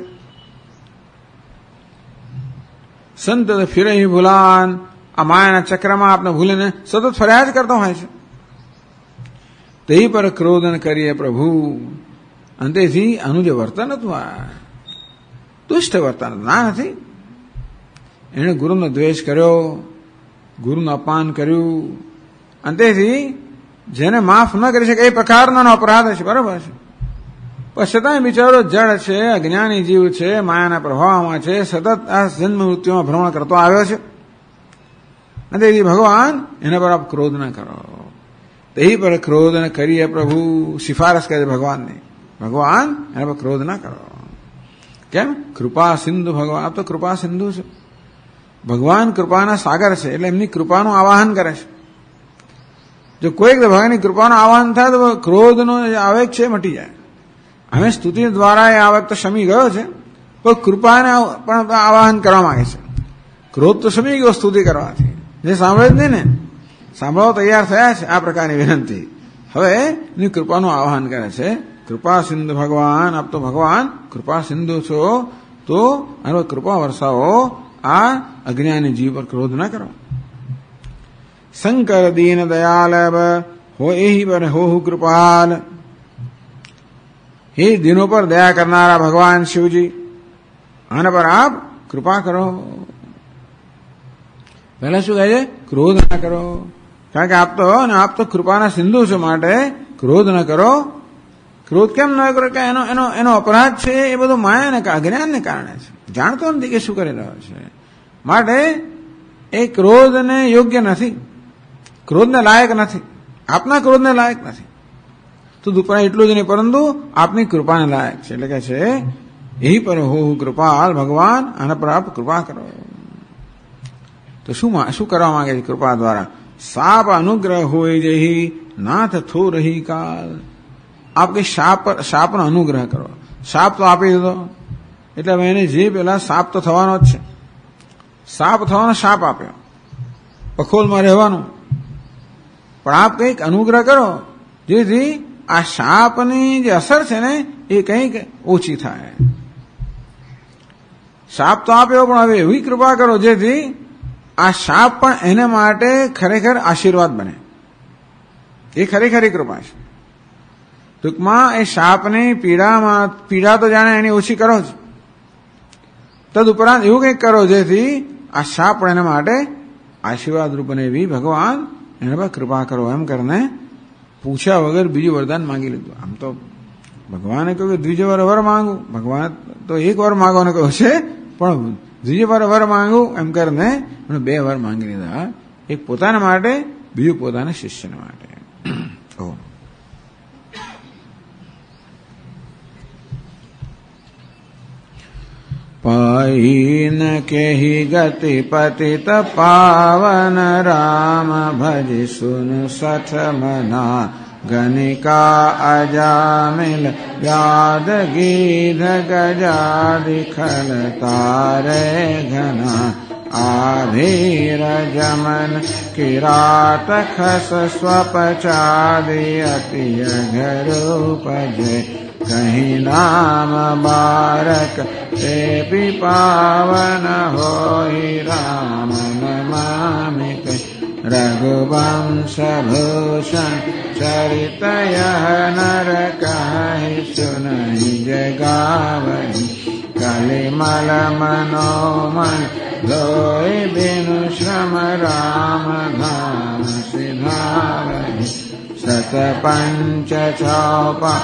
સંત ફિરે ભૂલાન, આ માયાના ચક્રમાં આપણે ભૂલીને સતત ફરિયાદ કરતો હોય છે. તે પર ક્રોધન કરીએ પ્રભુ. અંતેથી આનું જે વર્તન હતું આ દુષ્ટ વર્તન ના નથી. એણે ગુરુનો દ્વેષ કર્યો, ગુરુનું અપમાન કર્યું. અંતેથી જેને માફ ન કરી શકે એ પ્રકારનો અપરાધ છે, બરાબર છે. પણ છતાંય બિચારો જળ છે, અજ્ઞાની જીવ છે, માયાના પ્રભાવમાં છે, સતત આ જન્મ મૃત્યુમાં ભ્રમણ કરતો આવ્યો છે. અને એ ભગવાન એના પર આપ ક્રોધ ન કરો. તે પર ક્રોધ ન કરીએ પ્રભુ. સિફારસ કરે ભગવાનને, ભગવાન એના પર ક્રોધ ના કરો. કેમ? કૃપા સિંધુ ભગવાન. આપ તો કૃપા સિંધુ છે. ભગવાન કૃપાના સાગર છે, એટલે એમની કૃપાનું આવાહન કરે છે. જો કોઈક ભગવાનની કૃપાનું આવાહન થાય તો ક્રોધનો આવેગ છે મટી જાય. હવે સ્તુતિ દ્વારા એ આવેગ તો શમી ગયો છે, પણ કૃપાને પણ આવાહન કરવા માંગે છે. ક્રોધ તો શમી ગયો સ્તુતિ કરવાથી. જે સાંભળે જ નહીં ને, સાંભળવા તૈયાર થયા છે આ પ્રકારની વિનંતી. હવે એની કૃપાનું આવાહન કરે છે. કૃપા સિંધુ ભગવાન, આપ તો ભગવાન કૃપા સિંધુ છો, તો આનો કૃપા વરસાવો, આ અજ્ઞાની જીવ પર ક્રોધ ન કરો. શંકર દીન દયાલ હો એહી પર હો કૃપાલ. હે દિનો પર દયા કરનારા ભગવાન શિવજી, આના પર આપ કૃપા કરો. પહેલા શું કહે છે? ક્રોધ ના કરો. કારણ કે આપ તો કૃપાના સિંધુ છો, માટે ક્રોધ ન કરો. ક્રોધ કેમ ન કરો? કે એનો અપરાધ છે એ બધું માયાને અજ્ઞાનને કારણે છે. જાણતો નથી કે શું કરી રહ્યો છે, માટે એ ક્રોધને યોગ્ય નથી, ક્રોધને લાયક નથી, આપના ક્રોધને લાયક નથી. તો દુપરા એટલું જ નહીં, પરંતુ આપની કૃપાને લાયક છે. એટલે કે છે એ પર હો કૃપાલ. ભગવાન આના પર આપ કૃપા કરો. તો શું કરવા માંગે છે કૃપા દ્વારા? સાપ અનુગ્રહ હોય જહી નાથ થો રહી કાલ. આપ કઈ શાપનો અનુગ્રહ કરો. શાપ તો આપી દીધો, એટલે હવે એને જે પેલા શાપ તો થવાનો જ છે. શાપ થવાનો શાપ આપ્યો, પખોલમાં રહેવાનું. પણ આપ કંઈક અનુગ્રહ કરો જેથી આ શાપની જે અસર છે ને એ કંઈક ઓછી થાય. શાપ તો આપ્યો, પણ હવે એવી કૃપા કરો જેથી આ શાપ પણ એને માટે ખરેખર આશીર્વાદ બને. એ ખરેખરી કૃપા છે. ટૂંકમાં એ શાપની પીડા તો જાણે એની ઓછી કરો જ, તદુપરાંત એવું કંઈક કરો જેથી આ શાપ એના માટે આશીર્વાદ રૂપ અને એવી ભગવાન એના પર કૃપા કરો એમ કરીને પૂછ્યા વગર બીજું વરદાન માંગી લીધું. આમ તો ભગવાને કહ્યું કે દ્વિજ વર માંગુ, ભગવાન તો એક વાર માંગવાનો કહ્યું છે, પણ દ્વિજ વર માંગુ એમ કરીને 2 વાર માંગી લીધા, એક પોતાના માટે, બીજું પોતાના શિષ્યને માટે. पाईन केहि गति पतित पावन राम भज सुन सठ मना गणिका अजामिल व्याद गीध गजादि खल तारे घना आभीर जमन किरात खस स्वपचादि अति अघरूपजे कहीं नाम बारक ते भी पावन होई राम नमामिक रघुवंश भूषण चरित यह नर कहि सुनहि जगावहि कलिमल मनोमन लोय बिनु श्रम राम धाम सिधावहि सत पंच चौपा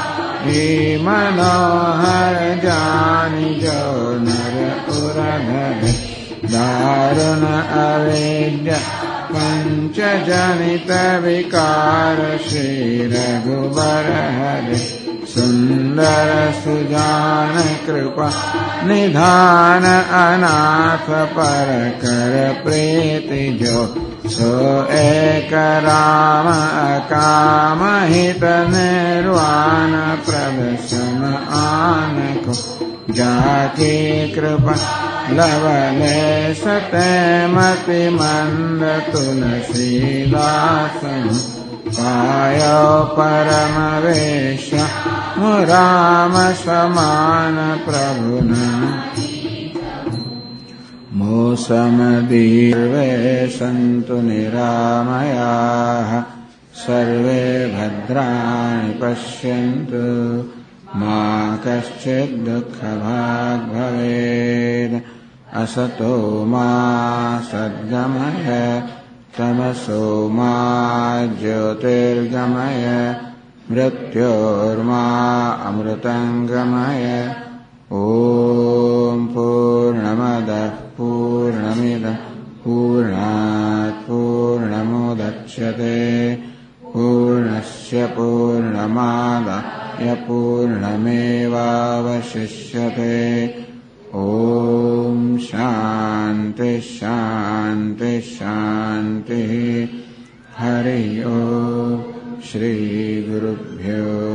मनोहर जानि जो नर उरधर दारुण अवेद्य पंच जनित विकार श्री रघुबर हर सुंदर सुजान कृपा निधान अनाथ पर कर प्रीति जो सो एक राम अकाम हित निर्वाण प्रदर्शन आन को जाके कृपा लवले सते मति मंद तुलसीदासन पायो परम वेश राम समान प्रभुन मौसम दीर्वे सन्तु निरामयाः सर्वे भद्राणि पश्यन्तु मा कश्चित् दुःखभाग् भवेत् असतो मा सद्गमय तमसो मा ज्योतिर्गमय मृत्योर्मा अमृतङ्गमय ॐ पूर्णमदः पूर्णमिदं पूर्णात् पूर्णमुदच्यते पूर्णस्य पूर्णमादाय पूर्णमेवावशिष्यते ॐ शान्ति शान्ति शान्तिः हरि ओम् श्रीगुरुभ्यो